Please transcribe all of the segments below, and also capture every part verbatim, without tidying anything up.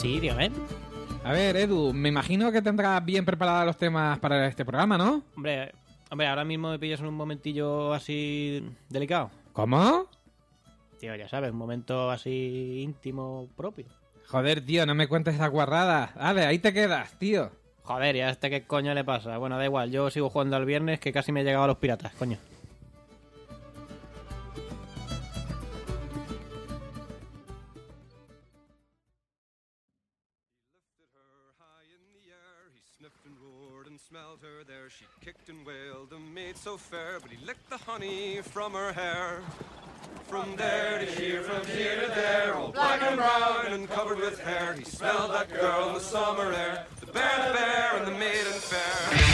Sí, dígame. A ver, Edu, me imagino que tendrás bien preparados los temas para este programa, ¿no? Hombre, hombre, ahora mismo me pillas en un momentillo así delicado. ¿Cómo? Tío, ya sabes, un momento así íntimo propio. Joder, tío, no me cuentes esas guarradas. Vale, ahí te quedas, tío. Joder, ¿y a este qué coño le pasa? Bueno, da igual, yo sigo jugando al viernes que casi me he llegado a los piratas, coño. Smelled her there, she kicked and wailed, a maid so fair, but he licked the honey from her hair. From there to here, from here to there, all black and brown and covered with hair, he smelled that girl in the summer air, the bear, the bear, and the maiden fair.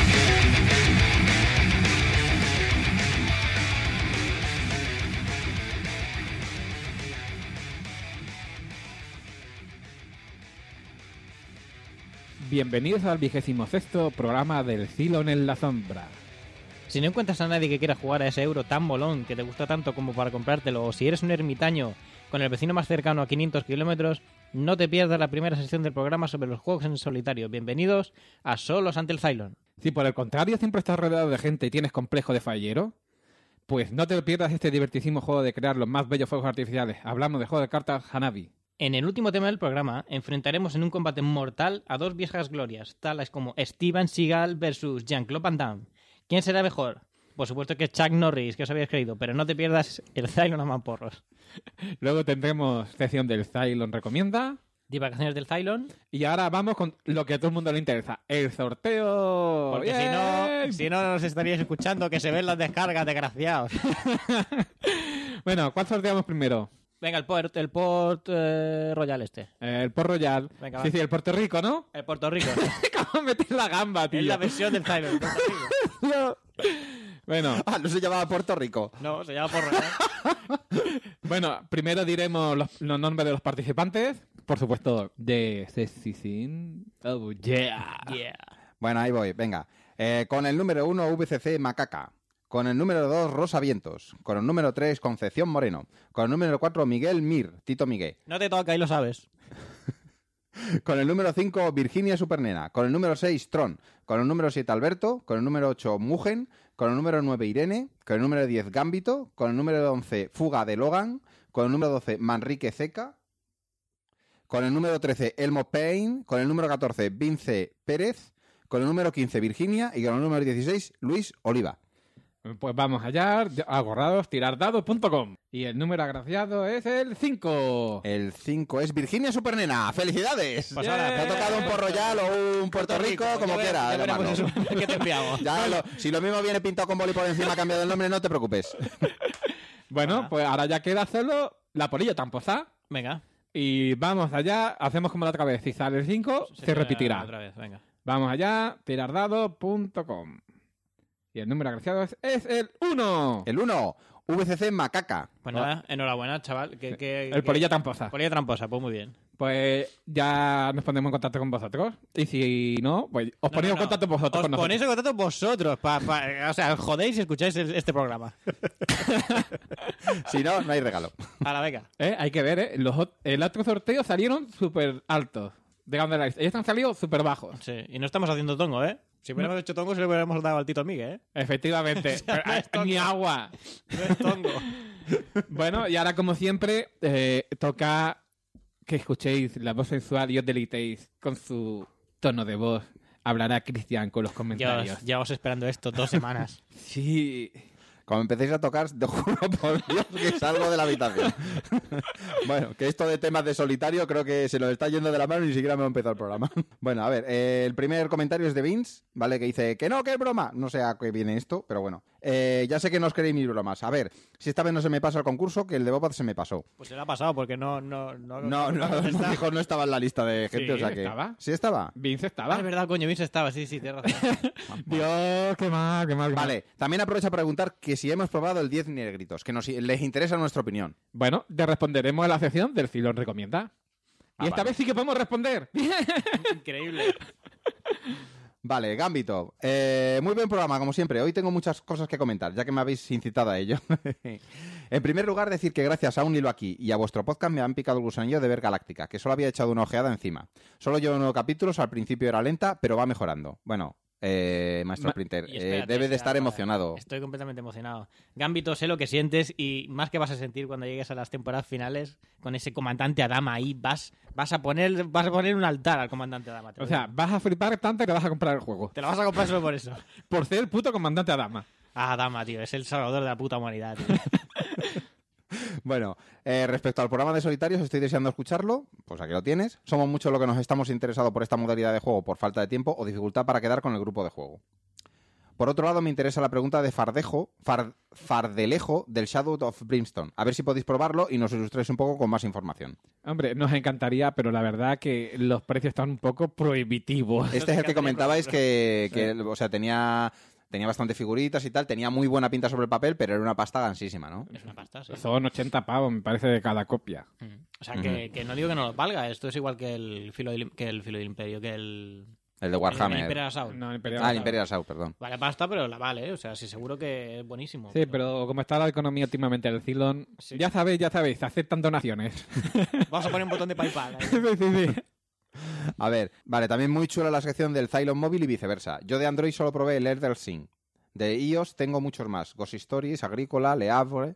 Bienvenidos al vigésimo sexto programa del Cylon en la Sombra. Si no encuentras a nadie que quiera jugar a ese euro tan molón que te gusta tanto como para comprártelo, o si eres un ermitaño con el vecino más cercano a quinientos kilómetros, no te pierdas la primera sesión del programa sobre los juegos en solitario. Bienvenidos a Solos ante el Cylon. Si por el contrario siempre estás rodeado de gente y tienes complejo de fallero, pues no te pierdas este divertísimo juego de crear los más bellos fuegos artificiales. Hablamos de juego de cartas Hanabi. En el último tema del programa, enfrentaremos en un combate mortal a dos viejas glorias, tales como Steven Seagal versus Jean-Claude Van Damme. ¿Quién será mejor? Por supuesto que Chuck Norris, que os habéis creído, pero no te pierdas el Cylon a mamporros. Luego tendremos sección del Cylon Recomienda. Divagaciones del Cylon. Y ahora vamos con lo que a todo el mundo le interesa, el sorteo. Porque si no, si no nos estaríais escuchando que se ven las descargas, desgraciados. Bueno, ¿cuál sorteamos primero? Venga, el port, el port eh, Royal este. El Port Royal. Venga, sí, va. sí, el Puerto Rico, ¿no? El Puerto Rico. ¿Cómo meter la gamba, tío? Es la versión del Cylon. Puerto Rico. Bueno. Ah, no se llamaba Puerto Rico. No, se llama Port Royal. Bueno, primero diremos los, los nombres de los participantes. Por supuesto, de Cecisin. Oh, yeah. Yeah. Bueno, ahí voy, venga. Eh, con el número uno, V C C Macaca. Con el número dos, Rosa Vientos. Con el número tres, Concepción Moreno. Con el número cuatro, Miguel Mir, Tito Miguel. No te toca, ahí lo sabes. Con el número cinco, Virginia Supernena. Con el número seis, Tron. Con el número siete, Alberto. Con el número ocho, Mugen. Con el número nueve, Irene. Con el número diez, Gambito. Con el número once, Fuga de Logan. Con el número doce, Manrique Ceca. Con el número trece, Elmo Payne. Con el número catorce, Vince Pérez. Con el número quince, Virginia. Y con el número dieciséis, Luis Oliva. Pues vamos allá, a gorrados tirar dados punto com. Y el número agraciado es el cinco. El cinco es Virginia Supernena. ¡Felicidades! Pues ahora, te ha tocado un Port Royal o un Puerto Rico, como ya quiera. Ya veremos eso que te enviamos. Ya, lo, si lo mismo viene pintado con boli por encima, cambiado el nombre, no te preocupes. Bueno, Hola. pues ahora ya queda solo la polilla tamposa. Venga. Y vamos allá, hacemos como la otra vez. Si sale el cinco, se, Sería repetirá. Otra vez, venga. Vamos allá, tirar dados punto com. Y el número agraciado es, es el uno. El uno, V C C Macaca. Pues nada, enhorabuena, chaval. Que, que, El que- polilla tamposa. Polilla tramposa, pues muy bien. Pues ya nos ponemos en contacto con vosotros. Y si no, pues os No, ponéis no, en no. contacto vosotros Os con nosotros. ponéis en contacto vosotros. Pa, pa, o sea, os jodéis si escucháis el- este programa. Si no, no hay regalo. A la venga. ¿Eh? Hay que ver, ¿eh? Los, ot- el otro sorteo salieron súper altos. Digamos de la lista. Ellos han salido súper bajos. Sí, y no estamos haciendo tongo, ¿eh? Si hubiéramos hecho tongo, se lo hubiéramos dado al Tito Miguel, ¿eh? Efectivamente. O sea, no es Pero, eh, ni tongo. agua. No es tongo. Bueno, y ahora, como siempre, eh, toca que escuchéis la voz sensual y os deleitéis con su tono de voz. Hablará Cristian con los Ya comentarios. os, ya os esperando esto dos semanas. Sí. Como empecéis a tocar, te juro por Dios que salgo de la habitación. Bueno, que esto de temas de solitario creo que se nos está yendo de la mano y ni siquiera me ha empezado el programa. Bueno, a ver, eh, el primer comentario es de Vince, ¿vale? Que dice que no, que es broma. No sé a qué viene esto, pero bueno. Eh, ya sé que no os queréis mis bromas. A ver, si esta vez no se me pasa el concurso, que el de Boba se me pasó. Pues se le ha pasado porque no... No, no, No, no, no, dijo, no estaba en la lista de gente, Sí, o sea que... estaba. ¿Sí estaba? Vince Ah, estaba. es verdad, coño, Vince estaba, sí, sí, tienes razón. Dios, qué mal, qué mal. qué mal. Vale, también aprovecho a preguntar que si hemos probado el diez negritos, que nos, les interesa nuestra opinión. Bueno, te responderemos en la sección del Cylon Recomienda. Y Ah, esta vale. vez sí que podemos responder. Increíble. Vale, Gambito. Eh, muy buen programa, como siempre. Hoy tengo muchas cosas que comentar, ya que me habéis incitado a ello. En primer lugar, decir que gracias a un hilo aquí y a vuestro podcast me han picado el gusanillo de ver Galáctica, que solo había echado una ojeada encima. Solo llevo nueve capítulos, al principio era lenta, pero va mejorando. Bueno, eh, Maestro Ma- Splinter, Y eh, espérate, debe de sí, estar ahora, emocionado. Estoy completamente emocionado. Gambito, sé lo que sientes y más que vas a sentir cuando llegues a las temporadas finales con ese comandante Adama ahí. Vas, vas, a, poner, vas a poner un altar al comandante Adama. te lo O sea, digo. vas a flipar tanto que vas a comprar el juego. Te lo vas a comprar solo por eso. Por ser el puto comandante Adama. Ah, Adama, tío, es el salvador de la puta humanidad, tío. Bueno, eh, respecto al programa de solitarios, estoy deseando escucharlo. Pues aquí lo tienes. Somos muchos los que nos estamos interesados por esta modalidad de juego por falta de tiempo o dificultad para quedar con el grupo de juego. Por otro lado, me interesa la pregunta de Fardejo, Far- Fardelejo del Shadow of Brimstone. A ver si podéis probarlo y nos ilustréis un poco con más información. Hombre, nos encantaría, pero la verdad que los precios están un poco prohibitivos. Este es el que comentabais que, que o sea, tenía... Tenía bastante figuritas y tal, tenía muy buena pinta sobre el papel, pero era una pasta gansísima, ¿no? Es una pasta, sí. Son ochenta pavos, me parece, de cada copia. Mm. O sea, que, que no digo que no los valga. Esto es igual que el filo del, que el filo del imperio, que el... El de El Warhammer. Imperial Assault. No, Imperial Ah, el Assault. Imperial Assault, perdón. Vale pasta, pero la vale, ¿eh? O sea, sí, seguro que es buenísimo. Sí, pero como está la economía últimamente del Cylon, Sí. ya sabéis, ya sabéis, aceptan donaciones. Vamos a poner un botón de PayPal. ¿eh? sí, sí, sí. A ver, vale, también muy chula la sección del Cylon móvil y viceversa. Yo de Android solo probé el Elder Sign. De iOS tengo muchos más. Ghost Stories, Agrícola, Le Havre.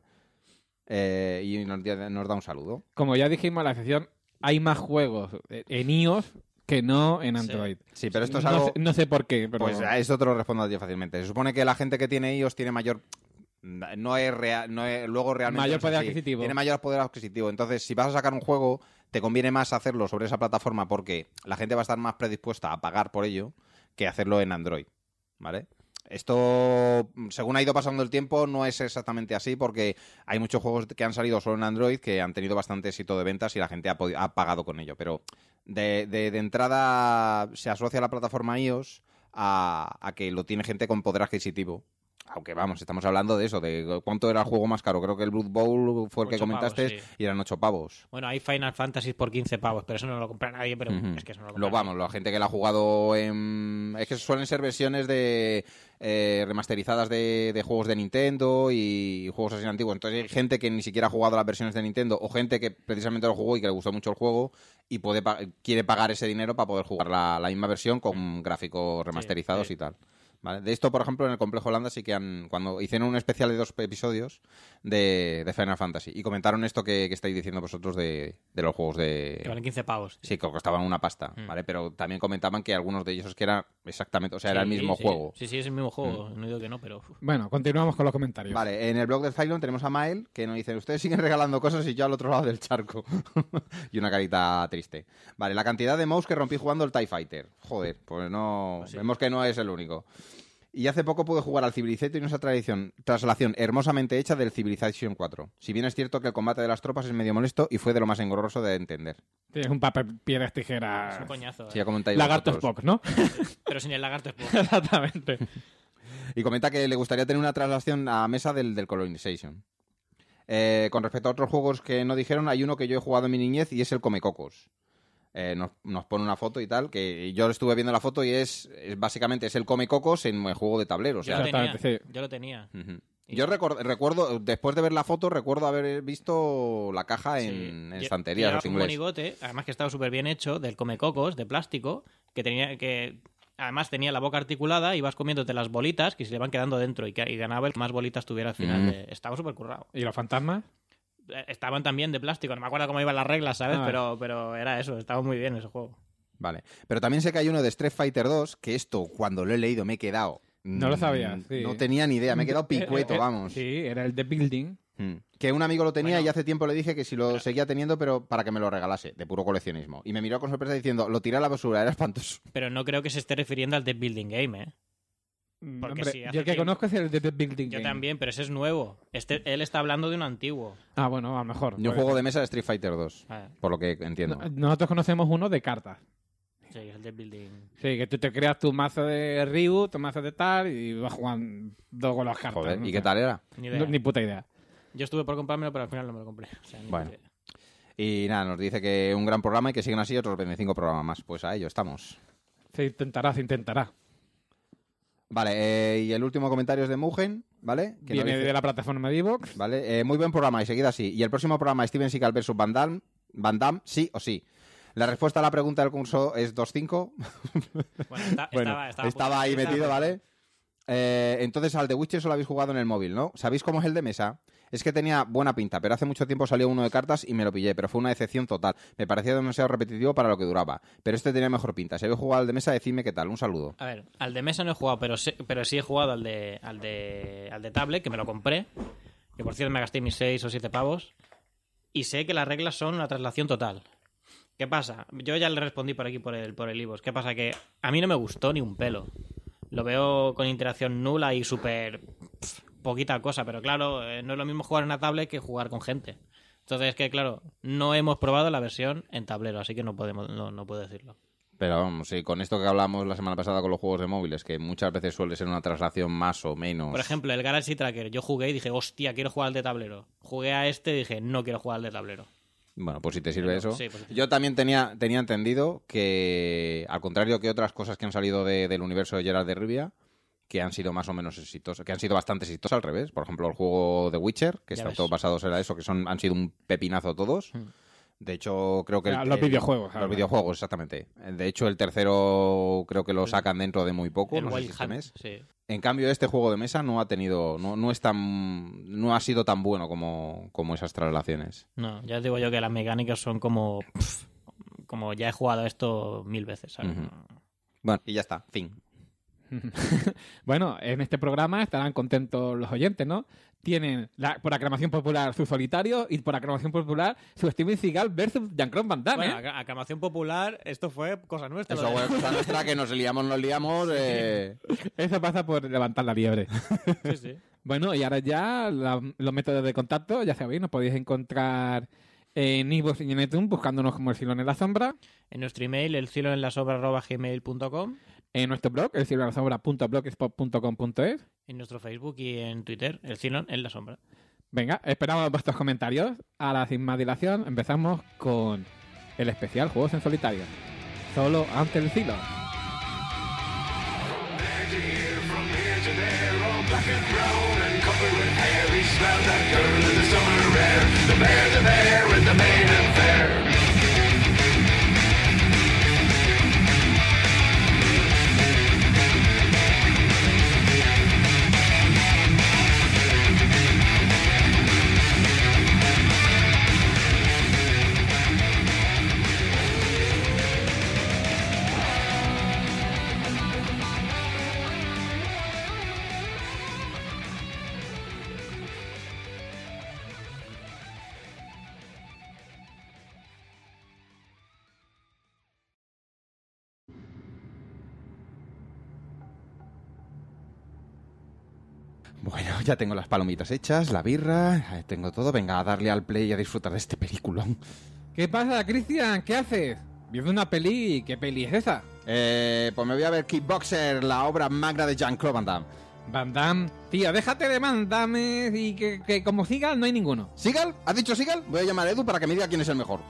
Eh, y nos, nos da un saludo. Como ya dijimos en la sección, hay más juegos en iOS que no en Android. Sí, pero esto es no, algo... sé, no sé por qué, pero... Pues a esto te lo respondo yo fácilmente. Se supone que la gente que tiene iOS tiene mayor... No es real, no es, luego realmente Mayor no es poder así. adquisitivo. Tiene mayor poder adquisitivo. Entonces, si vas a sacar un juego, te conviene más hacerlo sobre esa plataforma porque la gente va a estar más predispuesta a pagar por ello que hacerlo en Android, ¿vale? Esto, según ha ido pasando el tiempo, no es exactamente así porque hay muchos juegos que han salido solo en Android que han tenido bastante éxito de ventas y la gente ha, podi- ha pagado con ello. Pero de, de, de entrada se asocia la plataforma iOS a, a que lo tiene gente con poder adquisitivo. Aunque vamos, estamos hablando de eso, de cuánto era el juego más caro. Creo que el Blood Bowl fue el que Ocho comentaste pavos, sí. y eran ocho pavos. Bueno, hay Final Fantasy por quince pavos, pero eso no lo compra nadie, pero Ujú. es que eso no lo compra Lo vamos, la gente que la ha jugado en... Es que suelen ser versiones de eh, remasterizadas de, de juegos de Nintendo y juegos así antiguos. Entonces hay gente que ni siquiera ha jugado las versiones de Nintendo o gente que precisamente lo jugó y que le gustó mucho el juego y puede pa- quiere pagar ese dinero para poder jugar la, la misma versión con gráficos remasterizados sí. y tal. ¿Vale? De esto, por ejemplo, en el Complejo Holanda sí que han... Cuando hicieron un especial de dos episodios de, de Final Fantasy y comentaron esto que, que estáis diciendo vosotros de, de los juegos de... Que valen quince pavos. Sí, que costaban una pasta, Mm. ¿vale? Pero también comentaban que algunos de ellos es que eran exactamente, o sea, era el Sí, mismo sí. juego. Sí, sí, es el mismo juego. No digo que no, pero... uf. Bueno, continuamos con los comentarios. Vale, en el blog del Cylon tenemos a Mael, que nos dice, ustedes siguen regalando cosas y yo al otro lado del charco. Y una carita triste. Vale, la cantidad de mouse que rompí jugando el TIE Fighter. Joder, pues no... Pues sí. Vemos que no es el único. Y hace poco pude jugar al Civilization y esa tradición, traslación hermosamente hecha del Civilization cuatro. Si bien es cierto que el combate de las tropas es medio molesto y fue de lo más engorroso de entender. Tienes un papel, piedras, Es tijeras... un coñazo. Si eh. ya comentáis Lagarto vosotros. Spock, ¿no? Pero sin el lagarto es poco. Exactamente. Y comenta que le gustaría tener una traslación a mesa del, del Colonization. Eh, con respecto a otros juegos que no dijeron, hay uno que yo he jugado en mi niñez y es el Comecocos. Eh, nos, nos pone una foto y tal, que yo estuve viendo la foto y es, es básicamente es el Comecocos en el juego de tablero. O Yo sea, lo tenía. Exactamente, sí. Yo lo tenía. ujú. Yo recor- recuerdo, después de ver la foto, recuerdo haber visto la caja en, Sí. en Yo- estanterías, llevaba los un inglés. monigote, además que estaba súper bien hecho, del Comecocos, de plástico, que tenía que... Además tenía la boca articulada, ibas comiéndote las bolitas que se le van quedando dentro y, que, y ganaba el que más bolitas tuviera al final. Mm. de- estaba súper currado. ¿Y los fantasmas? Eh, Estaban también de plástico, no me acuerdo cómo iban las reglas, ¿sabes? Ah. Pero, pero era eso, estaba muy bien ese juego. Vale. Pero también sé que hay uno de Street Fighter dos, que esto, cuando lo he leído, me he quedado... No lo mm, sabía, sí. No tenía ni idea, me he quedado picueto, Eh, eh, vamos. Sí, era el de Building. Mm. Que un amigo lo tenía Bueno. y hace tiempo le dije que si lo seguía teniendo, pero para que me lo regalase, de puro coleccionismo. Y me miró con sorpresa diciendo, lo tiré a la basura, era espantoso. Pero no creo que se esté refiriendo al Dead Building Game, ¿eh? Mm, Porque hombre, sí, hace yo el que tiempo. conozco es el de The Building Yo Game. también, pero ese es nuevo. Este, él está hablando de un antiguo. Ah, bueno, a lo mejor. Y un Puede juego de ser. mesa de Street Fighter dos, Ah, por lo que entiendo. No- Nosotros conocemos uno de cartas. sí, es el Dead Building. Sí, que tú te creas tu mazo de Ryu, tu mazo de tal, y vas jugando con las cartas. Joder, ¿no? ¿y qué tal era? Ni idea. No, ni puta idea. Yo estuve por comprármelo, pero al final no me lo compré. O sea, ni Bueno. puta idea. Y nada, nos dice que un gran programa y que siguen así otros veinticinco programas más. Pues a ello estamos. Se intentará, se intentará. Vale, eh, y el último comentario es de Mugen, ¿vale? Que Viene nos dice- de la plataforma de Evox. Vale, eh, muy buen programa y seguida así. Y el próximo programa Steven Seagal versus Van Damme, Van Damme, sí o sí. La respuesta a la pregunta del concurso es dos cinco. Bueno, está- Bueno, estaba, estaba, estaba ahí estaba- metido, ¿vale? Eh, entonces al The Witcher solo habéis jugado en el móvil, ¿no? ¿Sabéis cómo es el de mesa? Es que tenía buena pinta, pero hace mucho tiempo salió uno de cartas y me lo pillé, pero fue una decepción total. Me parecía demasiado repetitivo para lo que duraba. Pero este tenía mejor pinta. Si habéis jugado al de mesa, decidme qué tal. Un saludo. A ver, al de mesa no he jugado, pero sí, pero sí he jugado al de, al de al de tablet, que me lo compré. Que por cierto me gasté mis seis o siete pavos. Y sé que las reglas son una traslación total. ¿Qué pasa? Yo ya le respondí por aquí por el por el iVoox. ¿Qué pasa? Que a mí no me gustó ni un pelo. Lo veo con interacción nula y súper pf, poquita cosa. Pero claro, eh, no es lo mismo jugar en una tablet que jugar con gente. Entonces, que claro, no hemos probado la versión en tablero, así que no podemos no, no puedo decirlo. Pero vamos, sí, con esto que hablamos la semana pasada con los juegos de móviles, que muchas veces suele ser una traslación más o menos... Por ejemplo, el Galaxy Tracker, yo jugué y dije, hostia, quiero jugar al de tablero. Jugué a este y dije, no quiero jugar al de tablero. Bueno, pues si te sirve eso. Sí, pues sí. Yo también tenía, tenía entendido que, al contrario que otras cosas que han salido de- del universo de Geralt de Rivia, que han sido más o menos exitosas, que han sido bastante exitosas al revés. Por ejemplo, el juego de Witcher, que Ya están ves. todos basados en eso, que son han sido un pepinazo todos. Hmm. De hecho, creo que... Ah, el- los el- videojuegos, Los ahora. videojuegos, exactamente. De hecho, el tercero creo que lo sacan dentro de muy poco, El no sé si Wild este Hunt, mes. sí. En cambio, este juego de mesa no ha tenido, no, no es tan, no ha sido tan bueno como, como esas traslaciones. No, ya os digo yo que las mecánicas son como... pff, como ya he jugado esto mil veces, ¿sabes? Ujú. Bueno, y ya está, fin. Bueno, en este programa estarán contentos los oyentes, ¿no? Tienen la- por aclamación popular su solitario y por aclamación popular su Steven Seagal versus Jean-Claude Van Damme. Bueno, ¿eh? ac- aclamación popular, esto fue cosa nuestra. Eso lo de- fue cosa nuestra, que nos liamos, nos liamos. eh, Eso pasa por levantar la liebre. Sí, sí. Bueno, y ahora ya la- los métodos de contacto, ya sabéis, nos podéis encontrar en iVoox y en iTunes buscándonos como El Silón en la Sombra, En nuestro email, el cielo en la sobra arroba gmail punto com, en nuestro blog, el silón en la sombra punto blogspot punto com punto es. en nuestro Facebook y en Twitter, el cielo en la sombra. Venga, esperamos vuestros comentarios. Ahora, sin más dilación, empezamos con el especial Juegos en Solitario. Solo ante el Silón. Bueno, ya tengo las palomitas hechas, la birra, eh, tengo todo. Venga, a darle al play y a disfrutar de este peliculón. ¿Qué pasa, Cristian? ¿Qué haces? ¿Viendo una peli? ¿Qué peli es esa? Eh, pues me voy a ver Kickboxer, la obra magna de Jean-Claude Van Damme. Van Damme. Tío, déjate de Van Damme y que, que como siga no hay ninguno. ¿Sigal? ¿Has dicho Sigal? Voy a llamar a Edu para que me diga quién es el mejor.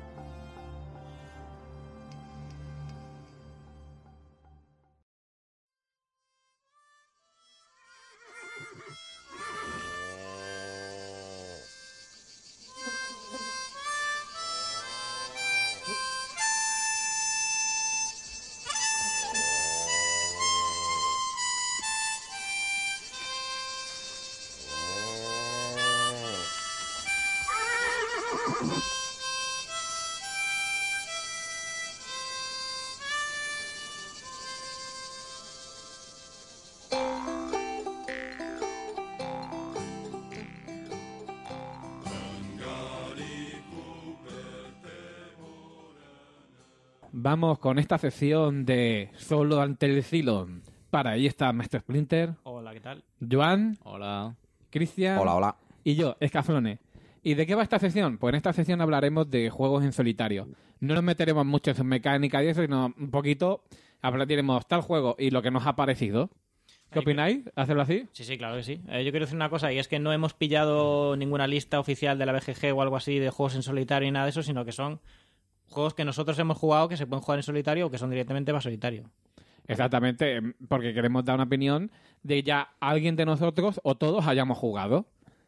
Vamos con esta sección de Solo ante el Silón. Para ahí está Maestro Splinter, Hola, ¿qué tal? Joan, Hola. Cristian Hola, hola. y yo, Escaflone. ¿Y de qué va esta sección? Pues en esta sección hablaremos de juegos en solitario. No nos meteremos mucho en su mecánica y eso, sino un poquito hablaremos tal juego y lo que nos ha parecido. ¿Qué Ahí, opináis? ¿Hacerlo así? Sí, sí, claro que sí. Eh, yo quiero decir una cosa, y es que no hemos pillado ninguna lista oficial de la B G G o algo así de juegos en solitario ni nada de eso, sino que son juegos que nosotros hemos jugado que se pueden jugar en solitario o que son directamente para solitario. Exactamente, em, porque queremos dar una opinión de ya alguien de nosotros o todos hayamos jugado.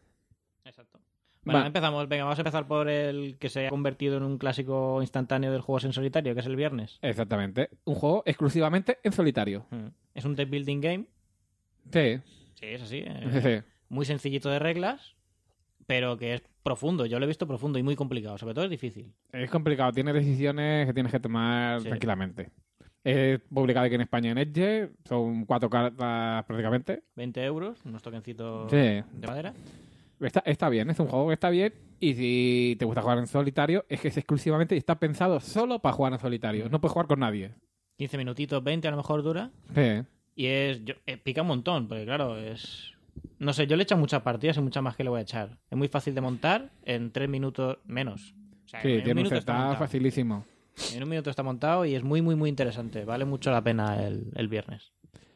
Exacto. Bueno, Va. empezamos. Venga, vamos a empezar por el que se ha convertido en un clásico instantáneo del juego en solitario, que es el Viernes. Exactamente. Un juego exclusivamente en solitario. Mm. Es un deck building game. Sí. Sí, es así. eh, Sí. Muy sencillito de reglas, pero que es profundo. Yo lo he visto profundo y muy complicado. Sobre todo es difícil. Es complicado, tiene decisiones que tienes que tomar Sí. tranquilamente. Es publicado aquí en España en Edge, son cuatro cartas prácticamente. veinte euros, unos tokencitos Sí. de madera. Está, está bien, es un juego que está bien. Y si te gusta jugar en solitario, es que es exclusivamente y está pensado solo para jugar en solitario. No puedes jugar con nadie. quince minutitos, veinte a lo mejor dura. Sí. Y es yo- eh, pica un montón, porque claro, es... No sé, yo le he echado muchas partidas y muchas más que le voy a echar. Es muy fácil de montar en tres minutos menos. O sea, Sí, en un tiene un minuto está setup montado. facilísimo. En un minuto está montado y es muy, muy, muy interesante. Vale mucho la pena el, el viernes.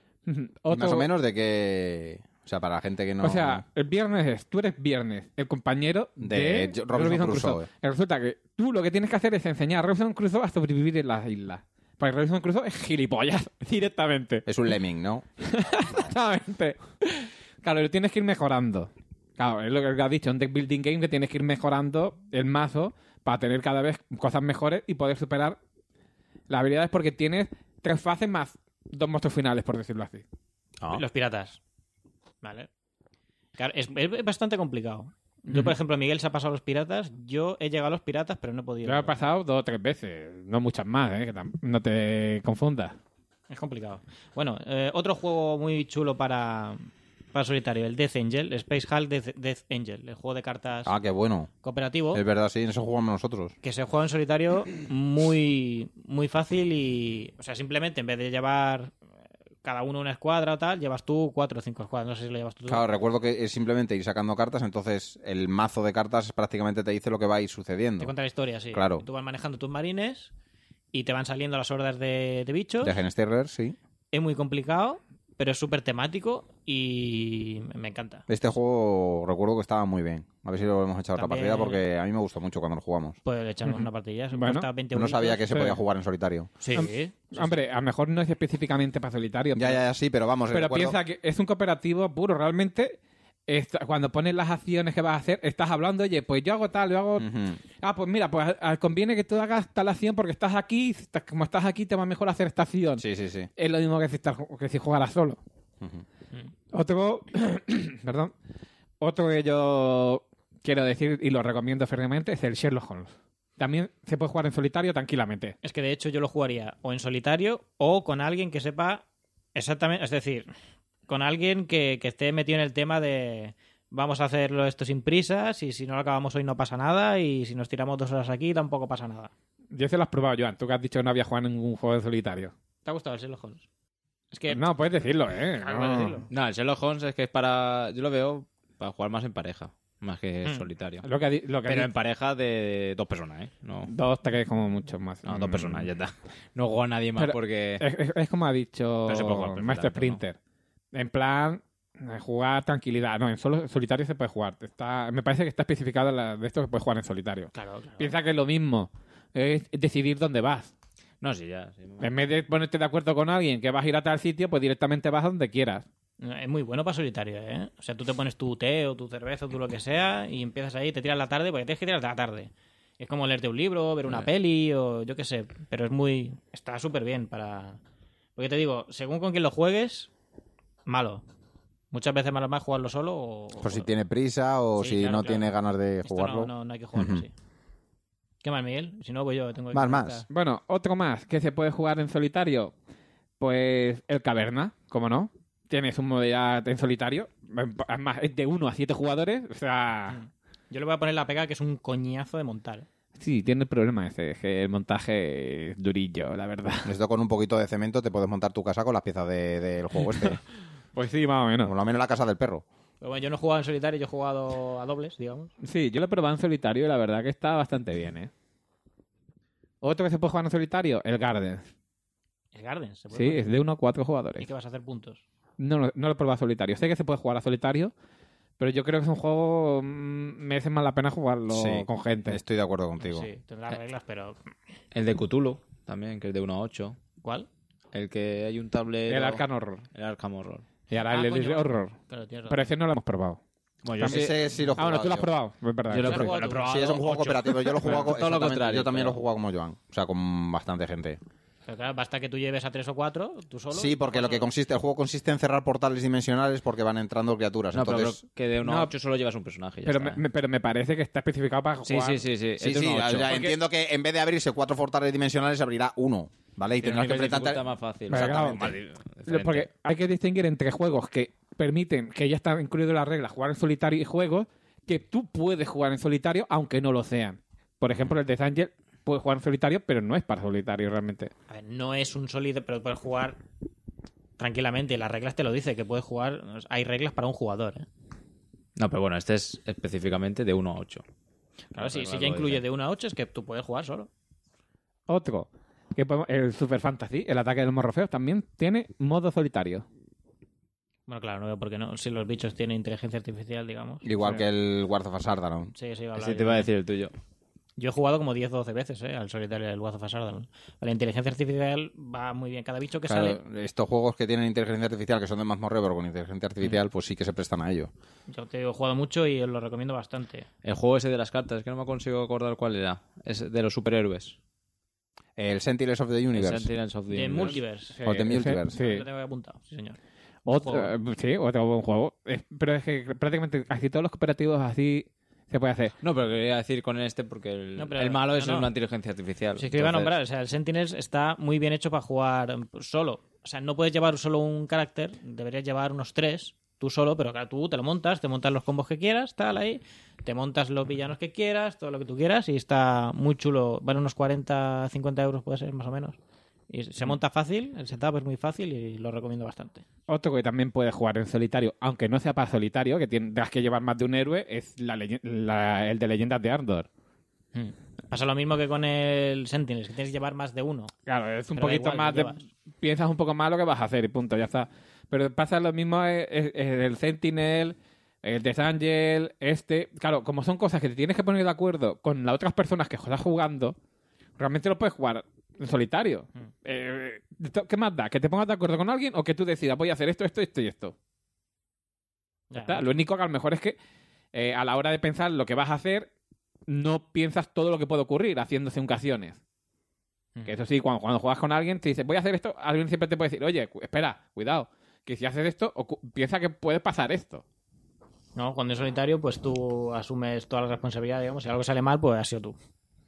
Y Otro- más o menos de que... O sea, para la gente que no... O sea, el viernes es, tú eres viernes, el compañero de, De Jo- Robinson Crusoe. Y resulta que tú lo que tienes que hacer es enseñar a Robinson Crusoe a sobrevivir en las islas. Porque Robinson Crusoe es gilipollas directamente. Es un lemming, ¿no? Exactamente. Claro, lo tienes que ir mejorando. Claro, es lo que has dicho, un deck building game que tienes que ir mejorando el mazo para tener cada vez cosas mejores y poder superar las habilidades porque tienes tres fases más dos monstruos finales, por decirlo así. Ah. Los piratas. Vale. Claro, es, es bastante complicado. Yo, por ejemplo, Miguel se ha pasado a los piratas. Yo he llegado a los piratas, pero no he podido. Yo he pasado dos o tres veces, no muchas más, ¿eh? Que tam- no te confundas. Es complicado. Bueno, eh, otro juego muy chulo para, para solitario, el Death Angel, Space Hulk Death, Death Angel, el juego de cartas Ah, qué bueno. cooperativo, Es verdad, sí, en eso jugamos nosotros. que se juega en solitario muy, muy fácil y, o sea, simplemente en vez de llevar cada uno una escuadra o tal, llevas tú cuatro o cinco escuadras. No sé si lo llevas tú. Claro, recuerdo que es simplemente ir sacando cartas, entonces el mazo de cartas prácticamente te dice lo que va a ir sucediendo. Te cuenta la historia, sí. Claro. Tú vas manejando tus marines y te van saliendo las hordas de, de bichos. De Genesteller, sí. Es muy complicado, pero es súper temático y me encanta. Este juego recuerdo que estaba muy bien. A ver si lo hemos echado otra También- partida porque a mí me gustó mucho cuando lo jugamos. Pues le echamos una partida. Bueno, Cuesta veinte No euritos. sabía que se sí. podía jugar en solitario. Sí, Am- sí, sí. Hombre, a lo mejor no es específicamente para solitario. Ya, ya, ya, sí, pero vamos. Pero recuerdo- piensa que es un cooperativo puro. Realmente, esta- cuando pones las acciones que vas a hacer, estás hablando, oye, pues yo hago tal, yo hago... Ujú. Ah, pues mira, pues a- a- conviene que tú hagas tal acción porque estás aquí, estás- como estás aquí te va mejor hacer esta acción. Sí, sí, sí. Es lo mismo que si, estás- que si jugaras solo. Ujú. Otro, perdón, otro que yo quiero decir y lo recomiendo firmemente es el Sherlock Holmes. También se puede jugar en solitario tranquilamente. Es que de hecho yo lo jugaría o en solitario o con alguien que sepa exactamente, es decir, con alguien que, que esté metido en el tema de vamos a hacerlo esto sin prisas y si no lo acabamos hoy no pasa nada y si nos tiramos dos horas aquí tampoco pasa nada. Yo se lo has probado, Joan. Tú que has dicho que no había jugado en ningún juego en solitario. ¿Te ha gustado el Sherlock Holmes? Es que No, puedes decirlo, ¿eh? Claro, No. puedes decirlo. No, el Sherlock Holmes es que es para... Yo lo veo para jugar más en pareja, más que Hmm. solitario. Lo que, ha di- lo que ha Pero di- en pareja de dos personas, ¿eh? No, Dos, tres, como mucho más. no dos Mm. personas, ya está. No juego a nadie más Pero- porque... Es, es- es como ha dicho Pero se puede jugar Master perfectamente, Sprinter. En plan, eh, jugar tranquilidad. No, en solo en solitario se puede jugar. Está, me parece que está especificado la- de esto que puedes jugar en solitario. claro, claro. Piensa que es lo mismo. Es decidir dónde vas. No, sí, ya. Sí. En vez de ponerte de acuerdo con alguien que vas a ir a tal sitio, pues directamente vas a donde quieras. Es muy bueno para solitario, ¿eh? O sea, tú te pones tu té o tu cerveza o tú lo que sea y empiezas ahí, te tiras la tarde porque tienes que tirarte la tarde. Es como leerte un libro, ver una Eh. peli o yo qué sé. Pero es muy... Está súper bien para... Porque te digo, según con quién lo juegues, malo. Muchas veces malo más jugarlo solo o... Por si tiene prisa o Sí, si claro, no claro. tiene ganas de Esto jugarlo. No, no, no hay que jugarlo Ujú. así. ¿Qué más, Miguel? Si no, pues yo tengo que... Más, comentar. más. Bueno, otro más que se puede jugar en solitario. Pues el Caverna, ¿cómo no? Tienes un modalidad en solitario. Además, es de uno a siete jugadores. O sea... Yo le voy a poner la pega que es un coñazo de montar. Sí, tiene el problema ese, que el montaje es durillo, la verdad. Esto con un poquito de cemento te puedes montar tu casa con las piezas de- del juego este. Pues sí, más o menos. Por lo menos la casa del perro. Pero bueno, yo no he jugado en solitario, yo he jugado a dobles, digamos. Sí, yo lo he probado en solitario y la verdad que está bastante bien, ¿eh? Otro que se puede jugar en solitario, el Garden. El Gardens. ¿se puede Sí, jugar? es de uno a cuatro ¿Y jugadores. qué vas a hacer puntos? No, lo- no lo he probado a solitario. Sé que se puede jugar a solitario, pero yo creo que es un juego... mm, merece más la pena jugarlo Sí, con gente. Estoy de acuerdo contigo. Sí, tendrá reglas, pero... El de Cthulhu también, que es de uno a ocho. ¿Cuál? El que hay un tablero... El Arkham Horror. El Arkham Horror. Y ahora Ah, el Elite coño. Horror. Claro, tienes razón. Pero ese no lo hemos probado. Bueno, yo También- sé- Ese sí lo he Ah, bueno, jugado tú lo has yo. probado. Es verdad. Yo lo he ¿Has probado, jugado lo he tú? probado Sí, es un juego ocho. cooperativo. Yo lo he jugado con, Todo lo exactamente, contrario, yo también lo he pero- jugado como Joan. O sea, con bastante gente. Pero claro, basta que tú lleves a tres o cuatro, tú solo. Sí, porque lo que consiste, el juego consiste en cerrar portales dimensionales porque van entrando criaturas. No, pero Entonces, creo que de uno No. a ocho solo llevas un personaje. ya Pero está, me, ¿eh? me- pero me parece que está especificado para Sí, jugar. sí, sí, sí. sí, es de sí, uno a ocho. ya Porque- entiendo que en vez de abrirse cuatro portales dimensionales, abrirá uno, ¿vale? Y Tiene tendrás que nivel de enfrentarte... dificultad más fácil. Vale, claro. Exactamente. Diferente. Porque hay que distinguir entre juegos que permiten, que ya está incluido en las reglas, jugar en solitario y juegos que tú puedes jugar en solitario aunque no lo sean. Por ejemplo, el Death Angel puede jugar en solitario, pero no es para solitario realmente. A ver, no es un sólido, pero puedes jugar tranquilamente. Las reglas te lo dice, que puedes jugar. Hay reglas para un jugador. ¿eh? No, pero bueno, este es específicamente de uno a ocho. Claro, si, Las si reglas ya lo incluye dicen. de uno a ocho, es que tú puedes jugar solo. Otro, que podemos- el Super Fantasy, el ataque del Morrofeo, también tiene modo solitario. Bueno, claro, no veo por qué no. Si los bichos tienen inteligencia artificial, digamos. Igual Sí. que el War of Sardaron. Sí, sí, iba a hablar Ese yo te iba a también. decir el tuyo. Yo he jugado como diez o doce veces ¿eh? al solitario del War of Sardaron. La inteligencia artificial va muy bien. Cada bicho que Claro, sale, estos juegos que tienen inteligencia artificial, que son de mazmorreo, pero con inteligencia artificial, pues sí que se prestan a ello. yo te digo, he jugado mucho y os lo recomiendo bastante. El juego ese de las cartas, es que no me consigo acordar cuál era. Es de los superhéroes. El Sentinels of the El Universe. Sentinels of the De Universe. Multiverse. O The ese- Multiverse. sí. Lo tengo apuntado, sí, señor. Otro, Juego. eh, sí, otro buen juego. Es- pero es que prácticamente casi todos los cooperativos así se puede hacer. No, pero quería decir con este porque el, No, pero- el malo es no, no. una inteligencia artificial. Sí, es que iba a Entonces- nombrar, o sea, el Sentinels está muy bien hecho para jugar solo. O sea, no puedes llevar solo un carácter, deberías llevar unos tres, tú solo, pero claro, tú te lo montas, te montas los combos que quieras, tal, ahí, te montas los villanos que quieras, todo lo que tú quieras, y está muy chulo. Vale unos cuarenta, cincuenta euros, puede ser, más o menos. Y se monta fácil, el setup es muy fácil y lo recomiendo bastante. Otro que también puede jugar en solitario, aunque no sea para solitario, que tendrás que llevar más de un héroe, es la leye- la- el de Leyendas de Ardor. Hmm. Pasa lo mismo que con el Sentinels, que tienes que llevar más de uno. Claro, es un Pero da poquito igual, más lo de... llevas. Piensas un poco más lo que vas a hacer y punto, ya está. Pero pasa lo mismo eh, eh, eh, el Sentinel, el Death Angel, este... Claro, como son cosas que te tienes que poner de acuerdo con las otras personas que estás jugando, realmente lo puedes jugar en solitario. Mm. Eh, ¿Qué más da? ¿Que te pongas de acuerdo con alguien o que tú decidas voy a hacer esto, esto, esto y esto? Ya, ¿Está? Lo único que a lo mejor es que eh, a la hora de pensar lo que vas a hacer, no piensas todo lo que puede ocurrir haciendo ocasiones. Hmm. Que eso sí, cuando, cuando juegas con alguien, te dices, voy a hacer esto, alguien siempre te puede decir, oye, cu- espera, cuidado, que si haces esto, ocu- piensa que puede pasar esto. No, cuando es solitario, pues tú asumes toda la responsabilidad, digamos. Si algo sale mal, pues has sido tú.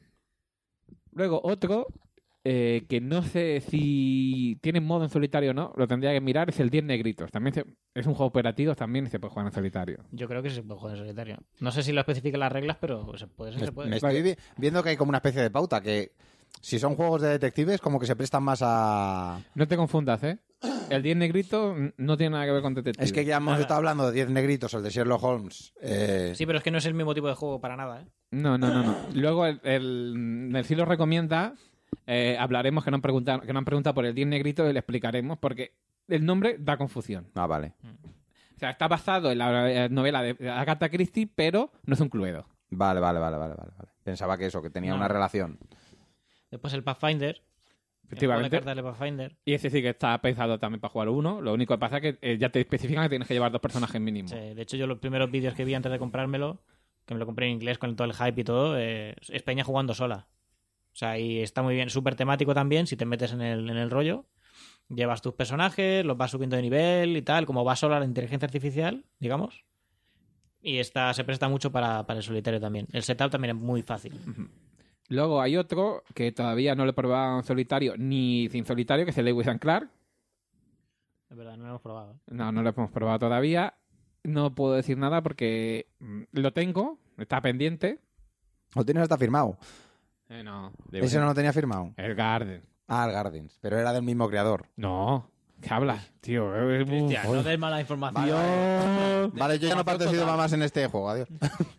Luego, otro eh, que no sé si tiene modo en solitario o no, lo tendría que mirar, es el diez Negritos. También se- es un juego operativo, también se puede jugar en solitario. Yo creo que se puede jugar en solitario. No sé si lo especifican las reglas, pero se puede, se Me, puede. me estoy vi- viendo que hay como una especie de pauta, que si son juegos de detectives, como que se prestan más a... No te confundas, ¿eh? El diez Negrito mm, no tiene nada que ver con detective. Es que ya hemos Nada. estado hablando de diez negritos, el de Sherlock Holmes. eh, Sí, pero es que no es el mismo tipo de juego para nada, ¿eh? No, no, no, no. Luego el, el, el sí lo recomienda. eh, hablaremos que no han preguntado, que no han preguntado por el diez Negrito y le explicaremos porque el nombre da confusión. Ah, vale. O sea, está basado en la eh, novela de Agatha Christie, pero no es un cluedo. Vale, vale, vale, vale, vale. vale. Pensaba que eso, que tenía No. una relación. Después el Pathfinder. Efectivamente. El juego de cartas de Pathfinder. Y ese sí que está pensado también para jugar uno. Lo único que pasa es que eh, ya te especifican que tienes que llevar dos personajes mínimo. Sí, de hecho, yo los primeros vídeos que vi antes de comprármelo, que me lo compré en inglés con todo el hype y todo, eh, es Peña jugando sola. O sea, y está muy bien, súper temático también, si te metes en el, en el rollo. Llevas tus personajes, los vas subiendo de nivel y tal, como va sola la inteligencia artificial, digamos. Y esta se presta mucho para, para el solitario también. El setup también es muy fácil. Luego hay otro que todavía no lo he probado en solitario ni sin solitario, que es el Lewis and Clark. Es verdad, no lo hemos probado. ¿eh? No, no lo hemos probado todavía. No puedo decir nada porque mm, lo tengo, está pendiente. Lo tienes hasta firmado. Eh, no. Ese no lo tenía firmado. El Garden. Ah, el Gardens. Pero era del mismo creador. No. ¿Qué hablas, tío? Eh, Hostia, uf, no des mala información. Vale, vale, yo ya no participo más en este juego. Adiós.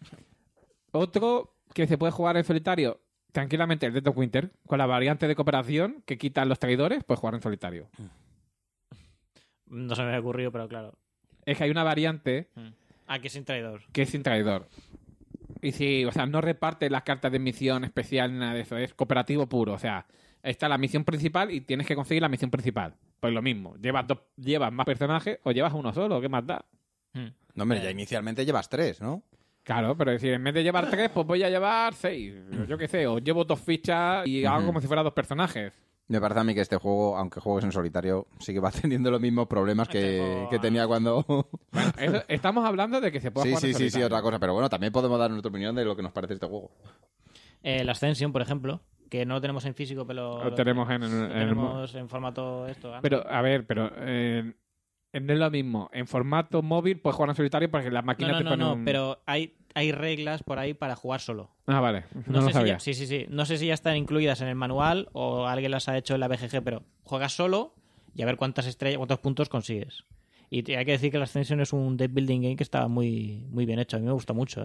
Otro que se puede jugar en solitario tranquilamente, el Dead of Winter, con la variante de cooperación que quitan los traidores, puedes jugar en solitario. No se me había ocurrido, pero claro. Es que hay una variante Ah, que es sin traidor. que es sin traidor. Y si, o sea, no reparte las cartas de misión especial ni nada de eso, es cooperativo puro. O sea, está la misión principal y tienes que conseguir la misión principal. Pues lo mismo, llevas dos, llevas más personajes o llevas uno solo, ¿qué más da? Hmm. No, hombre, Eh. ya inicialmente llevas tres, ¿no? Claro, pero es decir, en vez de llevar tres, pues voy a llevar seis. Yo qué sé, o llevo dos fichas y hago Ujú. como si fuera dos personajes. Me parece a mí que este juego, aunque juegues en solitario, sí que va teniendo los mismos problemas Este que, juego- que tenía cuando... Bueno, eso- estamos hablando de que se puede sí, jugar sí, en sí, sí, solitario. otra cosa. Pero bueno, también podemos dar nuestra opinión de lo que nos parece este juego. El Ascension, por ejemplo, que no lo tenemos en físico, pero Lo tenemos en, en- lo en el mo- tenemos en formato esto. ¿eh? Pero, a ver, pero eh, no es lo mismo. En formato móvil puedes jugar en solitario porque las no, máquinas no, te no, ponen no, un- pero hay, hay reglas por ahí para jugar solo. Ah, vale. No, No, lo sé si sabía. ya, sí, sí, sí. No sé si ya están incluidas en el manual o alguien las ha hecho en la B G G, pero juegas solo y a ver cuántas estrellas, cuántos puntos consigues. Y te- hay que decir que la Ascension es un deck building game que está muy, muy bien hecho. A mí me gusta mucho, ¿eh?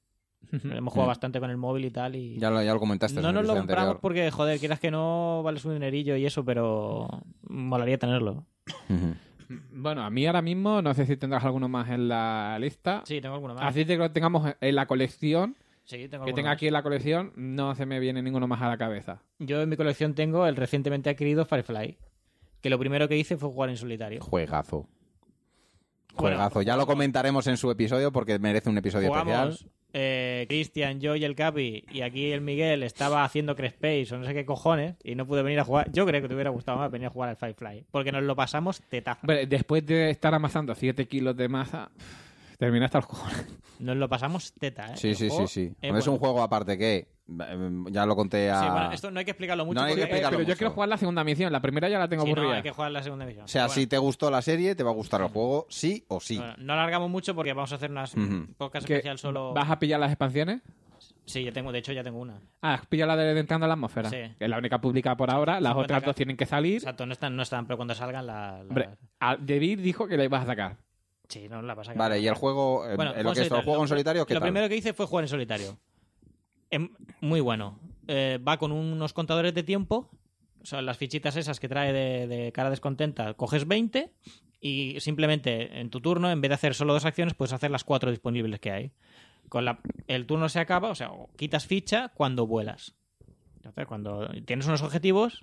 Hemos jugado Mm. bastante con el móvil y tal. Y... Ya lo, ya lo comentaste. no en el nos lo episodio compramos anterior. porque, joder, quieras que no, vale su dinerillo y eso, pero molaría tenerlo. Ujú. Bueno, a mí ahora mismo, no sé si tendrás alguno más en la lista. Sí, tengo alguno más. Así de que lo tengamos en la colección, Sí, tengo que alguno tenga más. aquí en la colección, no se me viene ninguno más a la cabeza. Yo en mi colección tengo el recientemente adquirido Firefly, que lo primero que hice fue jugar en solitario. Juegazo. Bueno, Juegazo. Ya lo comentaremos en su episodio porque merece un episodio Jugamos especial. eh, Cristian, yo y el Capi, y aquí el Miguel estaba haciendo Crespace o no sé qué cojones, y no pude venir a jugar. Yo creo que te hubiera gustado más venir a jugar al Firefly, porque nos lo pasamos tetazo. Hombre, después de estar amasando siete kilos de masa, termina hasta los cojones. Nos lo pasamos teta, ¿eh? Sí, El sí, sí, juego sí. es Es un bueno. juego aparte que eh, ya lo conté a... Sí, bueno, esto no hay que explicarlo mucho. No hay que porque- Eh, explicarlo pero yo mucho. quiero jugar la segunda misión. La primera ya la tengo Sí, no, aburrida. hay que jugar la segunda misión. O sea, Pero si bueno, te gustó la serie, te va a gustar el juego, sí o sí. bueno, no alargamos mucho porque vamos a hacer unas Ujú. podcast ¿Que especial solo. ¿Vas a pillar las expansiones? Sí, ya tengo, de hecho ya tengo una. Ah, has pillado la de Entrando a la Atmósfera. Sí. Que es la única publicada por ahora. Las cincuenta otras K. dos tienen que salir. Exacto, no están, no están, pero cuando salgan la. la- Hombre, a- David dijo que la ibas a sacar. Sí, no la pasa. Vale, y el juego, eh, Bueno, eh, lo que es el solitario. juego en solitario, ¿qué Lo tal? primero que hice fue jugar en solitario. Em, muy bueno. Eh, va con unos contadores de tiempo. O sea, las fichitas esas que trae de, de cara descontenta, coges veinte y simplemente en tu turno, en vez de hacer solo dos acciones, puedes hacer las cuatro disponibles que hay. Con la, el turno se acaba, o sea, o quitas ficha cuando vuelas. Entonces, cuando tienes unos objetivos,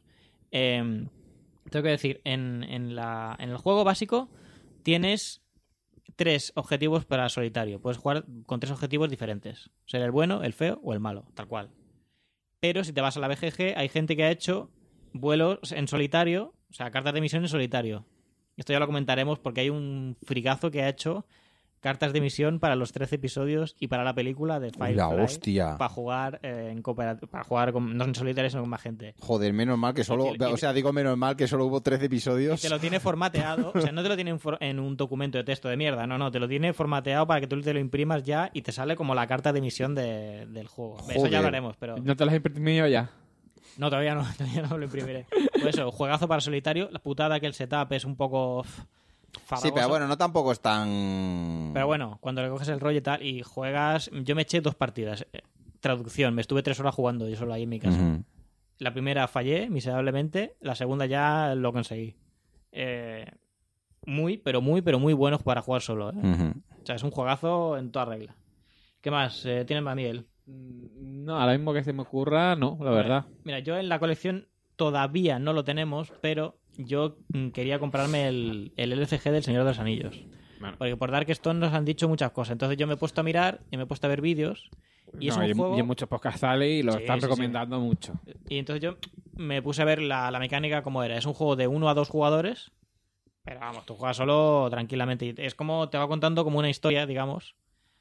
eh, tengo que decir, en, en, la, en el juego básico tienes tres objetivos para solitario. Puedes jugar con tres objetivos diferentes. Ser el bueno, el feo o el malo, tal cual. Pero si te vas a la B G G, hay gente que ha hecho vuelos en solitario, o sea, cartas de misión en solitario. Esto ya lo comentaremos porque hay un frigazo que ha hecho cartas de misión para los trece episodios y para la película de Firefly. La hostia. Para jugar eh, en cooperativo, para jugar con, no en solitario, sino con más gente. Joder, menos mal que solo... Y- y- O sea, digo menos mal que solo hubo trece episodios. Te lo tiene formateado, o sea, no te lo tiene en, for- en un documento de texto de mierda, no, no, te lo tiene formateado para que tú te lo imprimas ya y te sale como la carta de emisión de- del juego. De eso Joder. ya hablaremos, pero ¿No te las has imprimido ya? no, todavía no, todavía no lo imprimiré. Pues eso, juegazo para solitario, la putada que el setup es un poco uf, Sí, farragoso. pero bueno, no tampoco es tan... Pero bueno, cuando le coges el rollo y tal y juegas, yo me eché dos partidas. Eh, Traducción, me estuve tres horas jugando yo solo ahí en mi casa. Ujú. La primera fallé miserablemente, la segunda ya lo conseguí. Eh, muy, pero muy, pero muy bueno para jugar solo. ¿eh? Ujú. O sea, es un juegazo en toda regla. ¿Qué más? Eh, ¿Tienes más, Miguel? No, ahora mismo que se me ocurra, no, la verdad. Mira, yo en la colección todavía no lo tenemos, pero yo mm, quería comprarme el, el L C G del Señor de los Anillos. Bueno. Porque por Darkstone nos han dicho muchas cosas. Entonces yo me he puesto a mirar y me he puesto a ver vídeos. Y es No, un y, juego... y en muchos podcasts sale y lo Sí, están sí, sí. recomendando mucho. Y entonces yo me puse a ver la, la mecánica como era. Es un juego de uno a dos jugadores. Pero vamos, tú juegas solo tranquilamente. Y es como te va contando como una historia, digamos.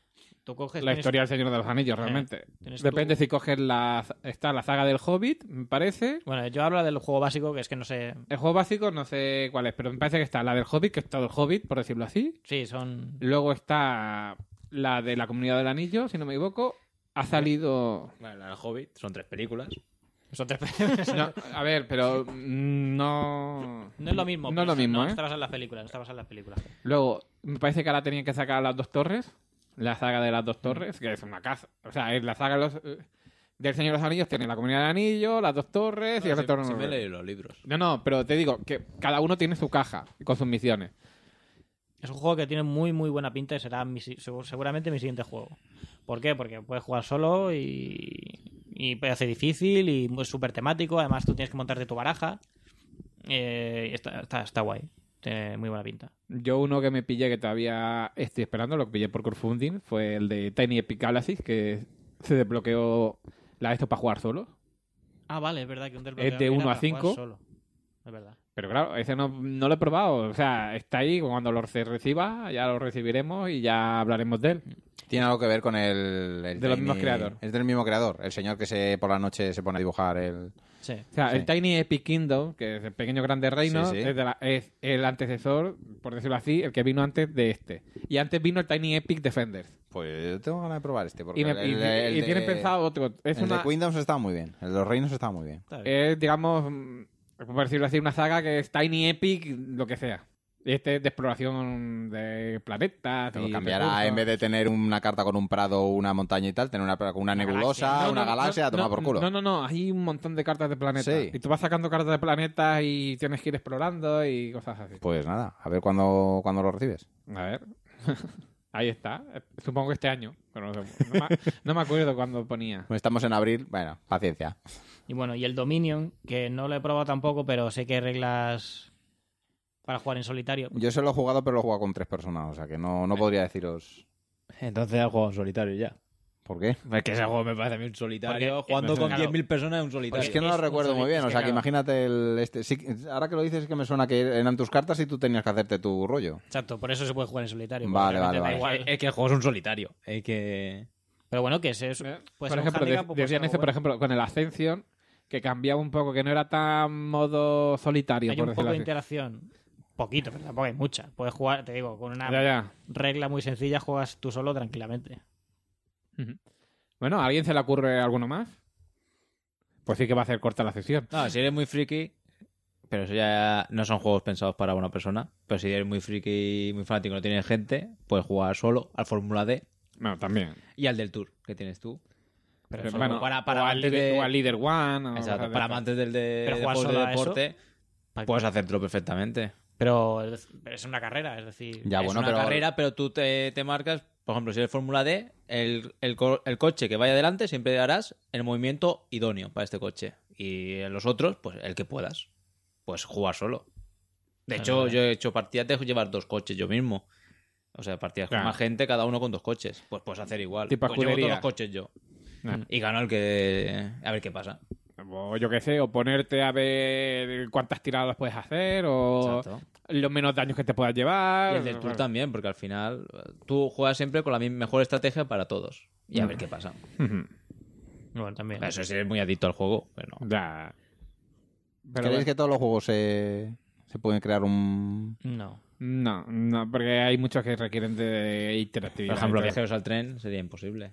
Tú coges... La tienes- historia del Señor de los Anillos, realmente. tienes Depende tu- si coges la... Está la saga del Hobbit, me parece. Bueno, yo hablo del juego básico, que es que no sé... El juego básico no sé cuál es, pero me parece que está la del Hobbit, que es todo el Hobbit, por decirlo así. Sí, son... Luego está la de la Comunidad del Anillo, si no me equivoco. Ha salido... Bueno, la del Hobbit son tres películas. Son tres... No, a ver, pero mm, no... No es lo mismo. No es lo pero mismo, no, ¿eh? estabas en las películas, estabas en las películas. Luego, me parece que ahora tenían que sacar las dos torres. La saga de las dos torres, que es una casa. O sea, es la saga de los, eh, del Señor de los Anillos. Tiene la Comunidad del Anillo, las dos torres y el retorno. Sí me he leído los libros. No, no, pero te digo que cada uno tiene su caja con sus misiones. Es un juego que tiene muy, muy buena pinta y será mi si- segu- seguramente mi siguiente juego. ¿Por qué? Porque puedes jugar solo y, Y hace difícil y es súper temático. Además, tú tienes que montarte tu baraja. Eh, está, está, está guay. Tiene muy buena pinta. Yo uno que me pillé que todavía estoy esperando, lo que pillé por crowdfunding, fue el de Tiny Epic Galaxies, que se desbloqueó la esto para jugar solo. Ah, vale, es verdad que un desbloqueo Es de era uno a para cinco. jugar solo. Es verdad. Pero claro, ese no, no lo he probado. O sea, está ahí, cuando lo se reciba, ya lo recibiremos y ya hablaremos de él. Tiene algo que ver con el... el De los Tiny- mismos creadores. Es del mismo creador. El señor que se por la noche se pone a dibujar el... Sí. O sea, Sí. el Tiny Epic Kingdom, que es el pequeño grande reino, Sí, sí. Es, de la- es el antecesor, por decirlo así, el que vino antes de este. Y antes vino el Tiny Epic Defenders. Pues yo tengo ganas de probar este. Porque Y, me- el- y- el- y el de- tienen pensado otro. Es el una, de Kingdoms está muy bien. El de los reinos está muy bien. Está bien. es, digamos, mm, por decirlo así, una saga que es Tiny Epic, lo que sea. Este es de exploración de planetas. Pero y cambiará, recursos. en vez de tener una carta con un prado, una montaña y tal, tener una, con una nebulosa, galaxia. No, una no, galaxia, no, a tomar no, por culo. No, no, no. Hay un montón de cartas de planetas. Sí. Y tú vas sacando cartas de planetas y tienes que ir explorando y cosas así. Pues nada, a ver cuándo, cuándo lo recibes. A ver. Ahí está. Supongo que este año. Pero no, sé. no, me, no me acuerdo cuándo ponía. Pues estamos en abril, bueno, paciencia. Y bueno, y el Dominion, que no lo he probado tampoco, pero sé que hay reglas para jugar en solitario. Yo se lo he jugado, pero lo he jugado con tres personas, o sea que no, no podría deciros Entonces has jugado en solitario ya. por qué. Es que ese juego me parece a mí un solitario. Porque- jugando con claro. diez mil personas es un solitario. Es que no lo es un recuerdo soli- muy bien, es o que sea que claro. imagínate el este. Sí, ahora que lo dices es que me suena que eran tus cartas y tú tenías que hacerte tu rollo. Exacto, por eso se puede jugar en solitario. porque Vale, realmente vale, da vale. igual. Es que el juego es un solitario. Es que... Pero bueno, que ese es, Eh, puede por ser un ejemplo, handicap de- o puede decían ser ese, algo por bueno. ejemplo, con el Ascension, que cambiaba un poco, que no era tan modo solitario, Hay por un decirlo poco de así. interacción. Poquito, pero tampoco hay mucha. Puedes jugar, te digo, con una Ya, ya. regla muy sencilla juegas tú solo tranquilamente. Ujú. Bueno, ¿a alguien se le ocurre alguno más? Pues sí que va a hacer corta la sesión. No, si eres muy friki, pero eso ya no son juegos pensados para una persona. Pero si eres muy friki, muy fanático y no tienes gente, puedes jugar solo al Fórmula D Bueno, también. y al del Tour, que tienes tú. Pero Pero solo- bueno, para- para o, al amantes líder, de- o al Leader One. o Exacto. cosas de Para estas. amantes del de, Pero de jugar juegos de solo a eso, deporte, ¿para qué? puedes hacértelo perfectamente. Pero es, pero es una carrera, es decir... Ya, es bueno, una pero carrera, pero tú te, te marcas, por ejemplo, si eres Fórmula D, el, el, co- el coche que vaya adelante siempre harás el movimiento idóneo para este coche. Y en los otros, pues el que puedas. Pues jugar solo. De Claro, hecho, claro. yo he hecho partidas de llevar dos coches yo mismo. O sea, partidas Claro. con más gente, cada uno con dos coches. Pues puedes hacer igual. Tipo pues llevo todos escudería. los coches yo. Ah. Y gano el que... A ver qué pasa. O yo qué sé, o ponerte a ver cuántas tiradas puedes hacer, o Exacto. los menos daños que te puedas llevar. Y el del Tour también, porque al final eh, tú juegas siempre con la mi- mejor estrategia para todos. Y a ver qué pasa. Ujú. Bueno, también. Eso sí, eres muy adicto al juego. Pero... Ya. Pero ¿Creéis bueno, que todos los juegos se, se pueden crear un... No. No, no, porque hay muchos que requieren de interactividad. Por ejemplo, Entonces, viajeros al tren sería imposible.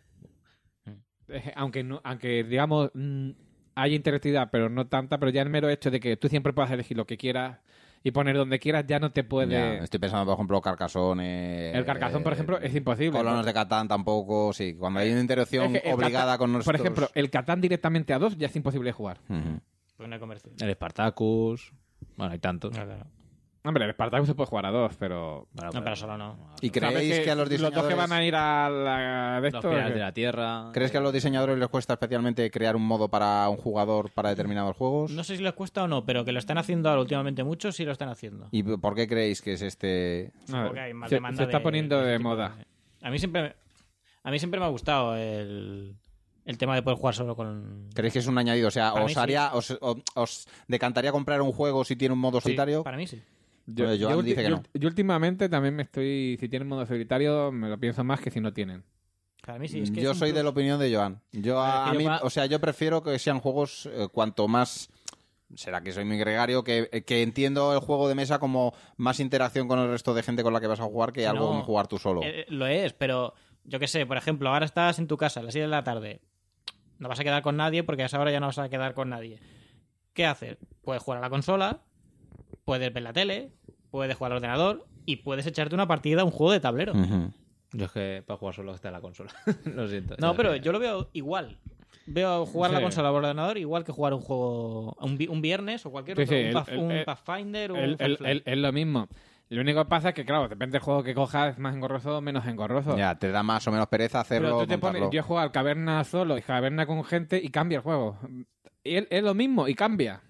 eh, aunque, no, aunque digamos, mm, hay interactividad, pero no tanta, pero ya el mero hecho de que tú siempre puedas elegir lo que quieras y poner donde quieras, ya no te puede... Ya, estoy pensando, por ejemplo, Carcassonne. El Carcassonne, por ejemplo, es imposible. Colonos de Catán tampoco, sí. Cuando hay una interacción Es que el obligada Catán- con nuestros... Por ejemplo, el Catán directamente a dos ya es imposible de jugar. Ujú. Pues no hay comercio. El Spartacus. Bueno, hay tantos. No, claro. Hombre, el Spartacus se puede jugar a dos, pero... Bueno, No, pero solo no. ¿Y ¿Sabes creéis que, a los los dos diseñadores... que van a ir a la de Los esto... piratas que- de la tierra. ¿Crees que a los diseñadores les cuesta especialmente crear un modo para un jugador para determinados juegos? No sé si les cuesta o no, pero que lo están haciendo ahora últimamente mucho, sí lo están haciendo. ¿Y por qué creéis que es este...? A Supongo ver, que hay más se, demanda se está de- poniendo de de, ese tipo moda. de- A mí siempre, a mí siempre me ha gustado el, el tema de poder jugar solo con... ¿Creéis que es un añadido? O sea, Para ¿os, mí sí. haría, os, o- os decantaría comprar un juego si tiene un modo solitario? Para mí sí. Yo, Pues Joan yo dice ulti- que yo- no. yo últimamente también me estoy... Si tienen modo solitario, me lo pienso más que si no tienen. Para mí sí. Es que Yo es un soy de plus. la opinión de Joan. Yo a, Es que a yo mí, pa- o sea, yo prefiero que sean juegos eh, cuanto más... Será que soy muy gregario, que, que entiendo el juego de mesa como más interacción con el resto de gente con la que vas a jugar que Si algo no, como jugar tú solo. Eh, lo es, pero yo qué sé, por ejemplo, ahora estás en tu casa a las siete de la tarde. No vas a quedar con nadie porque a esa hora ya no vas a quedar con nadie. ¿Qué haces? Puedes jugar a la consola, puedes ver la tele, puedes jugar al ordenador y puedes echarte una partida a un juego de tablero. Ujú. Yo es que para jugar solo está la consola. Lo siento. No, Ya pero que- yo lo veo igual. Veo jugar la Sí. consola o el ordenador igual que jugar un juego un, vi- un viernes o cualquier Sí, otro. sí, un, el- Path- el- un el- Pathfinder o El- un el- Half-Life. el- Es lo mismo. Lo único que pasa es que, claro, depende del juego que cojas, es más engorroso o menos engorroso. Ya, te da más o menos pereza hacerlo. Pero tú te montarlo. pones, yo he jugado al Caverna solo y Caverna con gente y cambia el juego. Y es, es lo mismo y cambia.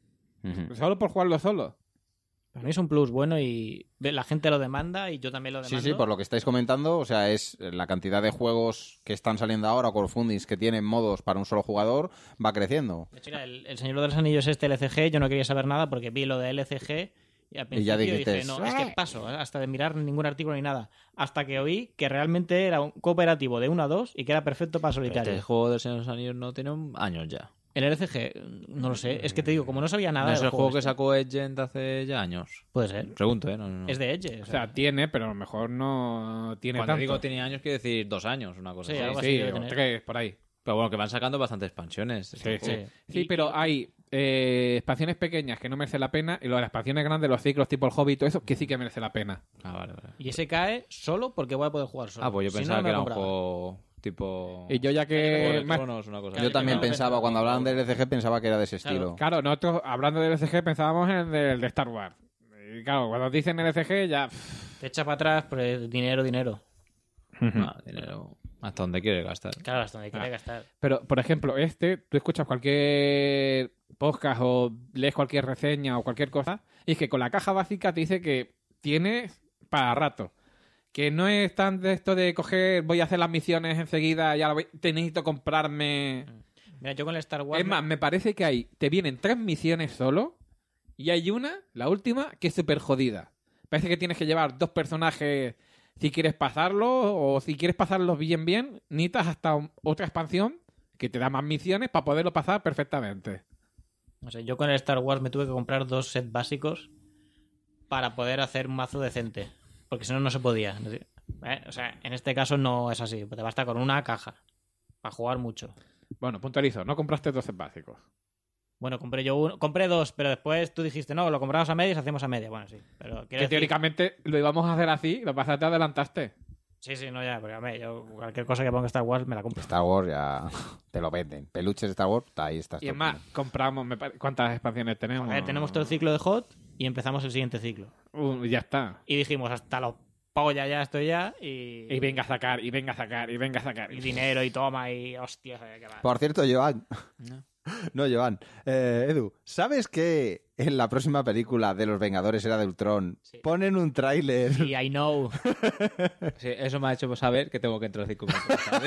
Ujú. Solo por jugarlo solo. Para mí es un plus bueno y la gente lo demanda y yo también lo Sí, demando. sí, por lo que estáis comentando, o sea, es la cantidad de juegos que están saliendo ahora, crowdfundings que tienen modos para un solo jugador, va creciendo. De hecho, mira, el, el Señor de los Anillos este L C G, yo no quería saber nada porque vi lo de L C G y al Y ya principio dijiste, dije, no, es que paso, ¿eh? hasta de mirar ningún artículo ni nada. Hasta que oí que realmente era un cooperativo de uno a dos y que era perfecto para solitario. Este juego del Señor de los Anillos no tiene un- años ya. El L C G, no lo sé, es que te digo, como no sabía nada ¿No es del el juego que este, sacó Edge hace ya años? puede ser. Pregunto, ¿eh? No, no, no. Es de Edge. O sea, tiene, pero a lo mejor no tiene Cuando tanto. digo tiene años, quiere decir dos años, una cosa Sí, así. algo sí, así debe o tener. tres, por ahí. Pero bueno, que van sacando bastantes expansiones. Sí, este sí. juego. Sí, Y- pero hay eh, expansiones pequeñas que no merecen la pena y las expansiones grandes, los ciclos tipo el Hobbit y todo eso, que sí que merece la pena. Ah, vale, vale. Y ese cae solo porque voy a poder jugar solo. Ah, pues yo Si no, pensaba no me que era un compraba. juego tipo... Y yo ya Juego que... de más- Tronos, una cosa Yo así. también no, pensaba, no, cuando no, hablaban no. del L C G, pensaba que era de ese Claro. estilo. Claro, nosotros hablando del L C G pensábamos en el de, de Star Wars. Y claro, cuando dicen L C G ya... Te echa para atrás, pues dinero, dinero. Ah, dinero. Hasta donde quieres gastar. Claro, hasta donde quiere Ah. gastar. Pero, por ejemplo, este, tú escuchas cualquier podcast o lees cualquier reseña o cualquier cosa, y es que con la caja básica te dice que tienes para rato. Que no es tan de esto de coger, voy a hacer las misiones enseguida, ya la voy, te necesito comprarme... Mira, yo con el Star Wars... Es más, me parece que hay, te vienen tres misiones solo, y hay una, la última, que es súper jodida. Parece que tienes que llevar dos personajes si quieres pasarlo, o si quieres pasarlos bien bien, necesitas hasta un- otra expansión que te da más misiones para poderlo pasar perfectamente. No sé, yo con el Star Wars me tuve que comprar dos sets básicos para poder hacer un mazo decente. Porque si no, no se podía. ¿Eh? O sea, en este caso no es así. Te basta con una caja para jugar mucho. Bueno, puntualizo, no compraste dos sets básicos. Bueno, compré yo uno, compré dos, pero después tú dijiste, no, lo compramos a medias, hacemos a media. Bueno, sí. Pero quiero Que decir- teóricamente lo íbamos a hacer así, lo que pasa es que te adelantaste. Sí, sí, no, ya, porque a mí, yo cualquier cosa que ponga Star Wars me la compro. Star Wars ya te lo venden. Peluches de Star Wars, ahí está. Y es más, compramos, me pare- ¿cuántas expansiones tenemos? A ver, tenemos todo el ciclo de Hot y empezamos el siguiente ciclo. Uh, ya está. Y dijimos, hasta los polla ya estoy ya y... Y venga a sacar, y venga a sacar, y venga a sacar. y dinero y toma y hostias, eh, que va. Por cierto, Joan. No. No, Joan. Eh, Edu, ¿sabes que en la próxima película de Los Vengadores Era de Ultron Sí. ponen un tráiler? Sí, I know. Sí, eso me ha hecho saber que tengo que entrar cinco minutos. ¿sabes?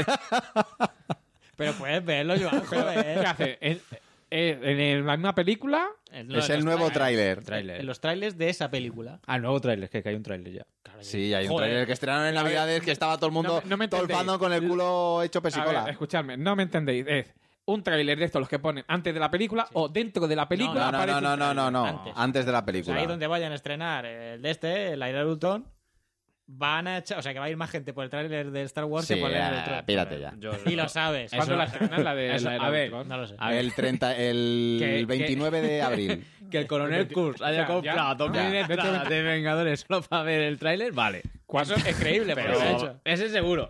Pero puedes verlo, Joan, Pero, joder. ¿qué hace? ¿Es- es- ¿En el- la misma película? En Es los el nuevo trailers. tráiler. Tráiler. En los trailers de esa película. Ah, nuevo tráiler, que, que hay un tráiler ya. Sí, hay un Joder. tráiler que estrenaron en Navidades que estaba todo el mundo no me- no me todo el entendéis. fandom con el culo hecho A pesicola. ver, escuchadme, no me entendéis. Es un tráiler de estos los que ponen antes de la película o dentro de la película. No, no, aparece no, un no, no, no, no. tráiler. Antes. Antes de la O sea, película. ahí donde vayan a estrenar el de este, el Aire de Ultron, van a echar... O sea, que va a ir más gente por el tráiler de Star Wars Sí, que por el de ya, Ultron. pírate ya. Yo- Y lo sabes. ¿Cuándo Eso- la estrenan la de eso- la de a ver, Ultron? No lo sé. A ver, El treinta, el Que- que- veintinueve de abril. que el coronel Kurz haya Ya, comprado ya, dos ya. mil entradas de Vengadores solo para ver el tráiler, vale. ¿Cuándo? Eso es creíble, pero Pero lo he hecho. ese seguro.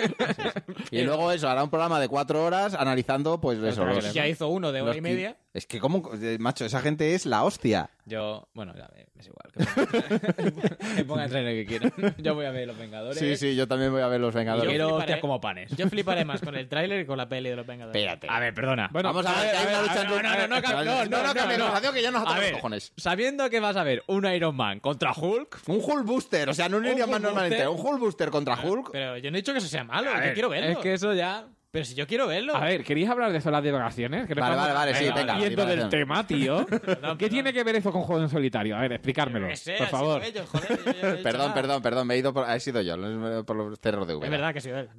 Y luego eso, hará un programa de cuatro horas analizando, pues eso. tráiler, Los, Ya hizo uno de hora los y qui- media. Es que, como, macho, esa gente es la hostia. Yo, bueno, ya me- es igual. Que ponga, que ponga el trailer que quiera. Yo voy a ver Los Vengadores. Sí, sí, yo también voy a ver Los Y Vengadores. quiero fliparé. hostias como panes. Yo fliparé más con el tráiler que con la peli de los Vengadores. Espérate. A ver, perdona. Bueno, Vamos a ver, que hay una lucha a ver, entre... no, no, no, no, Vale, no, no, no, no, cambia no. conversación que ya nos A atamos ver, los cojones. sabiendo que vas a ver un Iron Man contra Hulk, Un Hulk Booster, o sea, no un Iron Man Hulk normalmente. Booster. Un Hulk Booster contra Hulk. Pero yo no he dicho que eso sea malo, a yo ver, quiero verlo. es que eso ya... Pero si yo quiero verlo. A ver, ¿queréis hablar de eso, las divagaciones? Que no Vale, estamos- vale, vale, sí, venga, Yendo del divagación. tema, tío. ¿Qué tiene que ver eso con juego en solitario? A ver, explicármelo, Que sé, por han favor. sido ellos, joder, yo- yo no he dicho Perdón, nada. perdón, perdón, me he ido por... He sido yo, no es por los cerros de V. Es verdad que sí, él.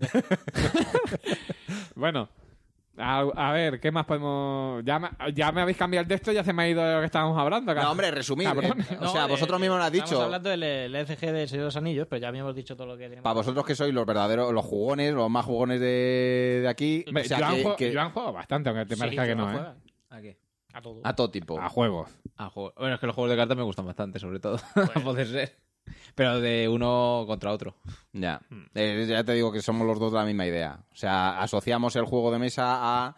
Bueno, a, a ver, ¿qué más podemos...? Ya me, ya me habéis cambiado el texto y ya se me ha ido de lo que estábamos hablando. No, hombre, resumir. Cabrón. eh, o No, sea, eh, vosotros mismos lo has Estamos dicho. hablando del L C G del Señor de los Anillos, pero ya habíamos dicho todo lo que tenemos. Para vosotros que sois los verdaderos, los jugones, los más jugones de, de aquí. Hombre, O sea, yo, han que- jugado, que- yo han jugado bastante, aunque te Sí, parezca que yo no, lo ¿eh? juego. ¿A qué? A todo. a todo tipo. A juegos. A juego- Bueno, es que los juegos de cartas me gustan bastante, sobre todo. A poder ser. Pero de uno contra otro. Ya. Hmm. Eh, ya te digo que somos los dos de la misma idea. O sea, asociamos el juego de mesa a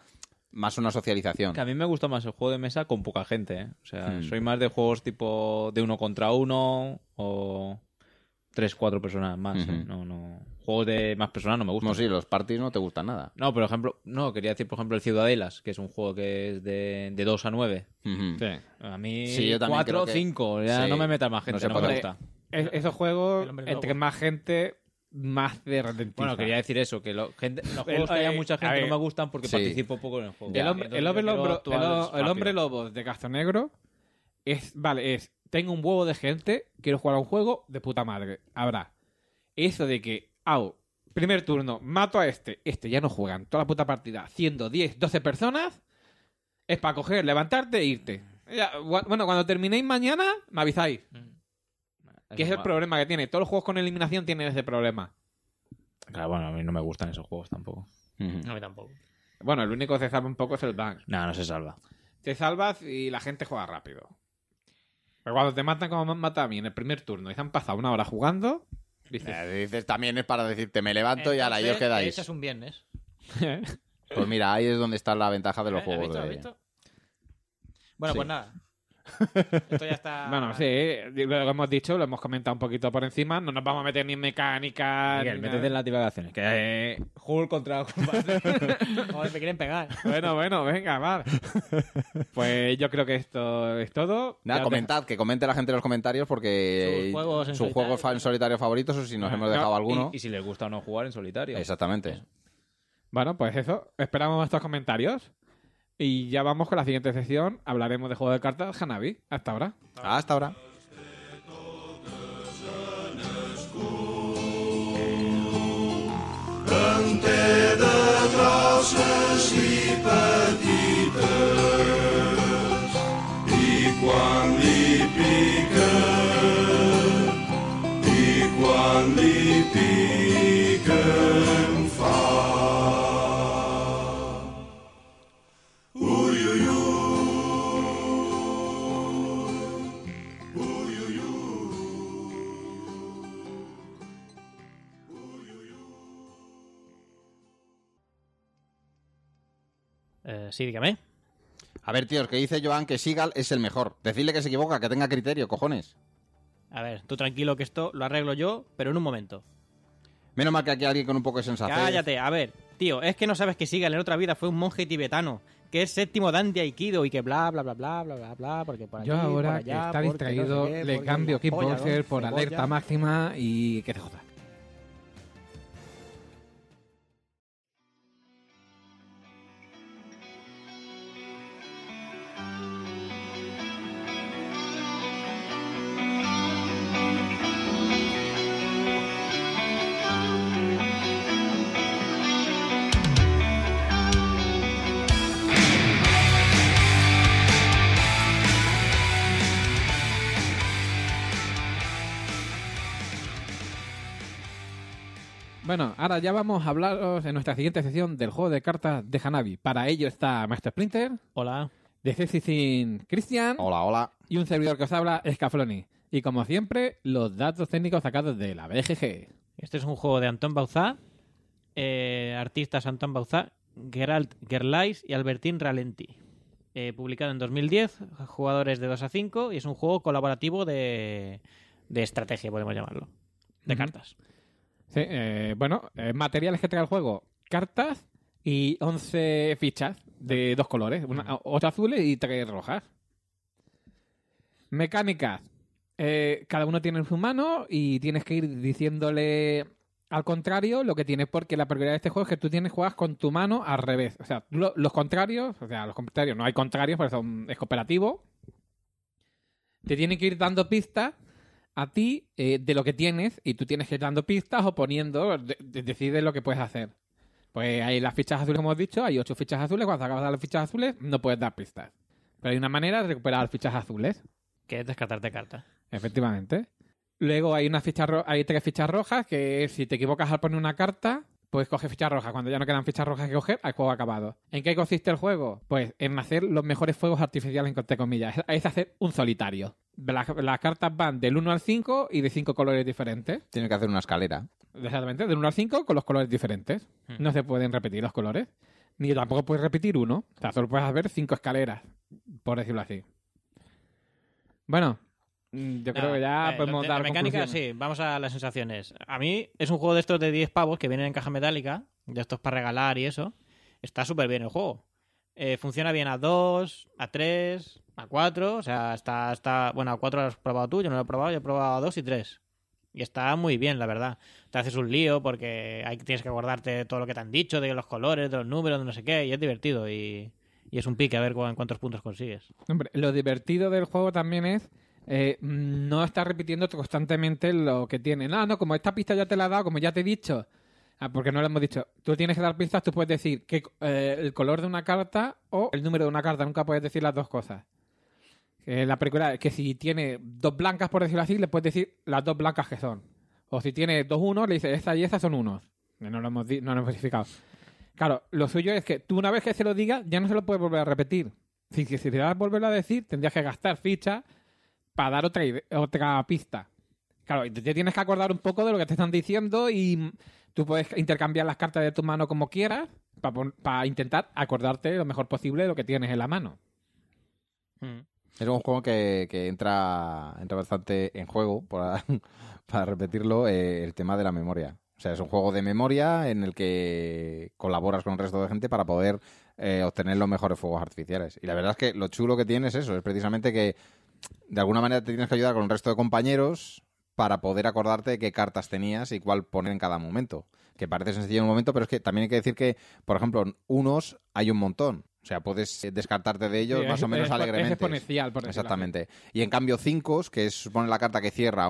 más una socialización. Que a mí me gusta más el juego de mesa con poca gente, ¿eh? O sea, Hmm. soy más de juegos tipo de uno contra uno o tres, cuatro personas más. Ujú. ¿eh? No, no. Juegos de más personas no me gustan. No, sí, los parties no te gustan nada. No, por ejemplo, no, quería decir, por ejemplo, el Ciudadelas, que es un juego que es de, de dos a nueve. Ujú. Sí. A mí Sí, yo también cuatro o creo que- cinco, ya sí. no me metas más gente, No se no, puede. me gusta. Es- esos juegos, El hombre entre lobo. más gente, más de redentiza. Bueno, quería decir eso, que lo- gente, los El- juegos que haya eh, mucha a gente ver. no me gustan porque Sí. participo poco en el juego. El hombre, Entonces el yo hombre, quiero lobo- actuar el- el rápido. hombre lobo de Castronegro es, vale, es, tengo un huevo de gente, quiero jugar a un juego de puta madre. Habrá. Eso de que, au, primer turno, mato a este, este ya no juegan, toda la puta partida, siendo diez, doce personas, es para coger, levantarte e irte. Ya, gua- bueno, cuando terminéis mañana, me avisáis. Que es el ma- problema que tiene. Todos los juegos con eliminación tienen ese problema. Claro, bueno, a mí no me gustan esos juegos tampoco. Ujú. A mí tampoco. Bueno, el único que se salva un poco es el Bank. No, no se salva. Te salvas y la gente juega rápido. Pero cuando te matan como me han matado a mí en el primer turno y se han pasado una hora jugando, dices... Eh, dices, también es para decirte, me levanto y a la y os Entonces, quedáis. echas un viernes. Pues mira, ahí es donde está la ventaja de los ¿Eh? juegos. ¿Has visto? ¿Has de- visto? Bueno, Sí. pues nada. Esto ya está... Bueno, sí, lo hemos dicho, lo hemos comentado un poquito por encima. No nos vamos a meter ni en mecánica. Miguel, ni métete nada. en las divagaciones. Que eh, Hulk contra Joder, me quieren pegar. Bueno, bueno, venga, va. Pues yo creo que esto es todo. Nada, Ya comentad, que comente la gente en los comentarios porque Sus juegos en sus solitario. juegos fa- en solitario favoritos o si nos Ah, hemos no, dejado alguno. Y, y si les gusta o no jugar en solitario. Exactamente. te- Bueno, pues eso. Esperamos vuestros comentarios. Y ya vamos con la siguiente sección. Hablaremos de juego de cartas Hanabi. Hasta ahora. Hasta ahora. Eh, sí, dígame. A ver, tíos, que dice Joan que Seagal es el mejor. Decidle que se equivoca, que tenga criterio, cojones. A ver, tú tranquilo que esto lo arreglo yo, pero en un momento. Menos mal que aquí hay alguien con un poco de sensatez. Cállate, a ver, tío, es que no sabes que Seagal en otra vida fue un monje tibetano, que es séptimo dan de Aikido y que bla, bla, bla, bla, bla, bla, bla, porque por aquí, Yo por ahora allá, que está porque distraído, no sé qué, le porque cambio la polla, Kickboxer ¿no? por Cebolla. alerta máxima y que te jodas. Bueno, ahora ya vamos a hablaros en nuestra siguiente sección del juego de cartas de Hanabi. Para ello está Maestro Splinter, Hola. de Cecicin Cristian Hola, hola. y un servidor que os habla, Scafloni. Y como siempre, los datos técnicos sacados de la B G G. Este es un juego de Anton Bauzá, eh, artistas Anton Bauzá, Geralt Gerlais y Albertín Ralenti. Eh, publicado en dos mil diez, jugadores de dos a cinco, y es un juego colaborativo de, de estrategia, podemos llamarlo, de Ujú. cartas. Sí, eh, bueno, eh, materiales que trae el juego: cartas y once fichas de dos colores, una, ocho azules y tres rojas. Mecánicas: eh, cada uno tiene su mano y tienes que ir diciéndole al contrario lo que tienes, porque la peculiaridad de este juego es que tú tienes juegas con tu mano al revés. O sea, lo- los contrarios, o sea, los contrarios, no hay contrarios, por eso es cooperativo. Te tienen que ir dando pistas a ti eh, de lo que tienes y tú tienes que ir dando pistas o poniendo, de- de- decides lo que puedes hacer. Pues hay las fichas azules, como hemos dicho, hay ocho fichas azules. Cuando acabas de dar las fichas azules, no puedes dar pistas. Pero hay una manera de recuperar fichas azules, Que es descartarte cartas. efectivamente. Luego hay una ficha ro- hay tres fichas rojas, que si te equivocas al poner una carta, pues coges fichas rojas. Cuando ya no quedan fichas rojas que coger, el juego acabado. ¿En qué consiste el juego? Pues en hacer los mejores fuegos artificiales, entre comillas. Es- Es hacer un solitario. Las, las cartas van del uno al cinco y de cinco colores diferentes. Tienes que hacer una escalera. Exactamente, del uno al cinco con los colores diferentes. Hmm. No se pueden repetir los colores. ni tampoco puedes repetir uno. O sea, solo puedes hacer cinco escaleras, por decirlo así. Bueno, mm, yo No, creo que ya eh, podemos lo de dar la mecánica, conclusiones. sí, vamos a las sensaciones. A mí es un juego de estos de diez pavos que vienen en caja metálica, de estos para regalar y eso. Está súper bien el juego. Eh, funciona bien a dos, a tres, a cuatro. O sea, está, está. Bueno, a cuatro lo has probado tú, yo no lo he probado, yo he probado a dos y tres. Y está muy bien, la verdad. Te haces un lío porque hay, tienes que acordarte de todo lo que te han dicho, de los colores, de los números, de no sé qué, y es divertido. Y, y es un pique a ver cu- cuántos puntos consigues. Hombre, lo divertido del juego también es eh, no estar repitiendo constantemente lo que tiene. No, no, como esta pista ya te la he dado, como ya te he dicho. Ah, porque no le hemos dicho. Tú tienes que dar pistas, tú puedes decir que, eh, el color de una carta o el número de una carta. Nunca puedes decir las dos cosas. Eh, la película, que si tiene dos blancas, por decirlo así, le puedes decir las dos blancas que son. O si tiene dos unos, le dices, esta y esta son unos. No lo hemos, di- no lo hemos especificado. Claro, lo suyo es que tú una vez que se lo digas, ya no se lo puedes volver a repetir. Si, si, si te vas a volverlo a decir, tendrías que gastar fichas para dar otra, ide- otra pista. Claro, y te tienes que acordar un poco de lo que te están diciendo y mm, tú puedes intercambiar las cartas de tu mano como quieras para intentar acordarte lo mejor posible de lo que tienes en la mano. Mm. Es un juego que, que entra, entra bastante en juego, para, para repetirlo, eh, el tema de la memoria. O sea, es un juego de memoria en el que colaboras con el resto de gente para poder eh, obtener los mejores fuegos artificiales. Y la verdad es que lo chulo que tiene es eso, es precisamente que de alguna manera te tienes que ayudar con el resto de compañeros para poder acordarte de qué cartas tenías y cuál poner en cada momento. Que parece sencillo en un momento, pero es que también hay que decir que, por ejemplo, unos hay un montón. O sea, puedes descartarte de ellos Sí, más es- o menos es- alegremente. Es exponencial, por decirlo Exactamente. Y en cambio, cinco, que es supone la carta que cierra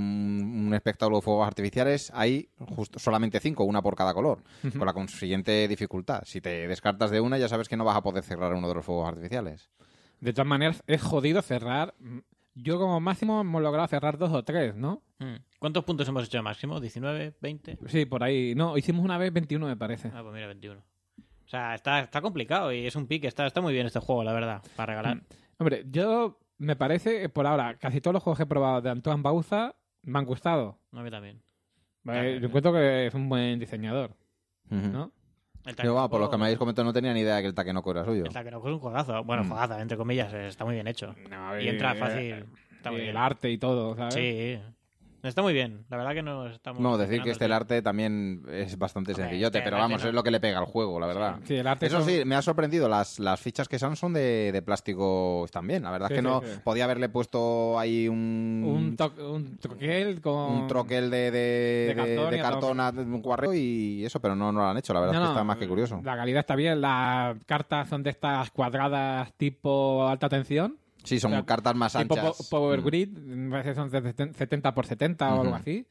un, un espectáculo de fuegos artificiales, hay justo solamente cinco, una por cada color, Ujú. con la consiguiente dificultad. Si te descartas de una, ya sabes que no vas a poder cerrar uno de los fuegos artificiales. así. De todas maneras, es jodido cerrar. Yo como máximo hemos logrado cerrar dos o tres, ¿no? Mm. ¿Cuántos puntos hemos hecho de máximo? ¿diecinueve? ¿veinte? Sí, por ahí. No, hicimos una vez veintiuno, me parece. Ah, pues mira, veintiuno. O sea, está, está complicado y es un pique. Está, está muy bien este juego, la verdad, para regalar. Mm. Hombre, yo me parece, por ahora, casi todos los juegos que he probado de Antoine Bauza me han gustado. A mí también. Eh, yo encuentro que es un buen diseñador, Ujú. ¿no? El Pero bueno, por lo que me Takenoko- habéis comentado, no tenía ni idea de que el Takenoko era suyo. El Takenoko es un juegazo. Bueno, Mm. juegazo, entre comillas. Está muy bien hecho. No, Y eh, entra fácil. Está muy el bien. arte y todo, ¿sabes? Sí. Está muy bien. La verdad que no estamos... Vamos a decir que esperando este el arte también es bastante Hombre, sencillote, este pero el arte vamos, no. es lo que le pega al juego, la verdad. Sí, el arte Eso son- sí, me ha sorprendido. Las, las fichas que son son de, de plástico también. La verdad Sí, es que sí, no sí. podía haberle puesto ahí un, Un, to- un troquel con... un troquel de, de, de de- cartón de y a cartón a un cuarreo y eso, pero no, no lo han hecho. La verdad No, es que no, está más que curioso. La calidad está bien. Las cartas son de estas cuadradas tipo alta tensión. Sí, son o sea, cartas más Tipo anchas. po- Power Mm. Grid. Me parece que son de setenta por setenta o algo Ujú. así.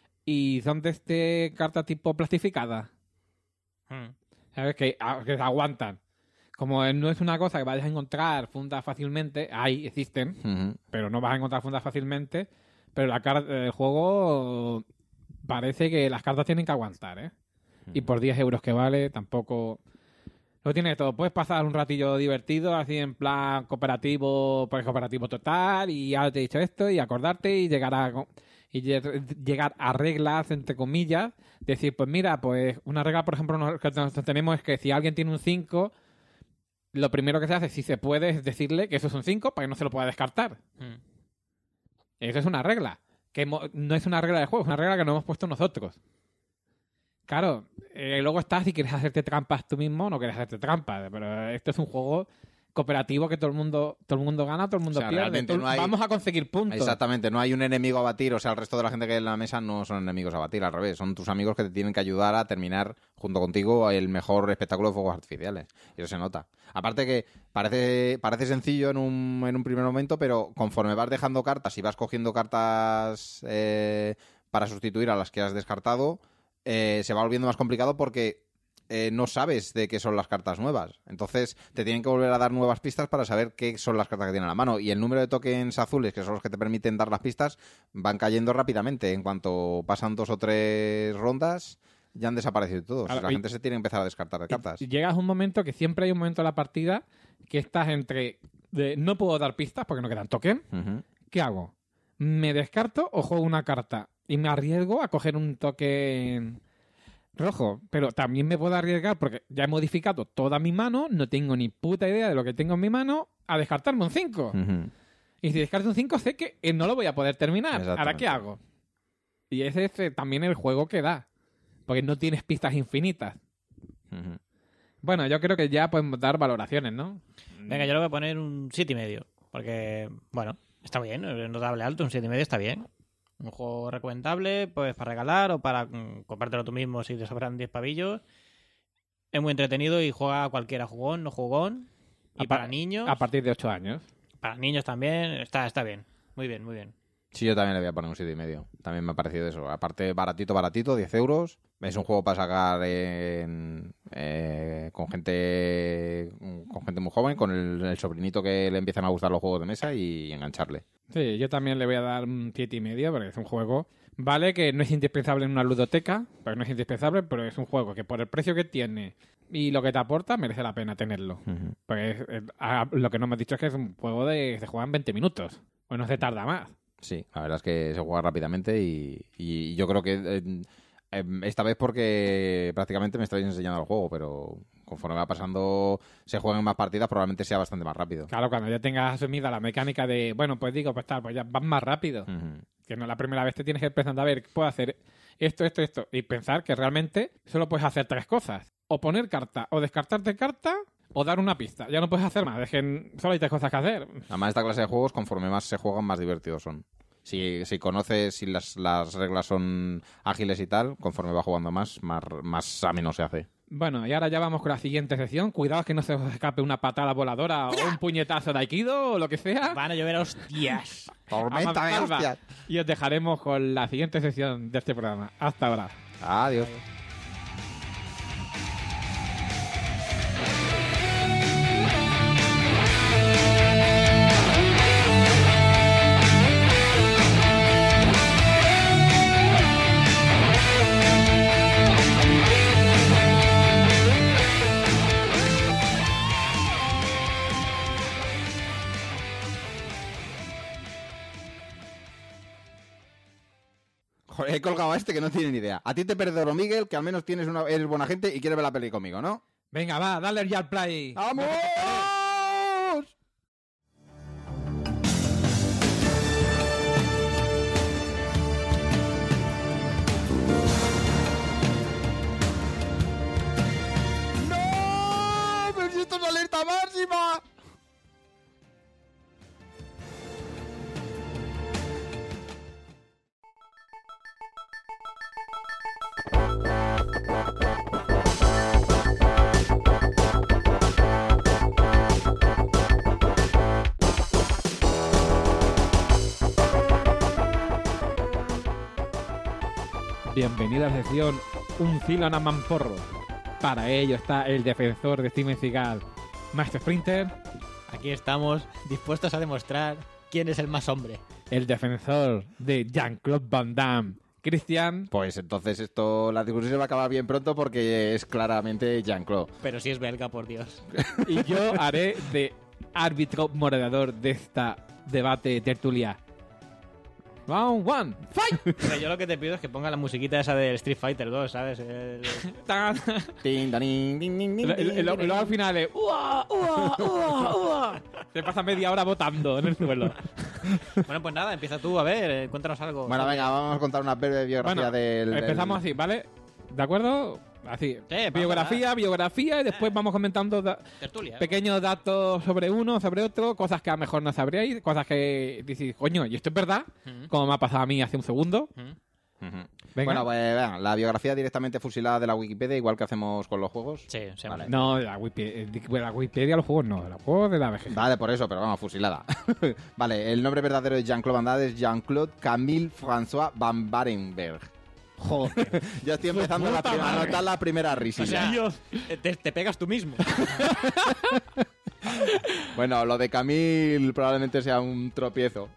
Y son de este carta tipo plastificada. Mm. ¿Sabes? Que, a- que se aguantan. Como no es una cosa que vayas a encontrar fundas fácilmente, ahí existen, Ujú. pero no vas a encontrar fundas fácilmente. Pero la car- el juego parece que las cartas tienen que aguantar, ¿eh? Y por diez euros que vale, tampoco... Lo tiene todo. Puedes pasar un ratillo divertido, así en plan cooperativo, pues cooperativo total, y ya te he dicho esto, y acordarte, y llegar a, y lle- llegar a reglas, entre comillas, decir, pues mira, pues una regla, por ejemplo, no- que nosotros tenemos es que si alguien tiene un cinco, lo primero que se hace, si se puede, es decirle que eso es un cinco para que no se lo pueda descartar. Mm. Eso es una regla. Que mo- no es una regla de juego, es una regla que no hemos puesto nosotros. Claro, eh, luego está si quieres hacerte trampas tú mismo o no quieres hacerte trampas. Pero esto es un juego cooperativo que todo el mundo todo el mundo gana, todo el mundo O sea, pierde. realmente Todo- no hay- Vamos a conseguir puntos. Exactamente, no hay un enemigo a batir, o sea, el resto de la gente que hay en la mesa no son enemigos a batir, al revés, son tus amigos que te tienen que ayudar a terminar junto contigo el mejor espectáculo de fuegos artificiales, y eso se nota. Aparte que parece, parece sencillo en un, en un primer momento, pero conforme vas dejando cartas y vas cogiendo cartas eh, para sustituir a las que has descartado, eh, se va volviendo más complicado porque eh, no sabes de qué son las cartas nuevas. Entonces te tienen que volver a dar nuevas pistas para saber qué son las cartas que tienen a la mano. Y el número de tokens azules, que son los que te permiten dar las pistas, van cayendo rápidamente. En cuanto pasan dos o tres rondas, ya han desaparecido todos. Ahora, la y- gente se tiene que empezar a descartar de cartas. Y llegas a un momento que siempre hay un momento en la partida que estás entre de, no puedo dar pistas porque no quedan tokens. Ujú. ¿Qué hago? ¿Me descarto o juego una carta? Y me arriesgo a coger un token rojo, pero también me puedo arriesgar porque ya he modificado toda mi mano, no tengo ni puta idea de lo que tengo en mi mano, a descartarme un cinco. Ujú. Y si descarto un cinco sé que eh, no lo voy a poder terminar. ¿Ahora Exactamente. qué hago? Y ese es eh, también el juego que da. Porque no tienes pistas infinitas. Ujú. Bueno, yo creo que ya podemos dar valoraciones, ¿no? Venga, yo le voy a poner un siete y medio. Porque, bueno, está bien, es notable alto, un siete y medio está bien. Un juego recomendable, pues para regalar o para mm, comprártelo tú mismo si te sobran diez pavillos. Es muy entretenido y juega a cualquiera, jugón, no jugón. Y A para par- niños, A partir de ocho años. para niños también, está, está bien. Muy bien, muy bien. Sí, yo también le voy a poner un siete y medio. También me ha parecido eso. Aparte, baratito, baratito, diez euros. Es un juego para sacar en- eh, con gente con gente muy joven, con el, el sobrinito que le empiezan a gustar los juegos de mesa y engancharle. Sí, yo también le voy a dar un siete y medio porque es un juego, vale, que no es indispensable en una ludoteca, porque no es indispensable, pero es un juego que por el precio que tiene y lo que te aporta merece la pena tenerlo. Ujú. Porque es- es- a- lo que no me has dicho es que es un juego de se juega en veinte minutos, o no se tarda más. Sí, la verdad es que se juega rápidamente y, y yo creo que eh, eh, esta vez porque prácticamente me estáis enseñando el juego, pero conforme va pasando, se juegan más partidas, probablemente sea bastante más rápido. Claro, cuando ya tengas asumida la mecánica de, bueno, pues digo, pues tal, pues ya vas más rápido. Ujú. Que no la primera vez te tienes que ir pensando, a ver, puedo hacer esto, esto, esto. Y pensar que realmente solo puedes hacer tres cosas. O poner carta, o descartarte carta, o dar una pista. Ya no puedes hacer más. Es que solo hay tres cosas que hacer. Además, esta clase de juegos, conforme más se juegan, más divertidos son. Si, si conoces, si las, las reglas son ágiles y tal, conforme va jugando más, más, más ameno se hace. Bueno, y ahora ya vamos con la siguiente sección. Cuidado que no se os escape una patada voladora o un puñetazo de Aikido o lo que sea. Van a llover hostias. ¡Tormenta de Amansalva. hostias! Y os dejaremos con la siguiente sección de este programa. Hasta ahora. Adiós. Joder, he colgado a este que no tiene ni idea. A ti te perdono, Miguel, que al menos tienes una, eres buena gente y quieres ver la peli conmigo, ¿no? Venga, va, dale ya al play. ¡Vamos! ¡No! ¡Pero si esto es alerta máxima! Bienvenida a la sección Un Filo a Mamporro. Para ello está el defensor de Steven Seagal, Maestro Sprinter, Aquí estamos dispuestos a demostrar quién es el más hombre. el defensor de Jean-Claude Van Damme, Christian, Pues entonces esto, la discusión se va a acabar bien pronto porque es claramente Jean-Claude. Pero si es belga, por Dios. y yo haré de árbitro moderador de esta debate tertulia. Round one, fight. Pero yo lo que te pido es que ponga la musiquita esa del Street Fighter dos, ¿sabes? El- Tan. Tin, tanin, din, din, din, Y lo- y lo- y lo- y luego al final es ¡Ua, ua, ua, ua! Se pasa media hora votando en el suelo. Bueno, pues nada, empieza tú, a ver, eh, cuéntanos algo. Bueno, venga, vamos a contar una breve biografía Bueno, del, del- empezamos así, ¿vale? ¿De acuerdo? Así. pasa biografía, biografía, y después vamos comentando da- Tertulia. ¿eh? pequeños datos sobre uno, sobre otro, cosas que a lo mejor no sabríais, cosas que decís, coño, ¿y esto es verdad? Ujú, Como me ha pasado a mí hace un segundo. ujú. Ujú. Venga. Bueno, pues venga, la biografía directamente fusilada de la Wikipedia, igual que hacemos con los juegos. Sí, siempre. Vale. No, de la Wikipedia, de la Wikipedia los juegos no, de los juegos de la V G. Vale, por eso, pero vamos, fusilada. Vale, el nombre verdadero de Jean-Claude Van Damme es Jean-Claude Camille François Van Barenberg. Joder. Ya estoy empezando la puta prima- a madre. notar la primera O risilla. sea, Dios. eh, te, te pegas tú mismo. Bueno, lo de Camille probablemente sea un tropiezo.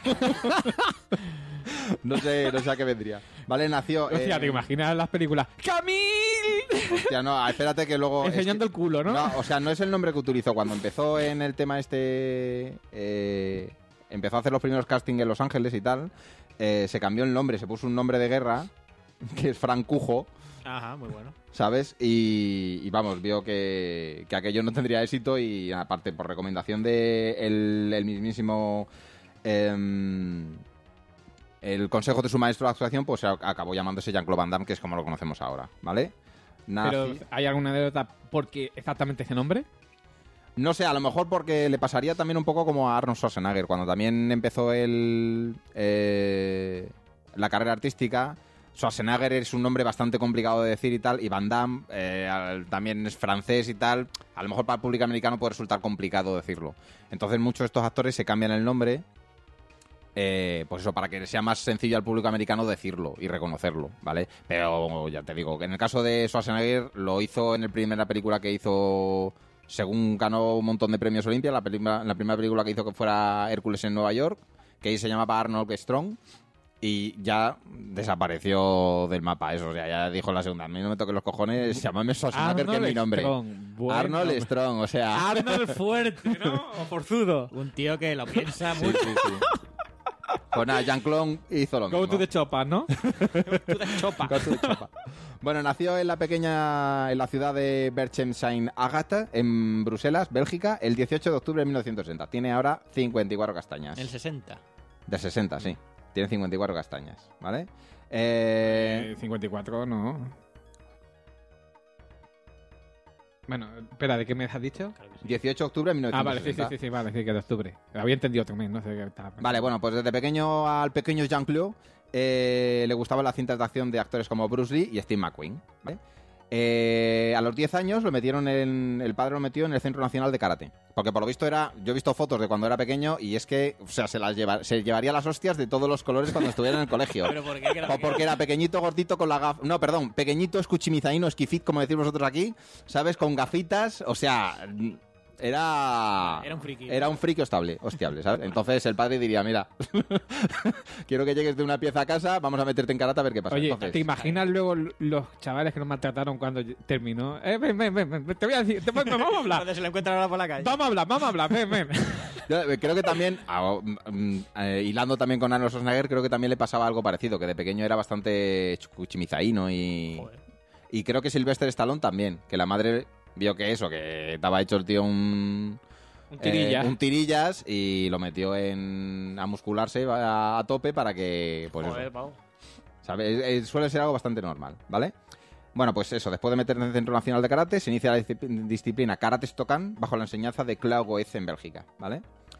No sé, no sé a qué vendría. Vale, nació... Hostia, eh, ¿te imaginas las películas? ¡Camille! Hostia, no, espérate que luego... es que- Enseñando el culo, ¿no? No, o sea, no es el nombre que utilizó. Cuando empezó en el tema este... eh, empezó a hacer los primeros castings en Los Ángeles y tal, eh, se cambió el nombre, se puso un nombre de guerra, que es Francujo, Ajá, muy bueno. ¿Sabes? Y, y vamos, vio que, que aquello no tendría éxito y aparte por recomendación de el, el mismísimo em, el consejo de su maestro de actuación, pues a- acabó llamándose Jean-Claude Van Damme, que es como lo conocemos ahora, ¿vale? Nazi- Pero ¿hay alguna anécdota por qué exactamente ese nombre? No sé, a lo mejor porque le pasaría también un poco como a Arnold Schwarzenegger, cuando también empezó el, eh, la carrera artística. Schwarzenegger es un nombre bastante complicado de decir y tal, y Van Damme eh, al- también es francés y tal. A lo mejor para el público americano puede resultar complicado decirlo. Entonces muchos de estos actores se cambian el nombre, eh, pues eso, para que sea más sencillo al público americano decirlo y reconocerlo, ¿vale? Pero ya te digo, que en el caso de Schwarzenegger lo hizo en la primera película que hizo, según ganó un montón de premios Olimpia, la, película- la primera película que hizo que fuera Hércules en Nueva York, que ahí se llamaba Arnold Strong. Y ya desapareció del mapa eso, o sea, ya dijo la segunda, a mí no me toquen los cojones, llámame Schwarzenegger, que es mi nombre. Strong. Buen Arnold nombre. Strong, o sea... Arnold fuerte, ¿no? O forzudo. Un tío que lo piensa Sí, mucho. sí, sí. Pues nada, Jean-Claude hizo lo Go mismo. to the chopa, ¿no? Tú de chopa. Go to the chopper. Bueno, nació en la pequeña, en la ciudad de Berchem-Saint-Agathe, en Bruselas, Bélgica, el dieciocho de octubre de mil novecientos sesenta. Tiene ahora cincuenta y cuatro castañas. El sesenta. De sesenta, sí. Tiene cincuenta y cuatro castañas, ¿vale? Eh... Eh, cincuenta y cuatro, no. Bueno, espera, ¿de qué me has dicho? Claro que sí. dieciocho de octubre de mil Ah, novecientos vale, sí, sesenta. sí, sí, sí, vale, sí, que de octubre. Lo había entendido también, no sé qué estaba pensando. Vale, bueno, pues desde pequeño al pequeño Jean-Claude eh, le gustaban las cintas de acción de actores como Bruce Lee y Steve McQueen, ¿vale? Eh, a los diez años lo metieron en, el padre lo metió en el Centro Nacional de Karate. Porque por lo visto era, yo he visto fotos de cuando era pequeño y es que, o sea, se las lleva, se llevaría las hostias de todos los colores cuando estuviera en el colegio. ¿Pero por qué? Que era O porque era pequeñito, gordito, con la gaf... No, perdón, pequeñito, escuchimizaíno, esquifit, como decís vosotros aquí, ¿sabes? Con gafitas, o sea... Era... Era un friki. Era un friki hostiable, hostiable, ¿sabes? Entonces el padre diría, mira, quiero que llegues de una pieza a casa, vamos a meterte en karate a ver qué pasa. Oye, Entonces, ¿te imaginas luego los chavales que nos maltrataron cuando terminó? Eh, ven, ven, ven, ven, te voy a decir, te- ven, ven, vamos a hablar. Cuando se lo encuentran ahora por la calle. Vamos a hablar, vamos a hablar, ven, ven. yo, eh, creo que también, ah, mm, eh, hilando también con Arnold Schwarzenegger, creo que también le pasaba algo parecido, que de pequeño era bastante chuchimizaíno y... Joder. Y creo que Sylvester Stallone también, que la madre vio que eso, que estaba hecho el tío un... Un tirilla. eh, un tirillas y lo metió en a muscularse a, a tope para que pues Joder, eso, Pau. ¿sabes? Eh, eh, suele ser algo bastante normal, ¿vale? Bueno, pues eso, después de meterse en el Centro Nacional de Karate, se inicia la disci- disciplina Karate Stokan bajo la enseñanza de Claude Goetz en Bélgica, ¿vale?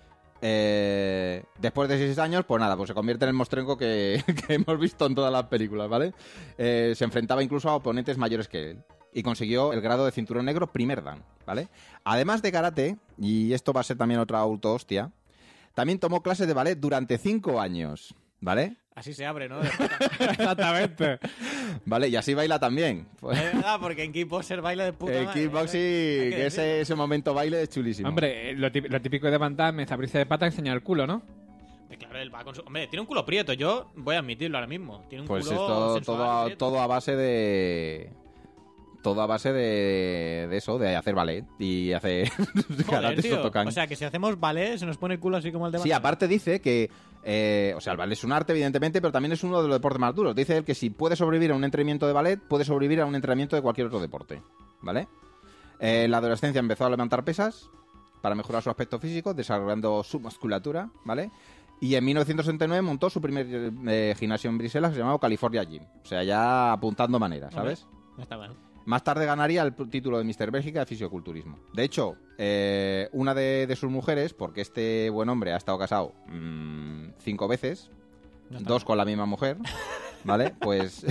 Eh, después de seis años, pues nada, pues se convierte en el mostrenco que, que hemos visto en todas las películas, ¿vale? Eh, se enfrentaba incluso a oponentes mayores que él y consiguió el grado de cinturón negro primer dan, ¿vale? Además de karate, y esto va a ser también otra auto hostia, también tomó clases de ballet durante cinco años, ¿vale? Así se abre, ¿no? Exactamente. ¿Vale? Y así baila también. Pues, Es verdad, porque en kickboxer baila de puta el madre, kickboxing, ¿eh? Hay que que ese, decirlo. ese momento baile es chulísimo. Hombre, eh, lo típico, lo típico de Van Damme es abrirse de pata y enseñar el culo, ¿no? Eh, Claro, él va con su... Hombre, tiene un culo prieto, yo voy a admitirlo ahora mismo. Tiene un Pues culo esto sensual, todo, a, prieto. todo a base de... Todo a base de, de eso, de hacer ballet y hacer Joder, karate tío. Shotokan. O sea, que si hacemos ballet se nos pone el culo así como el de Sí, Van Damme. aparte dice que, eh, o sea, el ballet es un arte, evidentemente, pero también es uno de los deportes más duros. Dice él que si puede sobrevivir a un entrenamiento de ballet, puede sobrevivir a un entrenamiento de cualquier otro deporte, ¿vale? Eh, en la adolescencia empezó a levantar pesas para mejorar su aspecto físico, desarrollando su musculatura, ¿vale? Y en mil novecientos sesenta y nueve montó su primer eh, gimnasio en Bruselas que se llamaba California Gym. O sea, ya apuntando maneras, ¿sabes? Hombre, no está mal. Más tarde ganaría el p- título de míster Bélgica de fisioculturismo. De hecho, eh, una de, de sus mujeres, porque este buen hombre ha estado casado mmm, cinco veces, No está dos mal. con la misma mujer, ¿vale? Pues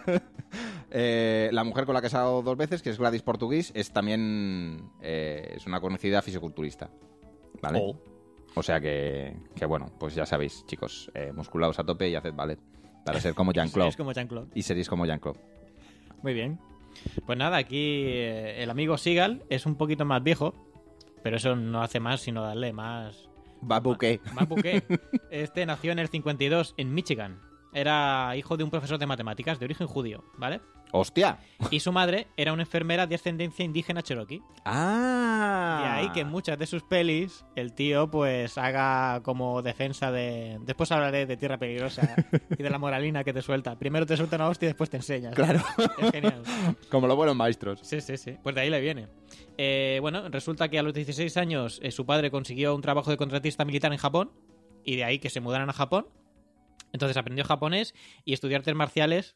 eh, la mujer con la que ha casado dos veces, que es Gladys Portugués, es también eh, es una conocida fisioculturista, ¿vale? Oh. O sea que, que, bueno, pues ya sabéis, chicos, eh, musculaos a tope y haced ballet para ser como Jean-Claude. Es como Jean-Claude. Y seréis como Jean-Claude. Muy bien. Pues nada, aquí eh, el amigo Seagal es un poquito más viejo, pero eso no hace más sino darle más... Babuque. Más buque. Este nació en el cincuenta y dos en Michigan. era hijo de un profesor de matemáticas de origen judío, ¿vale? ¡Hostia! Y su madre era una enfermera de ascendencia indígena cherokee. ¡Ah! De ahí que en muchas de sus pelis el tío pues haga como defensa de... Después hablaré de Tierra Peligrosa y de la moralina que te suelta. Primero te suelta una hostia y después te enseñas. Claro. Es genial. Como los buenos maestros. Sí, sí, sí. Pues de ahí le viene. Eh, bueno, resulta que a los dieciséis años eh, su padre consiguió un trabajo de contratista militar en Japón y de ahí que se mudaran a Japón. Entonces aprendió japonés y estudió artes marciales.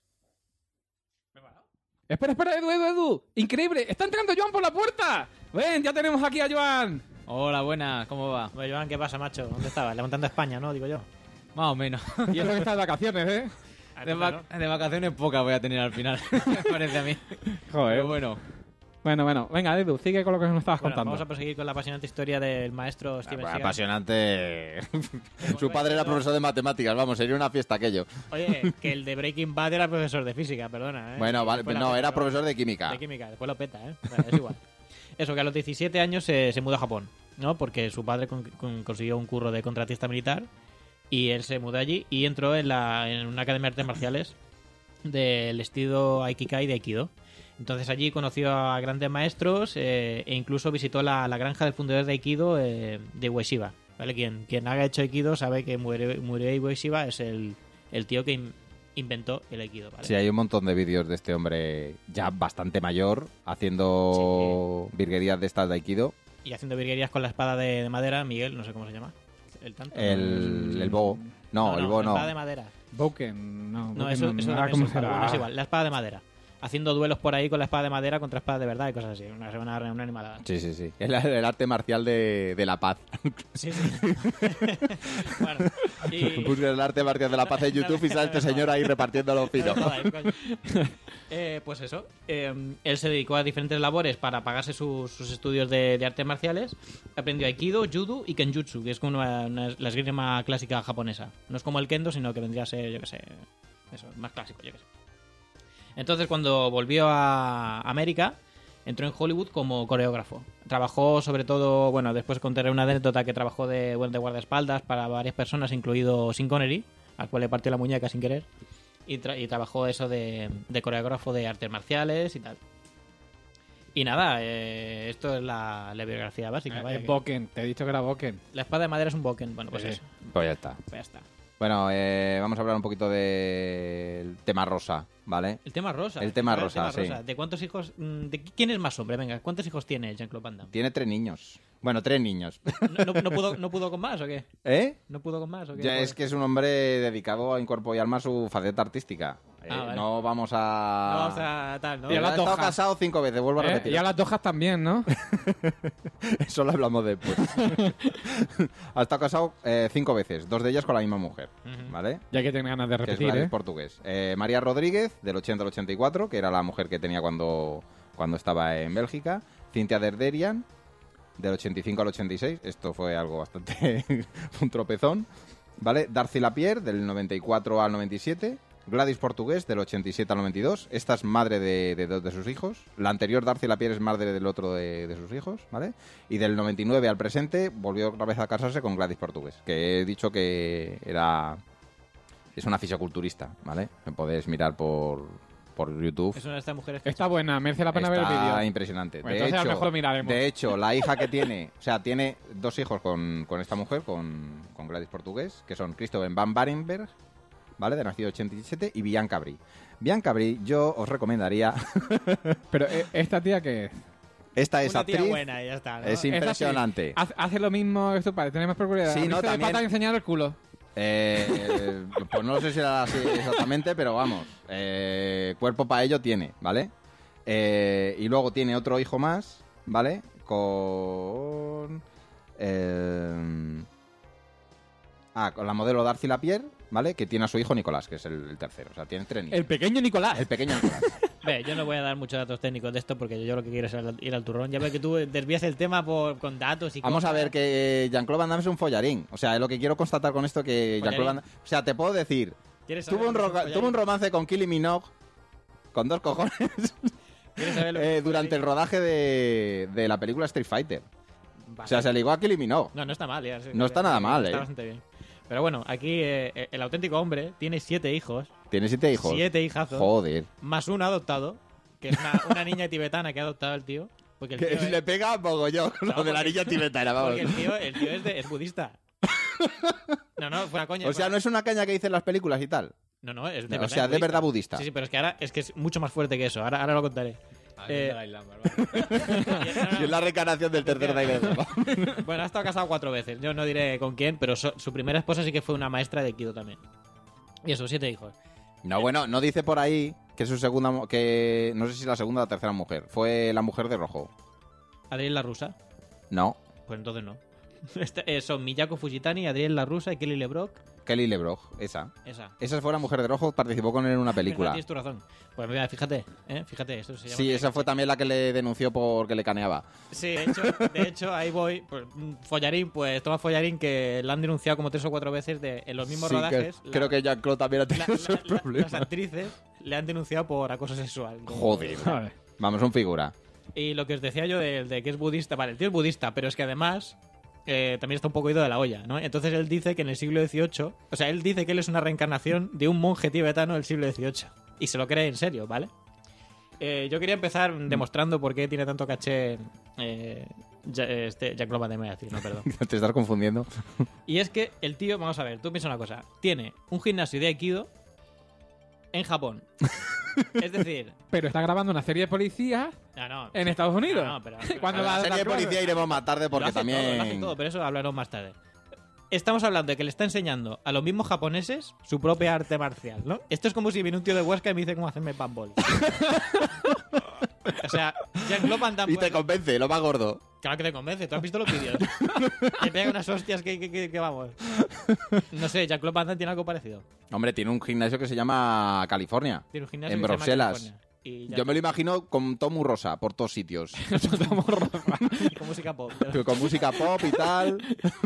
Espera, espera, Edu, Edu, Edu. Increíble. Está entrando Joan por la puerta. Ven, ya tenemos aquí a Joan. Hola, buenas, ¿cómo va? Bueno, Joan, ¿qué pasa, macho? ¿Dónde estabas? Levantando España, ¿no? Digo yo. Más o menos. Y eso que está de vacaciones, ¿eh? De, va- de vacaciones pocas voy a tener al final, me parece a mí. Joder. Pero bueno, Bueno, bueno. Venga, Edu, sigue con lo que nos estabas Bueno, contando. vamos a proseguir con la apasionante historia del maestro Steven Bueno, Seagal. apasionante. Su padre era profesor de matemáticas, vamos, sería una fiesta aquello. Oye, que el de Breaking Bad era profesor de física, perdona, ¿eh? Bueno, vale, Después la no, peta, era ¿no? profesor de química. De química, después lo peta, ¿eh? Bueno, es igual. Eso, que a los diecisiete años se, se mudó a Japón, ¿no? Porque su padre con- con- consiguió un curro de contratista militar y él se mudó allí y entró en, la, en una academia de artes marciales del estilo Aikikai de Aikido. Entonces allí conoció a grandes maestros eh, e incluso visitó la, la granja del fundador de Aikido eh, de Ueshiba, ¿vale? Quien, quien haga hecho Aikido sabe que Murray Murray Ueshiba es el, el tío que in- inventó el Aikido, ¿vale? Sí, hay un montón de vídeos de este hombre ya bastante mayor haciendo virguerías de estas de Aikido. Y haciendo virguerías con la espada de, de madera, Miguel, no sé cómo se llama. El tanto. El, el bow. No, el bow la no. espada de madera. Boken, no. No, Boken eso, no, eso nada también como es espada, será. bueno, es igual, la espada de madera. Haciendo duelos por ahí con la espada de madera contra espadas de verdad y cosas así. Una semana una animalada. Sí, sí, sí. Es la- el arte marcial de, de la paz. Sí, sí. Bueno, y... Busca el arte marcial de la paz en YouTube y sale este señor ahí repartiendo los No, pinos. joder, coño. Eh, pues eso, eh, él se dedicó a diferentes labores para pagarse sus, sus estudios de, de artes marciales. Aprendió Aikido, Judo y Kenjutsu, que es como una, una- la esgrima clásica japonesa. No es como el Kendo, sino que vendría a ser, yo qué sé, eso, más clásico, yo qué sé. Entonces, cuando volvió a América, entró en Hollywood como coreógrafo. Trabajó sobre todo, bueno, después contaré una anécdota que trabajó de, bueno, de guardaespaldas para varias personas, incluido Sean Connery, al cual le partió la muñeca sin querer. Y, tra- y trabajó eso de, de coreógrafo de artes marciales y tal. Y nada, eh, esto es la, la biografía básica. Eh, vaya es que- Boken, te he dicho que era Boken. La espada de madera es un boken. Bueno, pues Sí. eso. Pues ya está. Pues ya está. Bueno, eh, vamos a hablar un poquito del tema rosa, ¿vale? El tema rosa. El tema A ver, rosa, sí. ¿De cuántos hijos? mm, ¿De quién es más hombre? Venga, ¿cuántos hijos tiene Jean-Claude Van Damme? Tiene tres niños. Bueno, tres niños. ¿No, no- no pudo, ¿No pudo con más o qué? ¿Eh? ¿No pudo con más o qué? Ya es que es un hombre dedicado en cuerpo y alma a su faceta artística. Eh, Ah, vale. No vamos a... No vamos a tal, ¿no? Y a Él las ha estado Doha. casado cinco veces, vuelvo a Eh, repetir. y a las Dojas también, ¿no? Eso lo hablamos después. Ha estado casado eh, cinco veces, dos de ellas con la misma mujer, Ujú. ¿vale? Ya que tengo ganas de Que es repetir, Gladys ¿eh? portugués. Eh, María Rodríguez, del ochenta al ochenta y cuatro, que era la mujer que tenía cuando, cuando estaba en Bélgica. Cintia Derderian, del ochenta y cinco al ochenta y seis. Esto fue algo bastante... un tropezón. ¿Vale? Darcy Lapierre, del noventa y cuatro al noventa y siete. Gladys Portugués, del ochenta y siete al noventa y dos. Esta es madre de, de dos de sus hijos. La anterior, Darcy Lapierre, es madre del otro de, de sus hijos, ¿vale? Y del noventa y nueve al presente volvió otra vez a casarse con Gladys Portugués, que he dicho que era... es una fisioculturista, ¿vale? Me podéis mirar por, por YouTube. Es una de estas mujeres que... Está buena, merece la pena ver el Está vídeo. impresionante. Bueno, de, entonces a hecho, lo mejor lo miraremos. de hecho, la hija que tiene, o sea, tiene dos hijos con, con esta mujer, con, con Gladys Portugués, que son Christopher Van Barenberg, ¿vale? De nacido ochenta y siete, y Bianca Brie. Bianca Brie, yo os recomendaría. Pero eh, esta tía que Esta es Una tía actriz, buena y ya está, ¿no? es impresionante. hace, hace lo mismo que tu padre, tiene más peculiaridad. Sí, A mí no, se me también- falta enseñar el culo. Eh, pues no sé si era así exactamente, pero vamos, eh, cuerpo para ello tiene, ¿vale? Eh, y luego tiene otro hijo más, ¿vale? Con... eh, ah, con la modelo Darcy Lapierre, ¿vale? Que tiene a su hijo Nicolás, que es el, el tercero. O sea, tiene tres niños. El pequeño Nicolás. El pequeño Nicolás. Ve, yo no voy a dar muchos datos técnicos de esto porque yo lo que quiero es ir- ir al turrón. Ya veo que tú desvías el tema por, con datos y Vamos a cosas. ver que Jean-Claude Van Damme es un follarín. O sea, es lo que quiero constatar con esto que Jean-Claude Van Damme... O sea, te puedo decir, ¿Quieres saber tuvo un, lo que es roca- un tuvo un romance con Kylie Minogue, con dos cojones, ¿Quieres saber lo que eh, es un durante el rodaje de, de la película Street Fighter. Vale. O sea, se ligó a Kylie Minogue. No, no está mal. Ya, sí, No está nada mal, Está eh. bastante bien. Pero bueno, aquí eh, el auténtico hombre tiene siete hijos. ¿Tiene siete hijos? Siete hijazos. Joder. Más uno adoptado, que es una, una niña tibetana que ha adoptado el tío. Porque el tío es, Le pega mogollón con No, lo de la porque- niña tibetana, vamos. porque el tío, el tío es, de- es budista. No, no, fuera coña. O sea, no es una caña que dicen las películas y tal. No, no, es de O verdad. sea, es de verdad budista. Sí, sí, pero es que ahora es que es mucho más fuerte que eso. Ahora, ahora lo contaré. Ahí Eh, está el Dalai Lama, ¿vale? Y es la reencarnación del tercer Dalai Lama. Bueno, ha estado casado cuatro veces. Yo no diré con quién, pero so- su primera esposa sí que fue una maestra de Aikido también. Y eso, siete hijos. No, bueno, no dice por ahí que es su segunda... mu- que no sé si la segunda o la tercera mujer. Fue la mujer de rojo. Adriel la rusa. No. Pues entonces no. Este, eh, son Miyako Fujitani, Adriel la rusa y Kelly LeBrock. Kelly LeBrock, esa. Esa. Esa fue la mujer de rojo, participó con él en una película. Tienes tu razón. Pues mira, fíjate, ¿eh? Fíjate, esto se llama... Sí, esa fue también la que le denunció porque le caneaba. Sí, de hecho, de hecho ahí voy. Pues, mm, follarín, pues toma follarín que la han denunciado como tres o cuatro veces de, en los mismos Sí, que- rodajes. la- creo que Jean-Claude también ha la- tenido la- esos la- problemas. las actrices le han denunciado por acoso sexual. Joder. Joder. Vamos, un figura. Y lo que os decía yo de, de que es budista, vale, el tío es budista, pero es que además eh, también está un poco ido de la olla, ¿no? Entonces él dice que en el siglo dieciocho, o sea, él dice que él es una reencarnación de un monje tibetano del siglo dieciocho. Y se lo cree en serio, ¿vale? Eh, yo quería empezar demostrando por qué tiene tanto caché eh, ya, este, Jean-Claude Van Damme, iba a decir, no, perdón. Te estás confundiendo. Y es que el tío, vamos a ver, tú piensa una cosa, tiene un gimnasio de Aikido en Japón. Es decir, Pero está grabando una serie de policías no, no, en Estados Unidos. no, no, pero- Cuando A va la a serie de dar policía iremos más tarde Lo porque hace todo, también... lo hace todo, pero eso hablaremos más tarde. Estamos hablando de que le está enseñando a los mismos japoneses su propia arte marcial, ¿no? Esto es como si viene un tío de Huesca y me dice cómo hacerme panball. O sea, Jean-Claude Van Damme... Y te convence, lo más gordo. Claro que te convence, ¿tú has visto los vídeos? Te pega unas hostias que, que, que- que vamos. No sé, Jean-Claude Van Damme tiene algo parecido. Hombre, tiene un gimnasio que se llama California. Tiene un gimnasio En que se llama Bruselas. California. Y ya- Yo me lo imagino con todo muy rosa por todos sitios. con música pop. Con música pop y tal.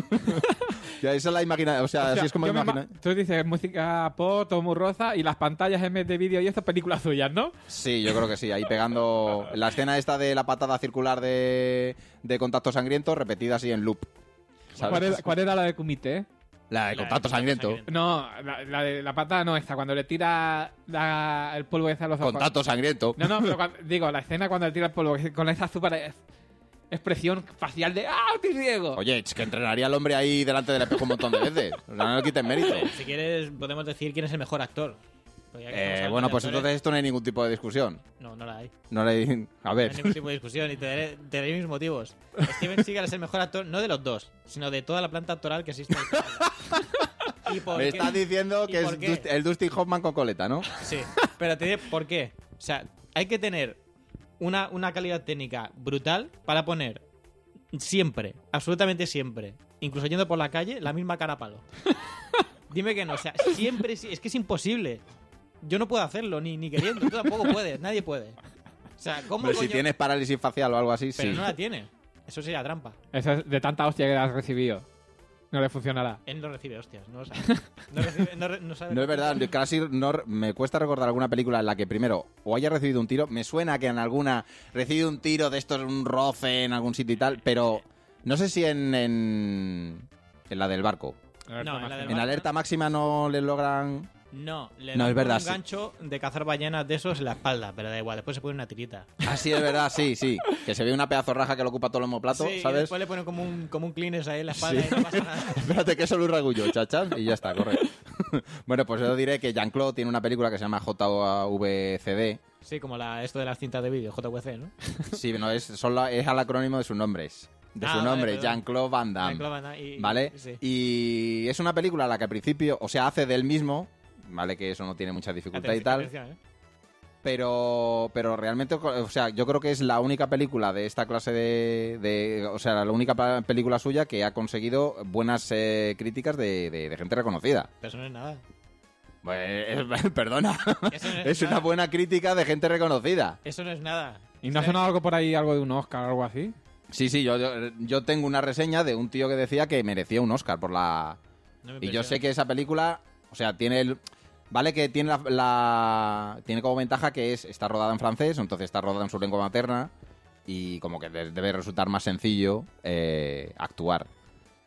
Ya, esa es la imagina... O sea, O sea, así es como yo me imagino... ima- Tú dices música pop, todo muy rosa y las pantallas en vez de vídeo y estas películas suyas, ¿no? Sí, yo creo que sí. Ahí pegando... La escena esta de la patada circular de, de Contacto Sangriento, repetida así en loop. ¿Sabes? ¿Cuál era, cuál era la de Kumite? La de La de Contacto Sangriento. No, la, la de la pata no esta, cuando le tira la- el polvo ese a los ojos. Contacto Sangriento. No, no, pero cuando- digo, la escena cuando le tira el polvo que- con esa super es- expresión facial de ¡ah, estoy ciego! Oye, es que entrenaría al hombre ahí delante del espejo un montón de veces. O sea, no le quiten mérito. Si quieres, podemos decir quién es el mejor actor. Porque ya que estamos Eh, hablando bueno, de pues actores, entonces esto no hay ningún tipo de discusión. No, no la hay. No le... A No ver. hay ningún tipo de discusión y te daré, te daré mis motivos. Steven Seagal es el mejor actor, no de los dos, sino de toda la planta actoral que existe. ¿Y por Me qué? estás diciendo ¿Y que es por qué? Dust- el Dustin Hoffman con coleta, ¿no? Sí, pero te diré por qué. O sea, hay que tener una, una calidad técnica brutal para poner siempre, absolutamente siempre, incluso yendo por la calle, la misma cara a palo. Dime que no, o sea, siempre, sí, es que es imposible. Yo no puedo hacerlo, ni, ni queriendo, tú tampoco puedes, nadie puede. O sea, ¿cómo Hombre, si coño? tienes parálisis facial o algo así, Pero sí. no la tiene. Eso sería trampa. Eso es de tanta hostia que has recibido. No le funcionará. Él no recibe hostias, no lo sabe. No, recibe, no, re- no sabe. No es verdad, yo casi no, me cuesta recordar alguna película en la que primero o haya recibido un tiro, me suena que en alguna recibido un tiro de estos, un roce en algún sitio y tal, pero no sé si en, en, en la del barco. No, en la del En barco. alerta máxima no le logran... No, le No, dan es verdad, un sí. gancho de cazar ballenas de esos en la espalda, pero da igual, después se pone una tirita. Ah, sí, es verdad, sí, sí. Que se ve una pedazo raja que lo ocupa todo el homoplato, Sí, y ¿sabes? después le ponen como un, como un Kleenex ahí en la espalda Sí. y no pasa nada. Espérate que solo un ragullo, chachas, y ya está, correcto. Bueno, pues yo diré que Jean-Claude tiene una película que se llama J V C D. Sí, como la, esto de las cintas de vídeo, J V C, ¿no? Sí, no, es, son la- es al acrónimo de sus nombres. De Ah, su vale, nombre, perdón. Jean-Claude Van Damme. Jean-Claude Van Damme y- ¿Vale? sí. Y es una película a la que al principio, o sea, hace del mismo, ¿vale? Que eso no tiene mucha dificultad y Atención, tal. atención, ¿eh? Pero, pero realmente, o sea, yo creo que es la única película de esta clase de, de- o sea, la única pa- película suya que ha conseguido buenas eh, críticas de, de- de gente reconocida. Pero eso no es nada. Pues, es- perdona, Eso no es, es una nada. buena crítica de gente reconocida. Eso no es nada. ¿Y no ha O sea, sonado algo por ahí, algo de un Oscar o algo así? Sí, sí, yo, yo, yo tengo una reseña de un tío que decía que merecía un Oscar por la... no me Y yo impresiona. sé que esa película, o sea, tiene el... Vale que tiene la, la- tiene como ventaja que es está rodada en francés, entonces está rodada en su lengua materna y como que de- debe resultar más sencillo eh, actuar.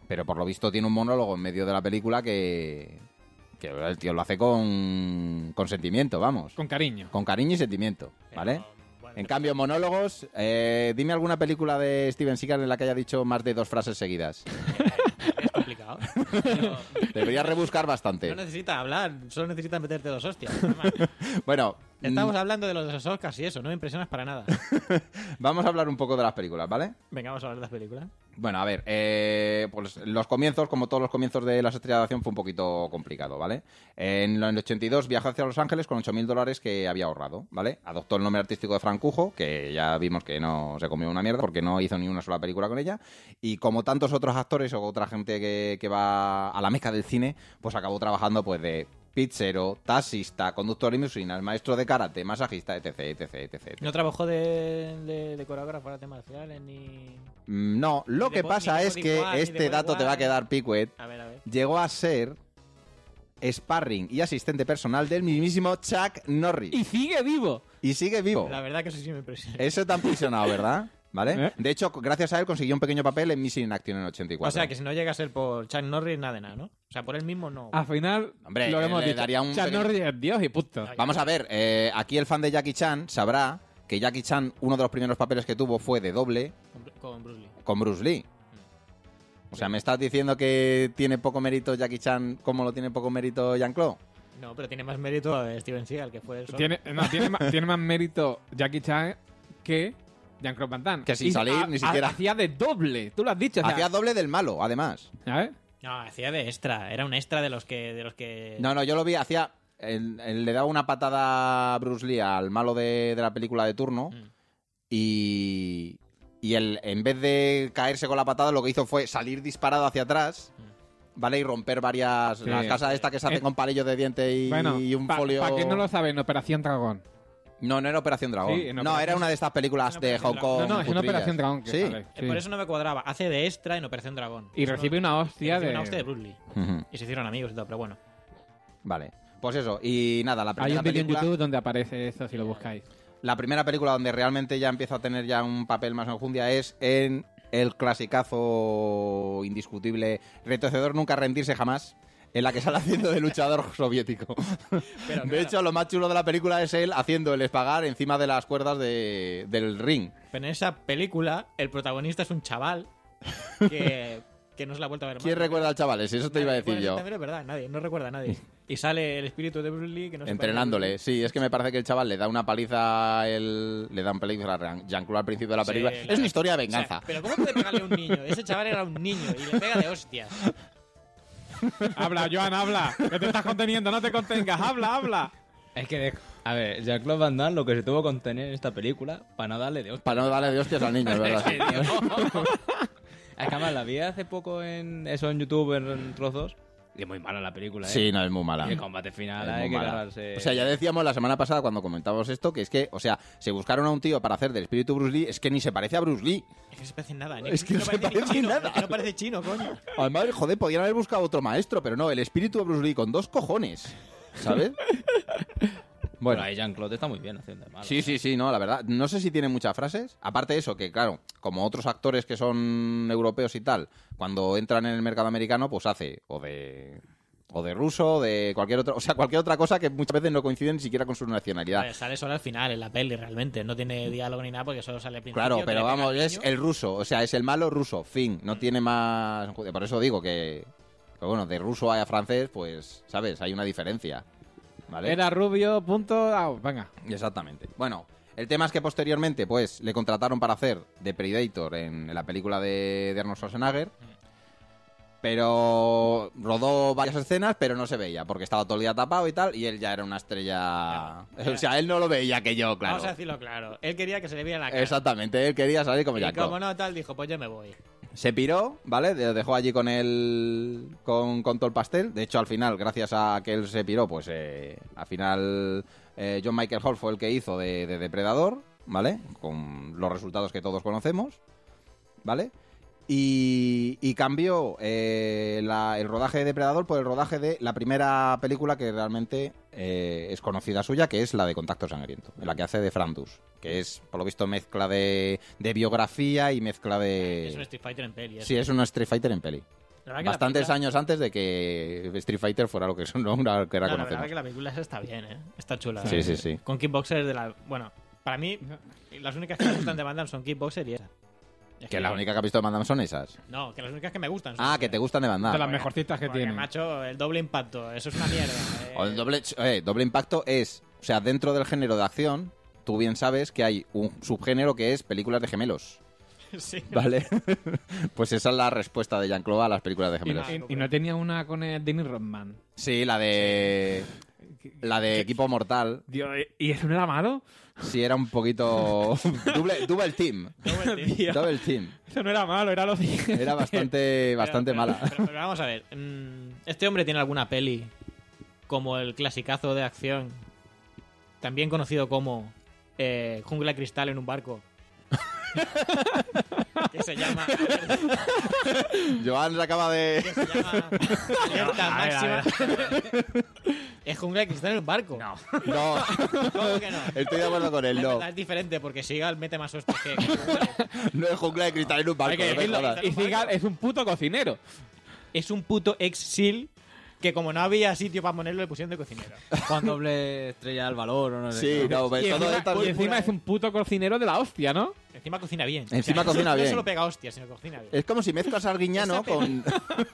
Pero por lo visto tiene un monólogo en medio de la película que, que el tío lo hace con, con sentimiento, vamos. Con cariño. Con cariño y sentimiento, ¿vale? Pero, bueno, En cambio, monólogos, eh, dime alguna película de Steven Seagal en la que haya dicho más de dos frases seguidas. es complicado. Pero Deberías rebuscar bastante. no necesita hablar, solo necesita meterte dos hostias. Bueno, Estamos hablando de los de los Oscars y eso, no me impresionas para nada. vamos a hablar un poco de las películas, ¿vale? Venga, vamos a hablar de las películas. Bueno, a ver, eh, pues los comienzos, como todos los comienzos de las estrellas de acción, fue un poquito complicado, ¿vale? En el ochenta y dos viajó hacia Los Ángeles con ocho mil dólares que había ahorrado, ¿vale? Adoptó el nombre artístico de Frank Cujo, que ya vimos que no se comió una mierda porque no hizo ni una sola película con ella. Y como tantos otros actores o otra gente que, que va a la meca del cine, pues acabó trabajando pues de pizzero, taxista, conductor de limusina, maestro de karate, masajista, etc, etc, etc, etc. No trabajó de, de, de coreógrafo de artes marciales ni... Mm, No, lo Ni que de pasa bo- ni de es que bodyguard, ni de este dato te va a bodyguard. quedar picuet. A ver, a ver. Llegó a ser sparring y asistente personal del mismísimo Chuck Norris. Y sigue vivo. Y sigue vivo. La verdad que eso sí me impresiona. Eso te han prisionado, ¿verdad? ¿Vale? ¿Eh? De hecho, gracias a él consiguió un pequeño papel en Missing in Action en ochenta y cuatro. O sea, que si no llega a ser por Chuck Norris, nada de nada, ¿no? O sea, por él mismo no. Al final, Hombre, lo hemos le dicho. daría un Chuck pequeño- Norris es Dios y punto. Ay. Vamos a ver, eh, aquí el fan de Jackie Chan sabrá que Jackie Chan, uno de los primeros papeles que tuvo fue de doble Con, con Bruce Lee. con Bruce Lee. O sea, ¿me estás diciendo que tiene poco mérito Jackie Chan como lo tiene poco mérito Jean-Claude? No, pero tiene más mérito Steven Seagal, que fue el solo. Tiene, no, tiene, más, tiene más mérito Jackie Chan que Jean-Claude Van Damme. Que sin Y salir, ha- ni siquiera. ha- Hacía de doble, tú lo has dicho. o sea, Hacía doble del malo, además. ¿sabes? No, hacía de extra. Era un extra de los que... De los que... No, no, yo lo vi, hacía... él- él le daba una patada a Bruce Lee al malo de, de la película de turno Mm. y... Y él, en vez de caerse con la patada, lo que hizo fue salir disparado hacia atrás, ¿vale? Y romper varias... Sí. Las casas estas que se hacen Eh, con palillos de diente y, Bueno, y un para folio... que no lo saben, Operación Dragón. No, no era Operación Dragón. Sí, en no, Operación- era una de estas películas en de Operación Hong Kong. No, no, es una cutrillas. Operación Dragón. Que Sí. sale, Eh, sí. Por eso no me cuadraba. Hace de extra en Operación Dragón. Y Eso recibe no- una y hostia recibe de... una hostia de Bruce Lee. Ujú. Y se hicieron amigos y todo, pero bueno. Vale. Pues eso. Y nada, la Hay primera un vídeo en película... YouTube donde aparece eso si lo buscáis. La primera película donde realmente ya empieza a tener ya un papel más enjundia es en el clasicazo indiscutible Retroceder nunca rendirse jamás, en la que sale haciendo de luchador soviético. Pero, De claro, hecho, lo más chulo de la película es él haciendo el espagar encima de las cuerdas de- del ring. pero en esa película, el protagonista es un chaval que, que no se la ha vuelto a ver más. ¿Quién recuerda al chaval? Eso te iba a Nadie. decir Bueno, eso yo. también es verdad, nadie, no recuerda a nadie. Y sale el espíritu de Bruce Lee que no se Entrenándole, parece a sí, es que me parece que el chaval le da una paliza el, le da un paliza a Jean-Claude al principio de la Sí, película. la- es una historia de Bruce Lee. O venganza. sea, pero ¿cómo puede pegarle a un niño? Ese chaval era un niño y le pega de hostias. Habla, Joan, habla. Que te estás conteniendo, no te contengas. Habla, habla. Es que, de- a ver, Jean-Claude Van Damme lo que se tuvo que contener en esta película para no darle de hostia. Para no darle de hostias al niño, es verdad. Es que además la vi hace poco en eso en YouTube en, en trozos y es muy mala la película, ¿eh? Sí, no, es muy mala. Y el combate final Es hay muy que mala. cargarse. O sea, ya decíamos la semana pasada cuando comentábamos esto que es que, o sea, se buscaron a un tío para hacer del espíritu Bruce Lee, es que ni se parece a Bruce Lee. Es que se parece en nada. ni- Es que no se parece ni parece chino, nada. es que no parece chino, coño. Además, joder, podrían haber buscado otro maestro, pero no, el espíritu de Bruce Lee con dos cojones, ¿sabes? Bueno, Bueno, ahí Jean-Claude está muy bien haciendo de malo. sí, sí, sí, no, la verdad. No sé si tiene muchas frases. Aparte de eso, que claro, como otros actores que son europeos y tal, cuando entran en el mercado americano, pues hace o de... O de ruso, o de cualquier otro, o sea, cualquier otra cosa que muchas veces no coincide ni siquiera con su nacionalidad. Vale, sale solo al final en la peli, realmente. No tiene diálogo ni nada porque solo sale al principio. Claro, que pero le pega vamos, al es niño. el ruso, o sea, es el malo ruso, fin, no tiene más... Por eso digo que, que bueno, de ruso a francés, pues, ¿sabes? Hay una diferencia, ¿vale? Era rubio, punto. Ah, venga. Exactamente. Bueno, el tema es que posteriormente, pues, le contrataron para hacer de Predator en, en la película de, de Arnold Schwarzenegger, pero rodó varias escenas, pero no se veía, porque estaba todo el día tapado y tal, y él ya era una estrella... Claro. O sea, él no lo veía que yo, claro. Vamos a decirlo claro. Él quería que se le viera la cara. Exactamente, él quería salir como Y Jack. como no, tal, dijo, pues yo me voy. Se piró, ¿vale? Lo dejó allí con el con, con todo el pastel. De hecho, al final, gracias a que él se piró, pues eh, al final eh, John Michael Hall fue el que hizo de, de Depredador, ¿vale? Con los resultados que todos conocemos, ¿vale? Y, y cambió eh, la- el rodaje de Depredador por el rodaje de la primera película que realmente eh, es conocida suya, que es la de Contacto Sangriento, en la que hace de Frandus, que es, por lo visto, mezcla de, de biografía y mezcla de... Es un Street Fighter en peli. Sí, es un Street Fighter en peli. La verdad que la bastantes película- años antes de que Street Fighter fuera lo que, son, no, que ahora No, la verdad conocemos. que la película esa está bien, ¿eh? Está chula. Sí, sí, sí. Con Kickboxer de la... Bueno, para mí, las únicas que me gustan de Van Damme son Kickboxer y esa. Es Que la única que has visto de Van Damme son esas. No, que las únicas que me gustan son Ah, esas. que te gustan de Van De Damme. las mejorcitas que Porque, tiene. macho, el doble impacto, eso es una mierda. eh. O el doble, eh, doble impacto es, o sea, dentro del género de acción, tú bien sabes que hay un subgénero que es películas de gemelos, Sí. ¿vale? Pues esa es la respuesta de Jean-Claude a las películas de Y, gemelos. y- y no tenía una con el Dennis Rodman. Sí, la de... La de Equipo Mortal, Dios, ¿y eso no era malo? sí era un poquito... double, double team, Double team. double team. Eso no era malo, era lo siguiente. Era bastante, bastante Pero- pero- mala. Pero, pero vamos a ver. mm, ¿Este hombre tiene alguna peli como el clasicazo de acción, también conocido como eh, Jungla de Cristal en un barco? que se llama... Joan se acaba de... Que se llama Alerta a ver, a Máxima. Es Jungla de Cristal en un barco. No. No, ¿Cómo que no? estoy de acuerdo con él, Es no. verdad, es diferente porque Seagal mete más hostias que... No es Jungla de Cristal en un barco, Hay que no me decirlo. jodas. Y Seagal es un puto cocinero. Es un puto ex-SEAL que como no había sitio para ponerlo le pusieron de cocinero. Con doble estrella al valor o no sé. Sí, qué. no, ves, Y todo encima, esto- y encima es un puto cocinero de la hostia, ¿no? Encima cocina bien. Encima no- cocina no bien. solo pega hostias, sino que cocina bien. Es como si mezclas a Arguiñano Esa con...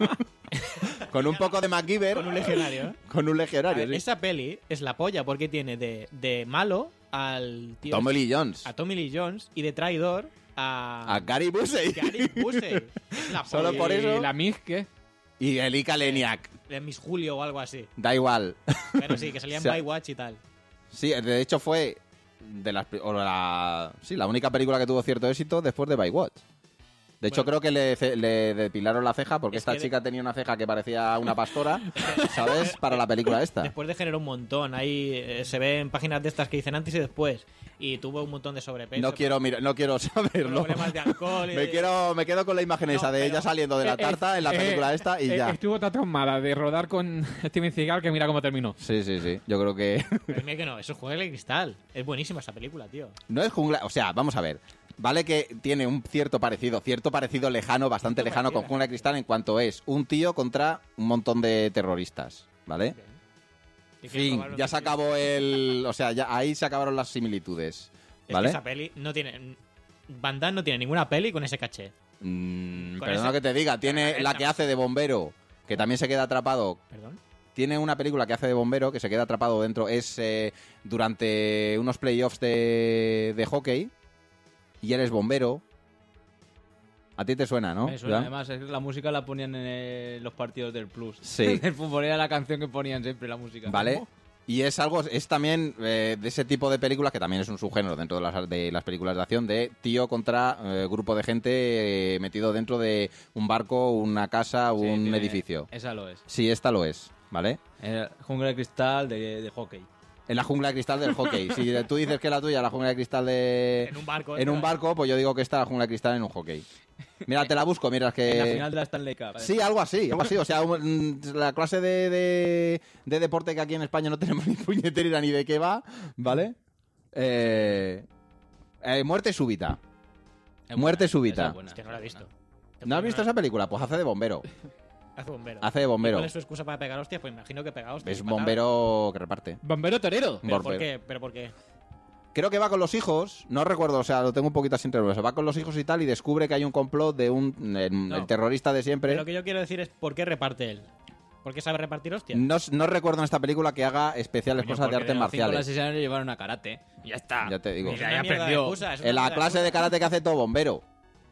con un poco de MacGyver, Con un legionario, ¿eh? con un A legionario, ver, sí. esa peli es la polla porque tiene de, de malo al tío Tommy Lee Jones. a Tommy Lee Jones y de traidor a, A Gary Busey. Gary Busey. Es la Solo polla. por eso- ¿Y la Miss qué? Y Elika Leniak. De Miss Julio o algo así. Da igual. Pero sí, que salía en O sea, Baywatch y tal. Sí, de hecho fue de las pri- o la, sí, la única película que tuvo cierto éxito después de Baywatch. De hecho, Bueno. creo que le, ce- le depilaron la ceja porque Es esta que de- chica tenía una ceja que parecía una pastora, ¿sabes? Para la película esta. Después de generó un montón. Ahí eh, se ve en páginas de estas que dicen antes y después. Y tuvo un montón de sobrepeso. No quiero, mira, no quiero saberlo. Problemas de alcohol. y Me, de- quiero, me quedo con la imagen No, esa de pero- ella saliendo de la Eh, tarta en la eh, película esta y eh, ya. Estuvo tan traumada de rodar con Steven Seagal que mira cómo terminó. Sí, sí, sí. Yo creo que Pero mira que no, eso es Jungla de Cristal. Es buenísima esa película, tío. no es jungla. O sea, vamos a ver. Vale que tiene un cierto parecido, cierto parecido lejano, bastante Cierto lejano con parecido. Jungla de Cristal en cuanto es un tío contra un montón de terroristas, ¿vale? Y quiero Fin, probarlo ya en se mi vida. acabó el... O sea, ya ahí se acabaron las similitudes, Es ¿vale? que esa peli no tiene... Van Damme no tiene ninguna peli con ese caché. Mm, Con perdona ese- que te diga, tiene Esa- la que hace de bombero, que también se queda atrapado. Perdón. Tiene una película que hace de bombero, que se queda atrapado dentro, es eh, durante unos playoffs de, de hockey, y él es bombero. A ti te suena, ¿no? Me suena, ¿Ya? además, es que la música la ponían en eh, los partidos del Plus. Sí. Del fútbol era la canción que ponían siempre, la música. ¿Vale? Y es algo, es también eh, de ese tipo de películas, que también es un subgénero dentro de las, de las películas de acción, de tío contra eh, grupo de gente eh, metido dentro de un barco, una casa, Sí, un tiene- edificio. Esa lo es. Sí, esta lo es, ¿vale? Era Jungla de Cristal de, de hockey. En la jungla de cristal del hockey. Si tú dices que la tuya, la jungla de cristal de... En un barco. En un barco, pues yo digo que está la jungla de cristal en un hockey. Mira, te la busco, mira, es que... En la final de la Stanley Cup. Sí, algo así, algo así. O sea, un- la clase de, de, de deporte que aquí en España no tenemos ni puñetera ni de qué va, ¿vale? Eh, eh, muerte súbita. Es muerte buena, súbita. esa es buena. Hostia, no la he visto. ¿No has visto esa película? Pues hace de bombero. Hace bombero. Hace de ¿Y bombero. ¿Cuál es su excusa para pegar hostias? Pues imagino que pega hostias. Es y patadas. bombero que reparte. Bombero torero. ¿Pero por bombero. qué? ¿Pero por qué? Creo que va con los hijos, no recuerdo, o sea, lo tengo un poquito así entre los. Va con los hijos y tal y descubre que hay un complot de un el, No. el terrorista de siempre. Pero lo que yo quiero decir es ¿por qué reparte él? ¿Por qué sabe repartir hostias? No, no recuerdo en esta película que haga especiales Coño, cosas de porque artes los cinco a las marciales. seis años le llevaron a karate. Y ya está. Ya te digo. Es Mira, una ya mierda de aprendió. excusa, es una En la mierda clase de excusa. karate que hace todo bombero.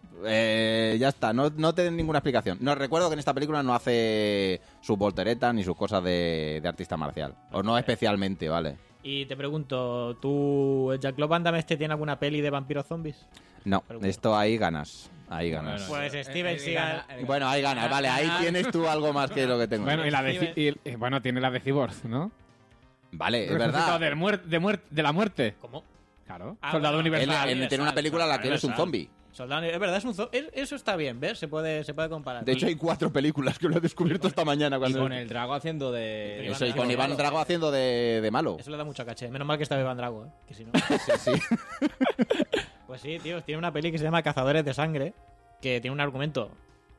Eh, ya está, no, no te den ninguna explicación. No recuerdo que en esta película no hace sus volteretas ni sus cosas de, de artista marcial. O no especialmente, ¿vale? Y te pregunto, ¿tú, Jean-Claude Van Damme este tiene alguna peli de vampiros zombies? No, Pero- esto ahí ganas. Ahí ganas. Pues el- Steven el- Seagal- el- el- Bueno, ahí ganas, vale. Ahí tienes tú algo más que lo que tengo. Bueno, y la de, Steven- y el- eh, bueno, tiene la de Cyborg, ¿no? Vale, es Resucitado verdad. del muer- de, muer- de la muerte. ¿Cómo? Claro. Ah, Soldado bueno, Él, universal. él tiene una película en la que él es un Universal. zombie. Soldado, es verdad, es un zo- es- eso está bien, ¿ves? Se puede, se puede comparar. De hecho, hay cuatro películas que lo he descubierto esta mañana. Y Cuando... con el Drago haciendo de... Eso, y Iván con Iván Drago. Drago haciendo de, de malo. Eso le da mucho caché. Menos mal que está Iván Drago, ¿eh? Que si no... Sí, sí. Pues sí, tío, tiene una peli que se llama Cazadores de Sangre, que tiene un argumento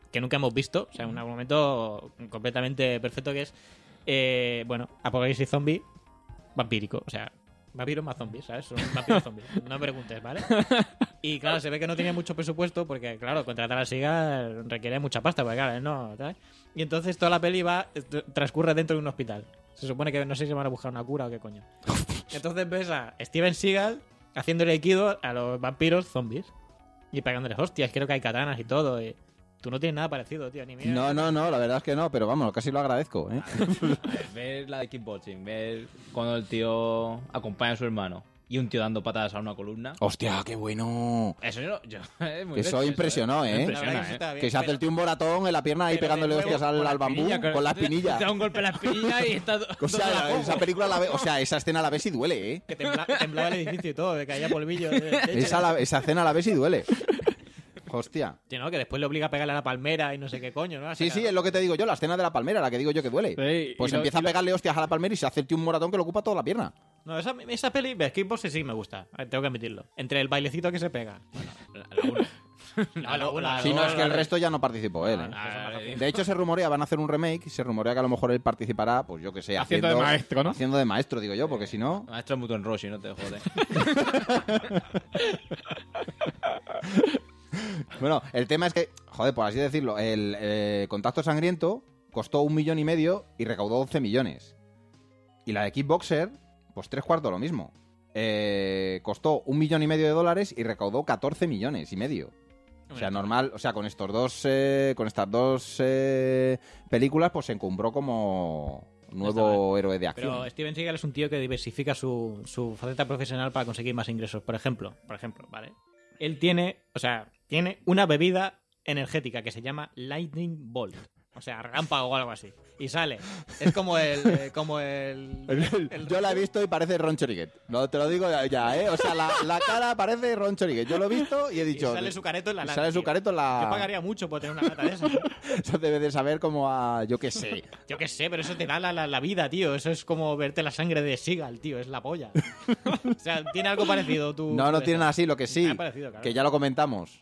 que nunca hemos visto. O sea, un momento completamente perfecto que es, eh, bueno, apocalipsis zombie vampírico. O sea, vampiros más zombies, ¿sabes? Son vampiros zombies. No me preguntes, ¿vale? Y claro, se ve que no tenía mucho presupuesto porque, claro, contratar a Seagal requiere mucha pasta, porque claro, no, ¿sabes? Y entonces toda la peli va, transcurre dentro de un hospital. Se supone que no sé si van a buscar una cura o qué coño. Entonces ves a Steven Seagal haciéndole aikido a los vampiros zombies y pegándoles hostias. Creo que hay katanas y todo. Y tú no tienes nada parecido, tío. Ni mira, No, no, no, la verdad es que no, pero vamos, casi lo agradezco, ¿eh? A ver, ver la de kickboxing, ver cuando el tío acompaña a su hermano y un tío dando patadas a una columna. ¡Hostia, qué bueno! Eso yo, yo es muy Eso bestia, impresionó, ¿eh? ¿eh? Impresiona, La verdad que eso ¿eh? está bien, Que se hace pero- el tío un moratón en la pierna ahí pero de pegándole nuevo, hostias al, Con la al bambú espinilla, con la te- espinilla. Te da un golpe en la espinilla y está. O sea, esa película la ve, o sea, esa escena la ves y duele, ¿eh? Que tembla- temblaba el edificio y todo, que caía polvillo. de- de hecho, Esa, la- esa escena la ves y duele. Hostia. Sí, ¿no? Que después le obliga a pegarle a la palmera y no sé qué coño, ¿no? Sí, sí, es lo que te digo yo, la escena de la palmera, la que digo yo que duele. Sí, Pues y lo- empieza y lo- a pegarle hostias a la palmera y se hace el tío un moratón que le ocupa toda la pierna. No, esa, esa peli, ves, Kickboxing sí me gusta, eh, tengo que admitirlo. Entre el bailecito que se pega. La, la uno. No, la una, Si no, es que el la- resto ya no participó él, ¿eh? Ah, De hecho, se rumorea, van a hacer un remake y se rumorea que a lo mejor él participará, pues yo que sé, Haciendo de maestro, ¿no? Haciendo de maestro, digo yo, porque si no... Maestro Muton Roshi, no te jode. Bueno, el tema es que, joder, por así decirlo, el eh, Contacto Sangriento costó un millón y medio y recaudó once millones. Y la de Kickboxer, pues tres cuartos lo mismo. Eh, costó un millón y medio de dólares y recaudó catorce millones y medio. O sea, normal, o sea, con estos dos, eh, con estas dos eh, películas, pues se encumbró como nuevo héroe de acción. Pero Steven Seagal es un tío que diversifica su, su faceta profesional para conseguir más ingresos. Por ejemplo, por ejemplo, ¿vale? Él tiene, o sea, tiene una bebida energética que se llama Lightning Bolt. O sea, relámpago o algo así. Y sale. Es como el... eh, como el, el- Yo la he visto y parece Ron Choriguet. No, te lo digo ya, ya, ¿eh? O sea, la, la cara parece Ron Choriguet. Yo lo he visto y he y dicho... sale su careto en la y lata. sale su tío. careto en la... Yo pagaría mucho por tener una lata de esas. ¿no? Eso debe de saber como a... Yo qué sé. Yo qué sé, pero eso te da la, la, la vida, tío. Eso es como verte la sangre de Seagal, tío. Es la polla. O sea, ¿tiene algo parecido tú? No, no de tiene eso? nada así. Lo que sí, Me ha parecido, claro. que ya lo comentamos,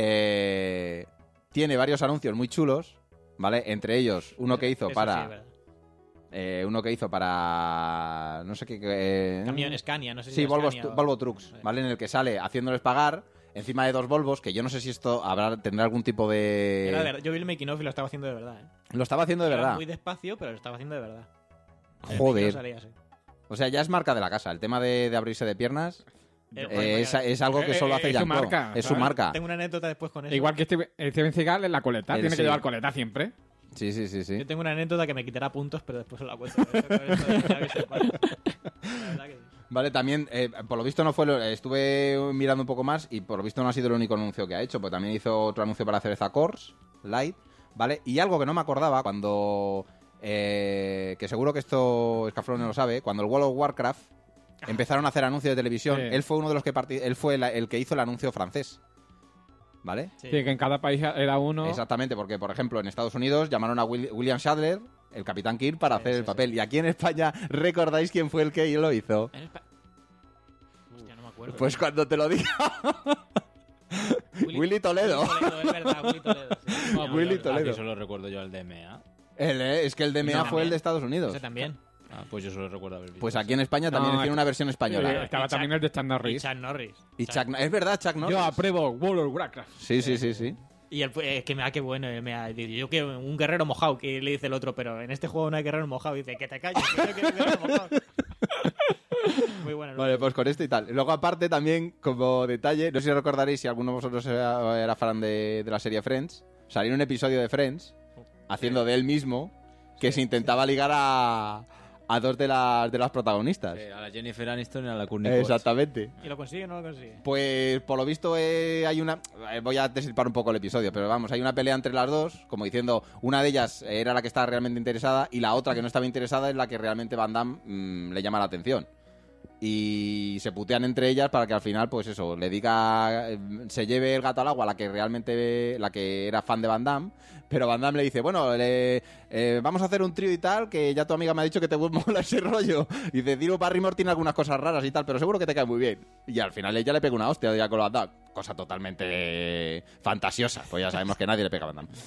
eh, tiene varios anuncios muy chulos, ¿vale? Entre ellos, uno que hizo Eso sí, para... es verdad. eh, uno que hizo para... No sé qué... eh, Camión Scania, no sé si Sí, era Volvo, Scania o- Volvo Trucks, Sí. ¿vale? En el que sale haciéndoles pagar encima de dos Volvos, que yo no sé si esto habrá tendrá algún tipo de... Era de verdad. Yo vi el making of y lo estaba haciendo de verdad. ¿eh? Lo estaba haciendo de Iba verdad. muy despacio, pero lo estaba haciendo de verdad. El Joder. making of salía así. O sea, ya es marca de la casa. El tema de, de abrirse de piernas Eh, eh, es, bueno, es algo que Eh, solo eh, hace es Jack su Pro. marca, Es su ¿sabes? marca. Tengo una anécdota después con eso. Igual que Steven, Steven Seagal en la coleta. Él Tiene sí. que llevar coleta siempre. Sí, sí, sí, sí. Yo tengo una anécdota que me quitará puntos, pero después os la cuento. Eso, con eso de- ya que sepa. La verdad que sí. Vale, también, eh, por lo visto no fue... lo- Estuve mirando un poco más y por lo visto no ha sido el único anuncio que ha hecho, pues también hizo otro anuncio para Cereza Coors Light, ¿vale? Y algo que no me acordaba cuando... eh, que seguro que esto Escaflón no lo sabe, cuando el World of Warcraft empezaron a hacer anuncios de televisión, Sí. él fue uno de los que parti- él fue la- el que hizo el anuncio francés, ¿vale? Sí. Sí, que en cada país era uno. Exactamente, porque por ejemplo en Estados Unidos llamaron a Will- William Shatner, el Capitán Kirk, para Sí, hacer sí, el sí. papel. Y aquí en España, ¿recordáis quién fue el que lo hizo? En Espa- Hostia, no me acuerdo. Pues cuando te lo diga, Willy Toledo. Willy Toledo, es verdad, Willy Toledo. sí. No, Willy yo- Toledo. Aquí solo recuerdo yo al D M A. Él, eh, es que el D M A No, fue el también. de Estados Unidos. Ese también. Ah, pues yo solo recuerdo haber visto. Pues aquí en España también No, tiene una versión Eh, española. estaba Y también Chuck- el de Chuck Y Norris. Chuck Norris. Y Chuck, es verdad, Chuck Norris. Yo apruebo World of Warcraft. Sí, sí, sí, sí. Y el, eh, que me da que bueno, eh, me da- yo quiero un guerrero mojado, que le dice el otro, pero en este juego no hay guerrero mojado. Y dice, que te calles, que yo quiero un guerrero mojado. Muy bueno. ¿no? Vale, pues con esto y tal. Luego, aparte, también, como detalle, no sé si recordaréis si alguno de vosotros era, era fan de, de la serie Friends. Salió un episodio de Friends haciendo de él mismo que se intentaba ligar a, a dos de las, de las protagonistas. Sí, a la Jennifer Aniston y a la Courtney Cox. Exactamente. ¿Y lo consigue o no lo consigue? Pues por lo visto eh, hay una... eh, voy a desilpar un poco el episodio, pero vamos, hay una pelea entre las dos, como diciendo, una de ellas era la que estaba realmente interesada y la otra que no estaba interesada es la que realmente Van Damme mm, le llama la atención. y se putean entre ellas para que al final, pues eso, le diga, eh, se lleve el gato al agua la que realmente, la que era fan de Van Damme, pero Van Damme le dice, bueno, le, eh, vamos a hacer un trío y tal, que ya tu amiga me ha dicho que te mola ese rollo. Y dice, Drew Barrymore tiene algunas cosas raras y tal, pero seguro que te cae muy bien. Y al final ella le pega una hostia ya con Van Damme, cosa totalmente fantasiosa, pues ya sabemos que nadie le pega a Van Damme.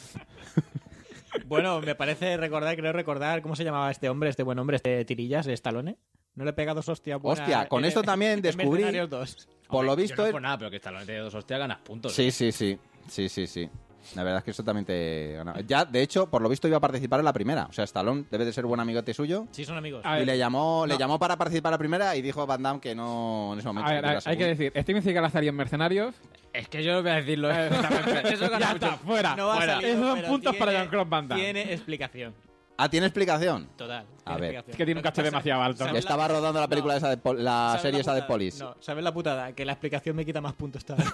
Bueno, me parece recordar, creo recordar, ¿cómo se llamaba este hombre, este buen hombre, este Tirillas, de Stallone? ¿No le pega dos hostias buenas? Hostia, con en- esto también en descubrí, Mercenarios dos? por lo Hombre, visto... yo no es- por nada, pero que Stallone te dos hostias ganas puntos. Sí, sí, sí. Sí, sí, sí. La verdad es que eso también te gana. Ya, de hecho, por lo visto iba a participar en la primera. O sea, Stallone debe de ser buen amigote suyo. Sí, son amigos. A ver, Y le llamó, le no. llamó para participar en la primera y dijo Van Damme que no en ese momento. A ver, que era hay, hay que seguro. decir, Steven Seagal estaría en Mercenarios. Es que yo no voy a decirlo. Eh, Exactamente. Eso gana ya mucho. está, fuera. No ha fuera. salido, Esos son pero puntos tiene- para Jean-Claude Van Damme. Tiene explicación. Ah, ¿tiene explicación? Total. A tiene ver. explicación. Es que tiene un Lo caché pasa- demasiado alto. ¿sabes Que estaba rodando la película no. esa de Pol- la ¿Sabes serie esa de putada? Police. No, ¿sabes la putada? Que la explicación me quita más puntos todavía.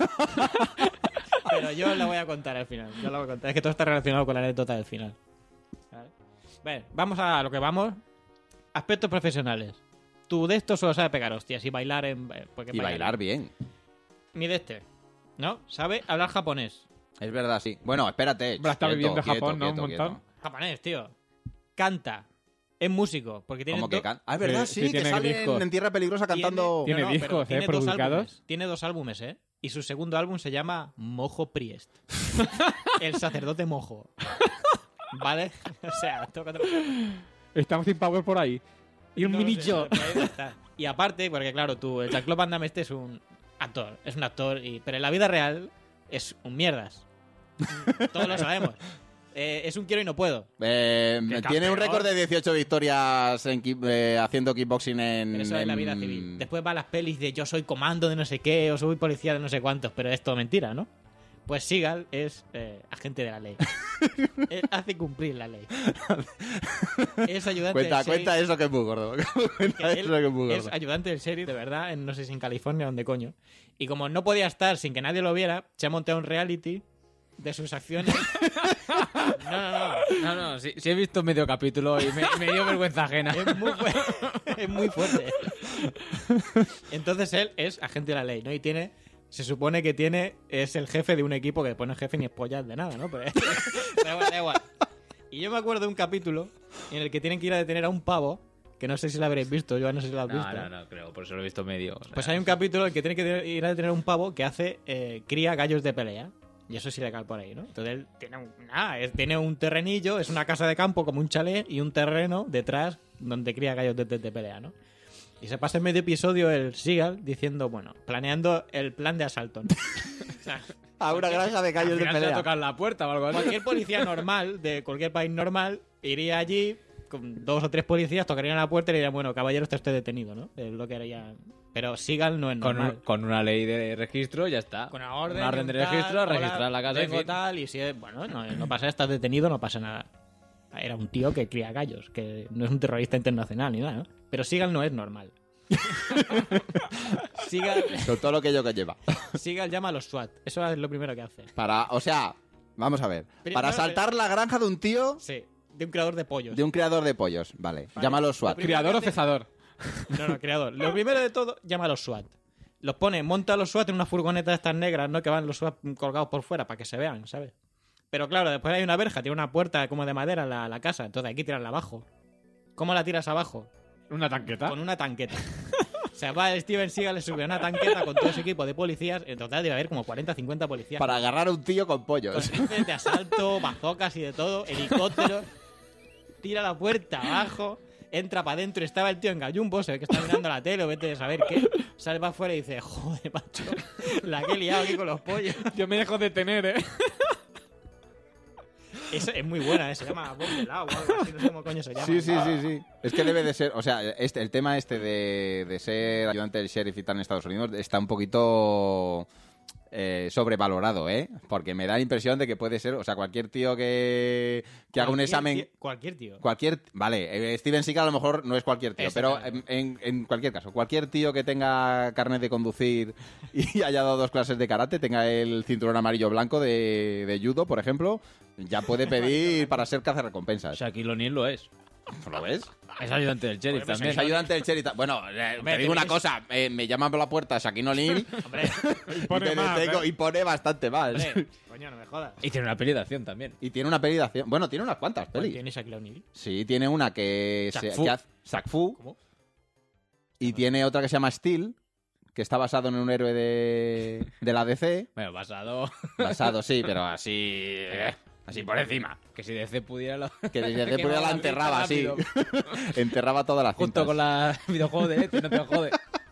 Pero yo la voy a contar al final. Yo la voy a contar. Es que todo está relacionado con la anécdota del final. ¿Vale? Bueno, vamos a lo que vamos. Aspectos profesionales. Tú de esto solo sabes pegar hostias y bailar en... eh, porque Y bailar bien. Ni de este. ¿No? Sabe hablar japonés. Es verdad, sí. Bueno, espérate. Pero está quieto, viviendo en quieto, Japón, ¿no? quieto, Un montón. quieto. Japonés, tío. Canta. Es músico. Porque tiene Como que do- can- Ah, es verdad, Sí, sí, sí, que tiene sale discos. en, en Tierra Peligrosa cantando... Tiene No, no, pero discos, ¿eh? tiene dos Publicados. álbumes. Tiene dos álbumes, ¿eh? Y su segundo álbum se llama Mojo Priest. El sacerdote mojo. ¿Vale? O sea, tócate. Estamos sin power por ahí. Y un No mini sé, yo. pero ahí está. Y aparte, porque claro, tú, el Jean-Claude Van Damme este es un actor. Es un actor, y, pero en la vida real es un mierdas. Todos lo sabemos. Eh, es un quiero y no puedo. Eh, Qué tiene un campeón. récord de dieciocho victorias en ki- eh, haciendo kickboxing en... Pero eso es la en- vida civil. Después va a las pelis de yo soy comando de no sé qué, o soy policía de no sé cuántos, pero es todo mentira, ¿no? Pues Seagal es eh, agente de la ley. Él hace cumplir la ley. Es ayudante Cuenta, del cuenta sheriff. eso que es muy gordo. Cuenta Él eso que es muy es gordo. ayudante del sheriff, de verdad, en, no sé si en California o donde coño. Y como no podía estar sin que nadie lo viera, se ha montado un reality de sus acciones. No, no, no. No, no, sí, sí he visto medio capítulo y me, me dio vergüenza ajena. Es muy, fu- es muy fuerte. Entonces él es agente de la ley, ¿no? Y tiene... Se supone que tiene... Es el jefe de un equipo que después no es jefe ni es pollas de nada, ¿no? Pero da igual, da igual. Y yo me acuerdo de un capítulo en el que tienen que ir a detener a un pavo, que no sé si lo habréis visto, yo no sé si lo has visto. No, no, no, creo, por eso lo he visto medio. o sea, Pues hay un capítulo en el que tiene que ir a detener a un pavo que hace... eh, cría gallos de pelea. Y eso sí le cae por ahí, ¿no? Entonces él tiene un, nada, es- tiene un terrenillo, es una casa de campo como un chalet y un terreno detrás donde cría gallos de, de- de pelea, ¿no? Y se pasa en medio episodio el Seagal diciendo, bueno, planeando el plan de asalto, ¿no? O sea, A una granja de al gallos de final te va a pelea. tocar la puerta o algo así. cualquier policía normal, de cualquier país normal, iría allí con dos o tres policías, tocarían a la puerta y le dirían, bueno, caballero, está usted detenido, ¿no? Es lo que haría... Pero Seagal no es Con, normal. un- con una ley de registro ya está. Con una orden, Una orden de un tal, registro, hola, registrar la casa y vengo fin. tal, y si es, bueno, no, no pasa, estás detenido, no pasa nada. Era un tío que cría gallos, que no es un terrorista internacional ni nada, ¿no? Pero Seagal no es normal. Seagal, Con todo lo que ello que lleva. Seagal llama a los SWAT. Eso es lo primero que hace. Para, o sea, vamos a ver. Pero- Para no, asaltar la granja de un tío, Sí, de un creador de pollos. de un criador de pollos. Vale, Vale. llámalo SWAT. Lo primero ¿Criador que o hace- cezador? No, no, creador. Lo primero de todo, llama a los SWAT. Los pone, monta a los SWAT en una furgoneta de estas negras, ¿no? Que van los SWAT colgados por fuera para que se vean, ¿sabes? Pero claro, después hay una verja, tiene una puerta como de madera en la, la casa, entonces hay que tirarla abajo. ¿Cómo la tiras abajo? ¿Una tanqueta? Con una tanqueta. O sea, va el Steven Seagal, le sube a una tanqueta con todo su equipo de policías. En total debe haber como cuarenta o cincuenta policías. Para agarrar a un tío con Con pollos. rifles de asalto, bazocas y de todo, helicópteros. Tira la puerta abajo, entra para adentro. Estaba el tío en gallumbo, se ve que está mirando la tele o vete de saber qué. Sale para afuera y dice, joder, macho, la que he liado aquí con los pollos. Yo me dejo detener, ¿eh? Eso es muy buena, ¿eh? Se llama Bob de Lao o algo así, no sé cómo coño se llama. Sí, sí, sí, sí. Es que debe de ser, o sea, este, el tema este de, de ser ayudante del sheriff y tal en Estados Unidos está un poquito eh, sobrevalorado, ¿eh? Porque me da la impresión de que puede ser, o sea, cualquier tío que, que haga un Cualquier examen... tío- cualquier tío. Cualquier, vale, eh, Steven Seagal a lo mejor no es cualquier tío, pero en, Exactamente. en- en cualquier caso, cualquier tío que tenga carnet de conducir y haya dado dos clases de karate, tenga el cinturón amarillo blanco de, de judo, por ejemplo, ya puede pedir para ser cazarrecompensas. Shaquille O'Neal lo es. ¿Lo ves? Es ayudante del sheriff Joder, pues también. Es ayudante del sheriff. Bueno, eh, Hombre, te digo una tenéis- cosa. eh, me llaman por la puerta Shaquille O'Neal Hombre, y, pone te más, detengo- ¿eh? y pone bastante más. hombre, coño, no me jodas. Y tiene una peli de acción también. Y tiene una peli de acción. Bueno, tiene unas cuantas ¿Cuál pelis. tiene Shaquille O'Neal? Sí, tiene una que se Shaq Fu. que hace- Shaq Fu. ¿Cómo? Y tiene otra que se llama Steel, que está basado en un héroe de, de la D C. Bueno, basado... Basado, sí, pero así. eh, así por encima. Que si D C pudiera... Lo... Que desde Que D C la va enterraba así. rápido. Enterraba todas las cintas. Junto con la videojuego de E T, no te jode.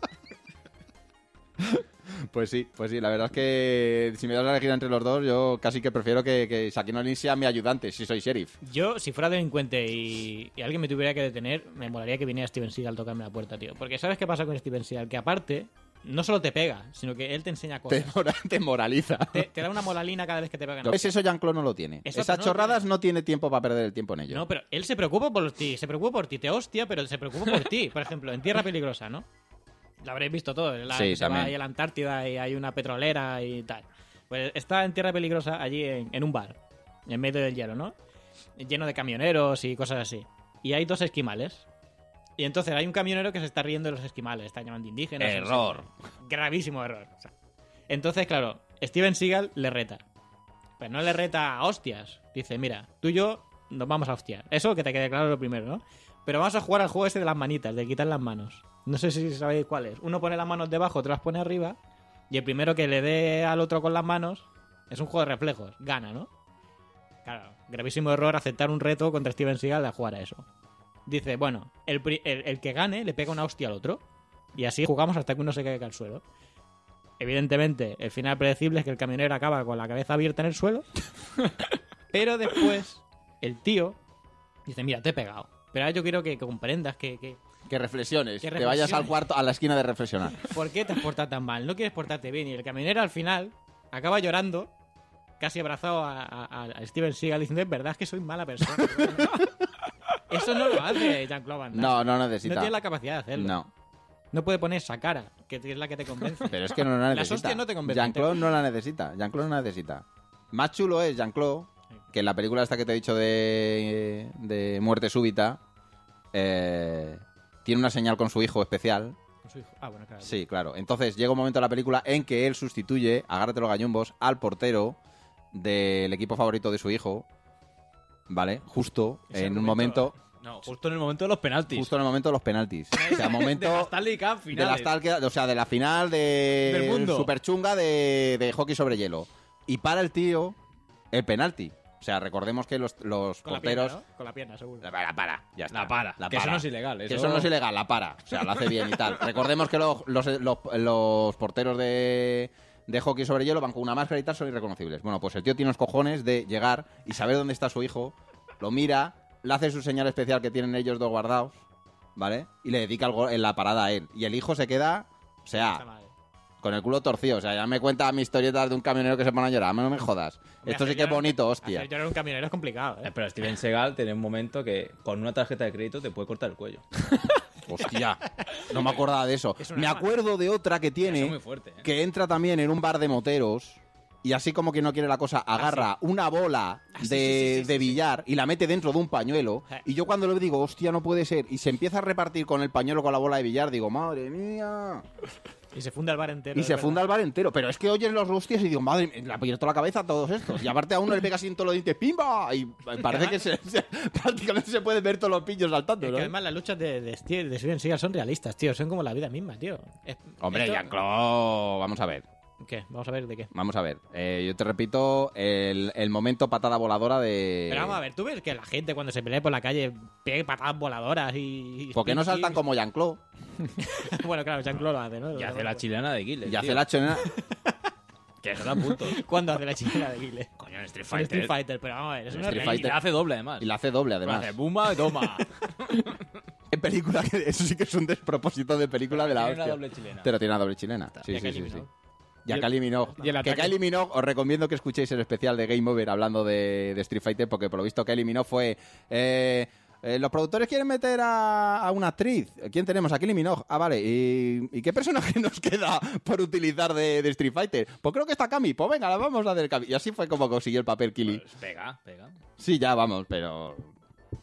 Pues sí, pues sí, la verdad es que si me das a elegir entre los dos, yo casi que prefiero que, que Shaquille O'Neal sea mi ayudante, si soy sheriff. Yo, si fuera delincuente y, y alguien me tuviera que detener, me molaría que viniera Steven Seagal a tocarme la puerta, tío. Porque ¿sabes qué pasa con Steven Seagal? Que aparte, no solo te pega, sino que él te enseña Te, cosas. mora- te moraliza. Te, te da una moralina cada vez que te pegan. ¿Ves? Eso Jean-Claude no lo tiene. Eso Esas no chorradas tiene. no tiene tiempo para perder el tiempo en ello. No, pero él se preocupa por ti, se preocupa por ti, te hostia, pero se preocupa por ti. Por ejemplo, en Tierra Peligrosa, ¿no? La habréis visto todo. La, Sí, se va también. ahí a la Antártida y hay una petrolera y tal. Pues está en Tierra Peligrosa allí en, en un bar, en medio del hielo, ¿no? Lleno de camioneros y cosas así. Y hay dos esquimales. Y entonces hay un camionero que se está riendo de los esquimales, está llamando indígenas. Error. Gravísimo error. O sea, entonces, claro, Steven Seagal le reta. Pero no le reta a hostias. Dice, mira, tú y yo nos vamos a hostiar. Eso que te quede claro lo primero, ¿no? Pero vamos a jugar al juego ese de las manitas, de quitar las manos. No sé si sabéis cuál es. Uno pone las manos debajo, otro las pone arriba. Y el primero que le dé al otro con las manos es un juego de reflejos. Gana, ¿no? Claro, gravísimo error aceptar un reto contra Steven Seagal de jugar a eso. Dice, bueno, el, pri- el, el que gane le pega una hostia al otro. Y así jugamos hasta que uno se caiga al suelo. Evidentemente, el final predecible es que el camionero acaba con la cabeza abierta en el suelo. Pero después, el tío dice, mira, te he pegado. Pero ahora yo quiero que comprendas que, que Que reflexiones, Que que vayas al reflexiones. cuarto, a la esquina de reflexionar. ¿por qué te has portado tan mal? No quieres portarte bien. Y el camionero al final acaba llorando, casi abrazado a, a- a Steven Seagal, diciendo, es verdad que soy mala persona. Eso no lo hace Jean-Claude Van Damme. No, no No necesita. tiene la capacidad de hacerlo. No, No puede poner esa cara, que es la que te convence. pero es que no la Las necesita. hostias no te convencen. Jean-Claude no la necesita. Jean-Claude no la necesita. Más chulo es Jean-Claude, que en la película esta que te he dicho de, de Muerte Súbita, eh, tiene una señal con su hijo especial. Con su hijo. Ah, bueno, claro. Sí, claro. Entonces llega un momento de la película en que él sustituye, agárrate los gallumbos, al portero del equipo favorito de su hijo, ¿vale? Justo Ese en un momento- momento, No, justo en el momento de los penaltis. justo en el momento de los penaltis. O sea, De momento la Stanley Cup de final. la Stal- o sea, de la final de Del mundo. super chunga de, de hockey sobre hielo. Y para el tío el penalti. O sea, recordemos que los, los Con la pierna, porteros... ¿no? Con la pierna, seguro. La para, la para, ya está. La para. La Que eso para. no es ilegal. Que Eso, eso no es ilegal, la para. O sea, lo hace bien y tal. Recordemos que los, los, los, los porteros de, de hockey sobre hielo van con una máscara y tal, son irreconocibles. Bueno, pues el tío tiene los cojones de llegar y saber dónde está su hijo, lo mira, le hace su señal especial que tienen ellos dos guardados, ¿vale? Y le dedica el gol en la parada a él. Y el hijo se queda, o Está sea, mal. con el culo torcido. O sea, ya me cuenta mi historieta de un camionero que se pone a llorar. No me jodas. Esto sí Hacer que es llorar- bonito, hostia. Hacer llorar a un camionero es complicado, Eh, ¿eh? Pero Steven Seagal tiene un momento que con una tarjeta de crédito te puede cortar el cuello. Hostia, no me acordaba de eso. Es una Me arma. acuerdo de otra que Eso tiene... es muy fuerte. ¿eh? que entra también en un bar de moteros y así como que no quiere la cosa, agarra una bola Ah, sí, de, sí, sí, sí, de sí, billar y la mete dentro de un pañuelo. Sí. Y yo cuando le digo, hostia, no puede ser, y se empieza a repartir con el pañuelo con la bola de billar, digo, madre mía. Y se funda el bar entero. Y es se verdad. funda el bar entero. Pero es que oyen los hostias y digo, madre mía, le aprieto la cabeza a todos estos. Y aparte a uno le pega así en todos los dientes, ¡pimba! Y parece que se, se- prácticamente se puede ver todos los pillos saltando, Es ¿no? que además las luchas de, de, Steve- de Steven Seagal son realistas, tío. Son como la vida misma, tío. Es- Hombre, esto- Jean-Claude, vamos a ver. ¿Qué? Vamos a ver de qué. Vamos a ver. Eh, yo te repito, el, el momento patada voladora de... Pero vamos a ver, ¿tú ves que la gente cuando se pelea por la calle pegue patadas voladoras y... ¿Por qué no spin saltan kicks? como Jean-Claude? Bueno, claro, Jean-Claude lo hace, ¿no? Y hace la chilena de Guile. Y hace la chilena... Que eso da punto. ¿Cuándo hace la chilena de Guile? Coño, en Street En Fighter. Street Fighter, pero vamos a ver, es una Street realidad. Y la hace doble, además. Y la hace doble, Hace además. bumba y toma. En película, que eso sí que es un despropósito de película de la Tiene una hostia. doble chilena. Pero tiene una doble chilena. Sí, Ya sí, que sí, sí. eliminó. Y a Kylie Minogue. y el Que ataque- Kylie Minogue, os recomiendo que escuchéis el especial de Game Over hablando de, de Street Fighter, porque por lo visto Kylie Minogue fue... eh, eh, los productores quieren meter a, a una actriz. ¿Quién tenemos? A Kylie Minogue. Ah, vale. ¿Y, y qué personaje nos queda por utilizar de, de Street Fighter? Pues creo que está Kami. Pues venga, la vamos a hacer Kami. Y así fue como consiguió el papel Kylie. Pues pega, pega. Sí, ya vamos, pero...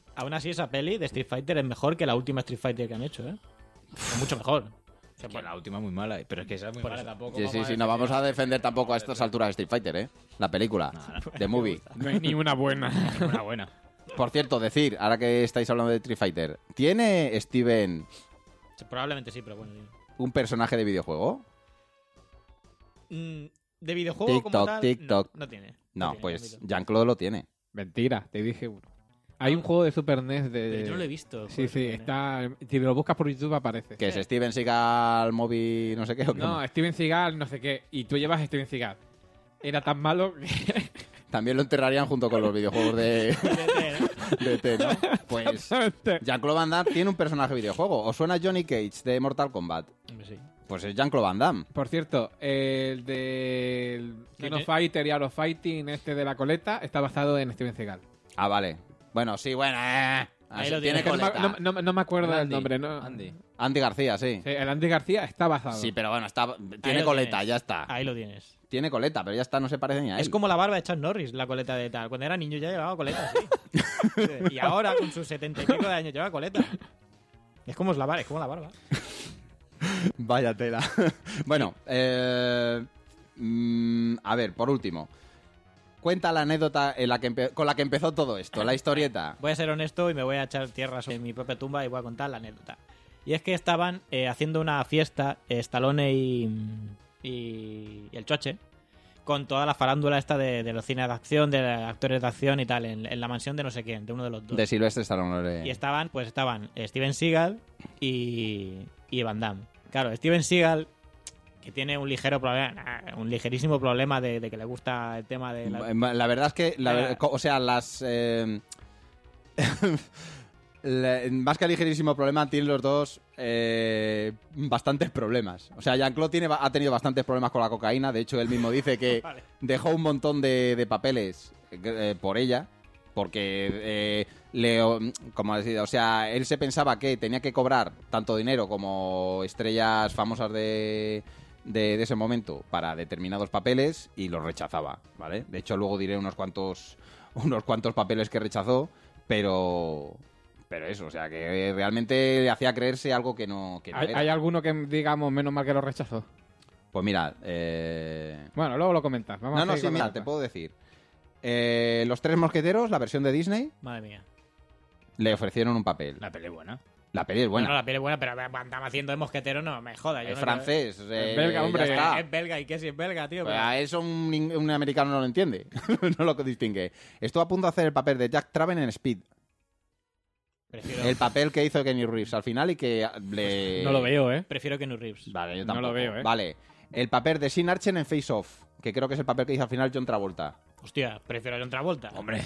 Aún así, esa peli de Street Fighter es mejor que la última Street Fighter que han hecho, ¿eh? Es mucho mejor. O sea, Que la última es muy mala, pero es que esa es muy Por mala eso. tampoco. Sí, vamos sí, a sí, no defender- vamos a defender tampoco a estas alturas de Street Fighter, ¿eh? La película, The Movie. No hay ni una buena. Una buena. Por cierto, decir, ahora que estáis hablando de Street Fighter, ¿tiene Steven Sí, probablemente sí, pero bueno. dime. un personaje de videojuego? Mm, de videojuego como TikTok, tal, TikTok. No, no tiene. No, tiene, pues admito. Jean-Claude lo tiene. Mentira, te dije uno. Hay un juego de Super N E S de... Pero yo no lo he visto. Sí, joder, sí, joder. está... Si lo buscas por YouTube aparece. Que es Steven Seagal, Moby, no sé qué. ¿o qué? No, Steven Seagal, no sé qué. Y tú llevas a Steven Seagal. Era tan malo que... También lo enterrarían junto con los videojuegos de, de T, ¿no? Pues Jean-Claude Van Damme tiene un personaje de videojuego. ¿Os suena Johnny Cage de Mortal Kombat? Hombre, sí. Pues es Jean-Claude Van Damme. Por cierto, el del King of ¿Qué? Fighter y Art of Fighting, este de la coleta, está basado en Steven Seagal. Ah, vale. Bueno, sí, bueno. Eh. Ahí Así lo tiene tienes. No, me- coleta. no- no- no me acuerdo El del Andy. nombre, ¿no? Andy. Andy García, sí. Sí, el Andy García está basado. Sí, pero bueno, está, Ahí tiene lo coleta, tienes. ya está. Ahí lo tienes. Tiene coleta, pero ya está, no se parece ni a él. Es como la barba de Chuck Norris, la coleta de tal. Cuando era niño ya llevaba coleta, sí. Sí. Y ahora, con sus setenta y pico de años, lleva coleta. Es como la barba, es como la barba. Vaya tela. Bueno, eh, mm, a ver, por último. Cuenta la anécdota en la que empe- con la que empezó todo esto, la historieta. Voy a ser honesto y me voy a echar tierra sobre mi propia tumba y voy a contar la anécdota. Y es que estaban eh, haciendo una fiesta, eh, Stallone y, y, y el Choche, con toda la farándula esta de, de los cines de acción, de actores de acción y tal, en, en la mansión de no sé quién, de uno de los dos. De Silvestre Stallone. Y estaban, pues estaban Steven Seagal y, y Van Damme. Claro, Steven Seagal, que tiene un ligero problema, un ligerísimo problema de, de que le gusta el tema de la... La verdad es que, la ver- Ah. co- o sea, las... eh, la- más que ligerísimo problema, tienen los dos eh, bastantes problemas. O sea, Jean-Claude tiene, ha tenido bastantes problemas con la cocaína. De hecho, él mismo dice que Vale. dejó un montón de, de papeles eh, por ella. Porque, eh, le, como decir, o sea, él se pensaba que tenía que cobrar tanto dinero como estrellas famosas de, de, de ese momento para determinados papeles y los rechazaba, ¿vale? De hecho, luego diré unos cuantos, unos cuantos papeles que rechazó, pero, pero eso, o sea, que realmente le hacía creerse algo que no, que no ¿Hay, era. hay alguno que digamos menos mal que lo rechazó? Pues mira, eh... Bueno, luego lo comentas. Vamos no, a no, seguir sí, con la mira, nota. te puedo decir. Eh, Los Tres Mosqueteros, la versión de Disney, Madre mía. le ofrecieron un papel. La peli buena. La peli es buena. Bueno, la piel es buena, pero Van Damme haciendo de mosquetero no me joda. yo Es no francés. eh, belga, hombre. ya quiero- está. Es belga, ¿y qué si es belga, tío? Pues Pero- a eso un, in- un americano no lo entiende. No lo distingue. Estuvo a punto de hacer el papel de Jack Traven en Speed. Prefiero, El papel que hizo Kenny Reeves al final y que le... No lo veo, ¿eh? prefiero que no Reeves. Vale, yo No lo tampoco. veo, ¿eh? Vale. El papel de Sean Archen en Face Off, que creo que es el papel que hizo al final John Travolta. Hostia, prefiero a John Travolta. Hombre.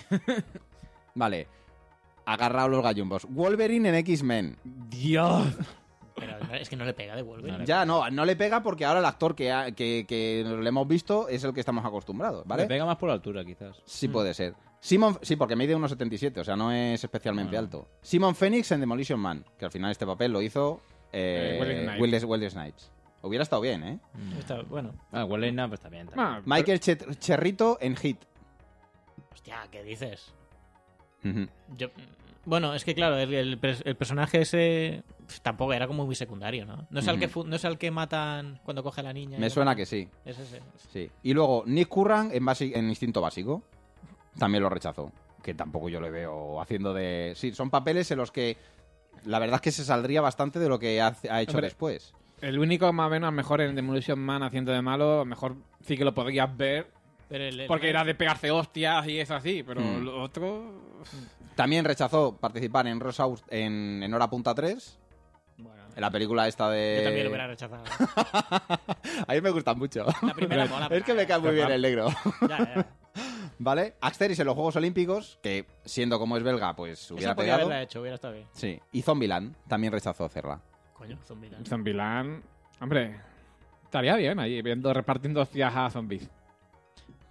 Vale. Agarrado los gallumbos. Wolverine en X-Men. ¡Dios! Pero es que no le pega de Wolverine. Ya, no, no le pega porque ahora el actor que, ha- que, que le hemos visto es el que estamos acostumbrados, ¿vale? Le pega más por la altura, quizás. Sí puede ser. Simon, sí, porque mide uno setenta y siete, o sea, no es especialmente Ah. alto. Simon Phoenix en Demolition Man, que al final este papel lo hizo eh, Eh, Wesley Snipes. Wesley- Wesley Snipes. Hubiera estado bien, ¿eh? Está- bueno, Ah, Welena, pues también. también. Ah, Michael Che- Cherrito en Hit. hostia, ¿qué dices? Ujú. Yo, bueno, es que claro, el, el pers- el personaje ese pf, tampoco era como muy secundario, ¿no? No es al que fu- no es al que matan cuando coge a la niña. y Me lo suena matan. que sí, Es ese. sí. Y luego Nick Curran en, basi- en Instinto Básico. También lo rechazó. Que tampoco yo le veo haciendo de... Sí, son papeles en los que la verdad es que se saldría bastante de lo que ha, ha hecho Hombre, después. El único más o menos mejor en Demolition Man haciendo de malo, a lo mejor sí que lo podrías ver, Pero el- el- porque era de pegarse hostias y eso así, pero Mm. lo otro... También rechazó participar en Rosa en, en Hora Punta tres, Bueno, en la película esta de... yo también lo hubiera rechazado. A mí me gustan mucho. La primera mola. Es que me cae muy bien el negro. Ya, ya. ¿Vale? Asterix en los Juegos Olímpicos, que siendo como es belga, pues hubiera Esa podría pegado. haberla hecho, hubiera estado bien. Sí. Y Zombieland también rechazó hacerla. Coño, Zombieland. Zombieland... Hombre, estaría bien ahí, viendo repartiendo hostias a zombies.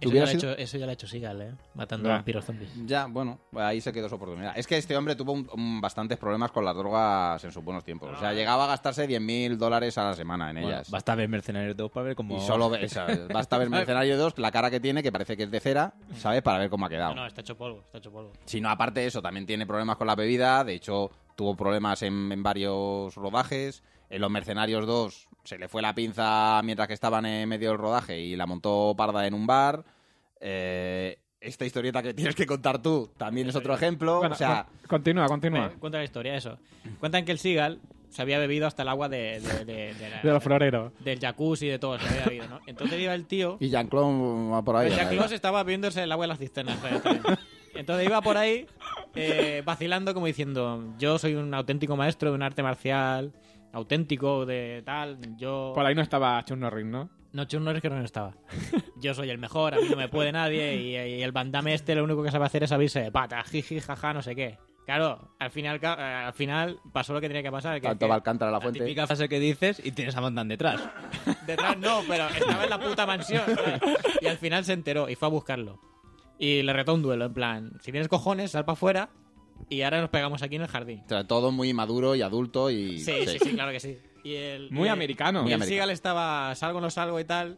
Eso ya, hubiera lo ha sido- hecho, eso ya lo ha hecho Seagal, ¿eh? Matando Ya. vampiros zombies. Ya, bueno, ahí se quedó su oportunidad. Es que este hombre tuvo un- un- bastantes problemas con las drogas en sus buenos tiempos. O sea, llegaba a gastarse diez mil dólares a la semana en Bueno, ellas. basta ver Mercenarios dos para ver cómo... Y solo ve- o sea, basta ver Mercenario dos, la cara que tiene, que parece que es de cera, ¿sabes? Para ver cómo ha quedado. No, no, está hecho polvo, está hecho polvo. Si no, aparte de eso, también tiene problemas con la bebida. De hecho, tuvo problemas en, en varios rodajes. En Los Mercenarios dos se le fue la pinza mientras que estaban en medio del rodaje y la montó parda en un bar. Eh, esta historieta que tienes que contar tú también es otro ejemplo. Bueno, o sea, con- continúa, continúa. Eh, Cuenta la historia, eso. Cuentan que el Seagal se había bebido hasta el agua de, de, de- de la- De los floreros. del jacuzzi y de todo, se había bebido, ¿no? Entonces iba el tío... y Jean-Claude va por ahí. El Jack ¿eh? Claus estaba bebiéndose el agua de las cisternas. ¿sabes? También. Entonces iba por ahí eh, vacilando como diciendo, yo soy un auténtico maestro de un arte marcial, auténtico de tal, yo... Por ahí no estaba Chuck Norris, ¿no? No, Chuck Norris que no estaba. Yo soy el mejor, a mí no me puede nadie y, y el Van Damme este lo único que sabe hacer es abrirse de pata, jiji, jaja, no sé qué. Claro, al final, al final pasó lo que tenía que pasar. Que, Tanto que va Alcántara a la La fuente. típica frase que dices y tienes a Van Damme detrás. Detrás no, pero estaba en la puta mansión. ¿sabes? Y al final se enteró y fue a buscarlo. Y le retó un duelo, en plan, si tienes cojones, sal para afuera y ahora nos pegamos aquí en el jardín. O sea, todo muy maduro y adulto y... Sí, sí, sí, claro que sí. Y el, Muy y el- americano. Y Muy el americano. Seagal estaba, salgo, no salgo y tal.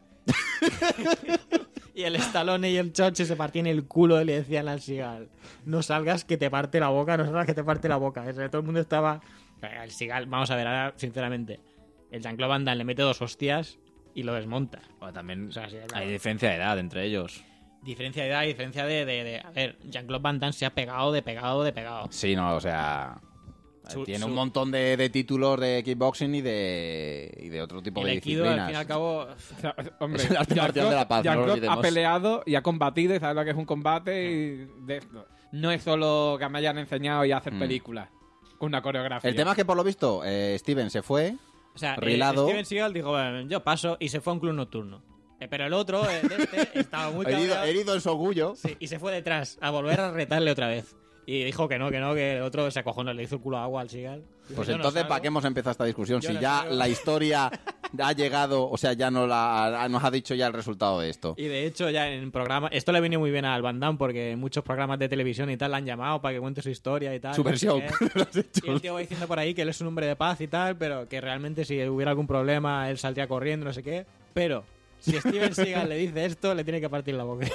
Y el Stallone y el Choche se partían el culo y le decían al Seagal, no salgas que te parte la boca, no salgas que te parte la boca. O sea, todo el mundo estaba... El Seagal, vamos a ver, ahora, sinceramente, el Jean-Claude Van Damme le mete dos hostias y lo desmonta. Bueno, también O sea, sí, claro. hay diferencia de edad entre ellos. Diferencia de edad, diferencia de, de, de- A ver, Jean-Claude Van Damme se ha pegado de pegado de pegado. Sí, no, o sea... Su- tiene su- un montón de, de títulos de kickboxing y de, y de otro tipo El de Aikido, disciplinas. al fin y al cabo... O sea, hombre, Es el arte marcial Jean-Claude- de la paz, no lo Jean-Claude olvidemos. ha peleado y ha combatido y sabe lo que es un combate y de esto. No es solo que me hayan enseñado y hacer Mm. películas con una coreografía. El tema es que, por lo visto, eh, Steven se fue. O sea, eh, Rilado. Steven Seagal dijo, bueno, yo paso y se fue a un club nocturno. Eh, pero el otro, el de este, estaba muy Herido, cabreado. herido en su orgullo. Sí, y se fue detrás a volver a retarle otra vez. Y dijo que no, que no, que el otro se acojonó, le hizo el culo a agua al Seagal. Dijo, Pues "Yo no entonces, salgo". ¿para qué hemos empezado esta discusión? Yo Si no ya salgo. la historia ha llegado, o sea, ya no la, nos ha dicho ya el resultado de esto. Y de hecho, ya en programa. Esto le viene muy bien al Van Damme porque en muchos programas de televisión y tal le han llamado para que cuente su historia y tal. Su no sé versión. qué. Y el tío va diciendo por ahí que él es un hombre de paz y tal, pero que realmente si hubiera algún problema él saldría corriendo, no sé qué. Pero si Steven Seagal le dice esto, le tiene que partir la boca.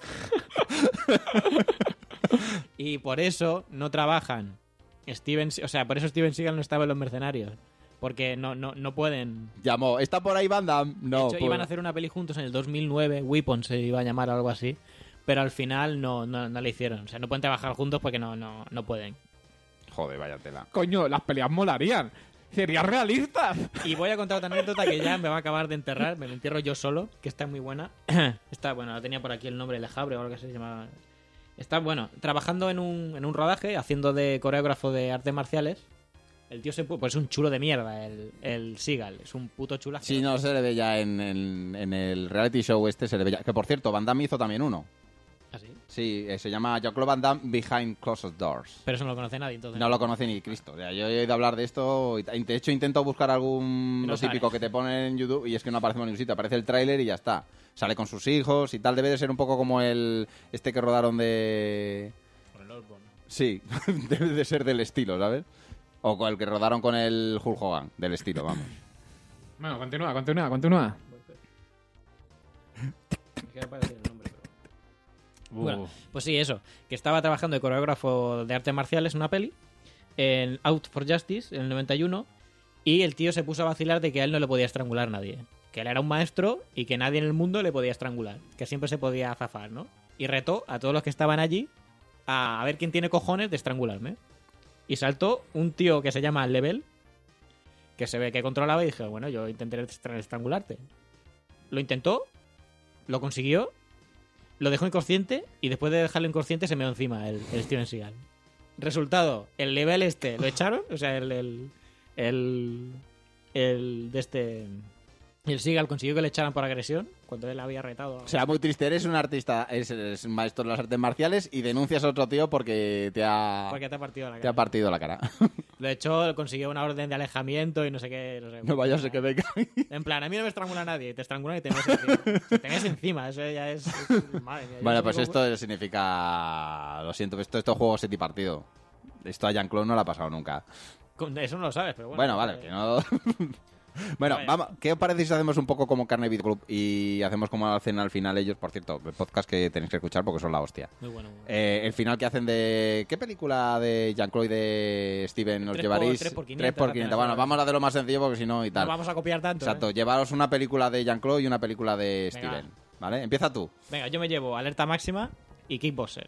Y por eso no trabajan. Steven, o sea, por eso Steven Seagal no estaba en Los Mercenarios. Porque no, no, no pueden. Llamó, ¿está por ahí Van Damme? No. De hecho, pues- iban a hacer una peli juntos en el dos mil nueve, Weapon se iba a llamar o algo así. Pero al final no, no, no le hicieron. O sea, no pueden trabajar juntos porque no, no, no pueden. Joder, vaya tela. Coño, las peleas molarían. Serían realistas. Y voy a contar otra anécdota que ya me va a acabar de enterrar. Me la entierro yo solo, que está muy buena. Está, bueno, la tenía por aquí el nombre, Le Havre o algo que se llama. Está, bueno, trabajando en un, en un rodaje, haciendo de coreógrafo de artes marciales. El tío se pu- pues es un chulo de mierda, el, el Seagal. Es un puto chulazo. Sí, no, se le ve ya en, en- en el reality show este, se le ve ya. Que por cierto, Van Damme hizo también uno. Así. Sí, eh, se llama Jean-Claude Van Damme Behind Closed Doors. Pero eso no lo conoce nadie, entonces. No lo conoce ni Cristo. O sea, yo he oído hablar de esto. y- De hecho, intento buscar algún. Y no lo típico sale. que te ponen en YouTube y es que no aparece en ningún sitio. Aparece el tráiler y ya está. Sale con sus hijos y tal. Debe de ser un poco como el. Este que rodaron de. Sí, debe de ser del estilo, ¿sabes? O con el que rodaron con el Hulk Hogan, del estilo, vamos. Bueno, continúa, continúa, continúa. Bueno, pues sí, eso. Que estaba trabajando de coreógrafo de artes marciales en una peli, en Out for Justice, en el noventa y uno, y el tío se puso a vacilar de que a él no le podía estrangular nadie. Que él era un maestro y que nadie en el mundo le podía estrangular. Que siempre se podía zafar, ¿no? Y retó a todos los que estaban allí a, a ver quién tiene cojones de estrangularme. Y saltó un tío que se llama Level, que se ve que controlaba y dije, bueno, yo intentaré estra- estrangularte. Lo intentó, lo consiguió, lo dejó inconsciente y después de dejarlo inconsciente se me dio encima el, el Steven Seagal. Resultado, el Level este lo echaron, o sea, el... el, el, el de este... Y el Seagal consiguió que le echaran por agresión cuando él había retado. O sea, muy triste. Eres un artista, eres, eres un maestro de las artes marciales y denuncias a otro tío porque te ha, Porque te ha partido la te ha cara. partido la cara. De hecho, consiguió una orden de alejamiento y no sé qué. No, sé, No vaya a ser que venga. En plan, a mí no me estrangula nadie, te estrangulan y te metes encima. Te metes encima, eso ya es... es- madre mía, yo Bueno, no pues sé cómo- esto significa... Lo siento, esto, esto es juego setipartido. Esto a Jean-Claude no le ha pasado nunca. Con- Eso no lo sabes, pero bueno. Bueno, vale, eh, que no... Bueno, Vaya. vamos, ¿qué os parece si hacemos un poco como Carne Beat Club y hacemos como hacen al final ellos? Por cierto, el podcast que tenéis que escuchar porque son la hostia. Muy bueno. Muy bueno. Eh, el final que hacen de... ¿Qué película de Jean-Claude y de Steven os Tres llevaréis? por- tres por quinientos, Tres por la quinientos. pena, Bueno, sí. vamos a hacerlo más sencillo porque si no y No tal. vamos a copiar tanto. Exacto, ¿eh? llevaros una película de Jean-Claude y una película de Venga. Steven. ¿Vale? Empieza tú. Venga, yo me llevo Alerta Máxima y Kickboxer.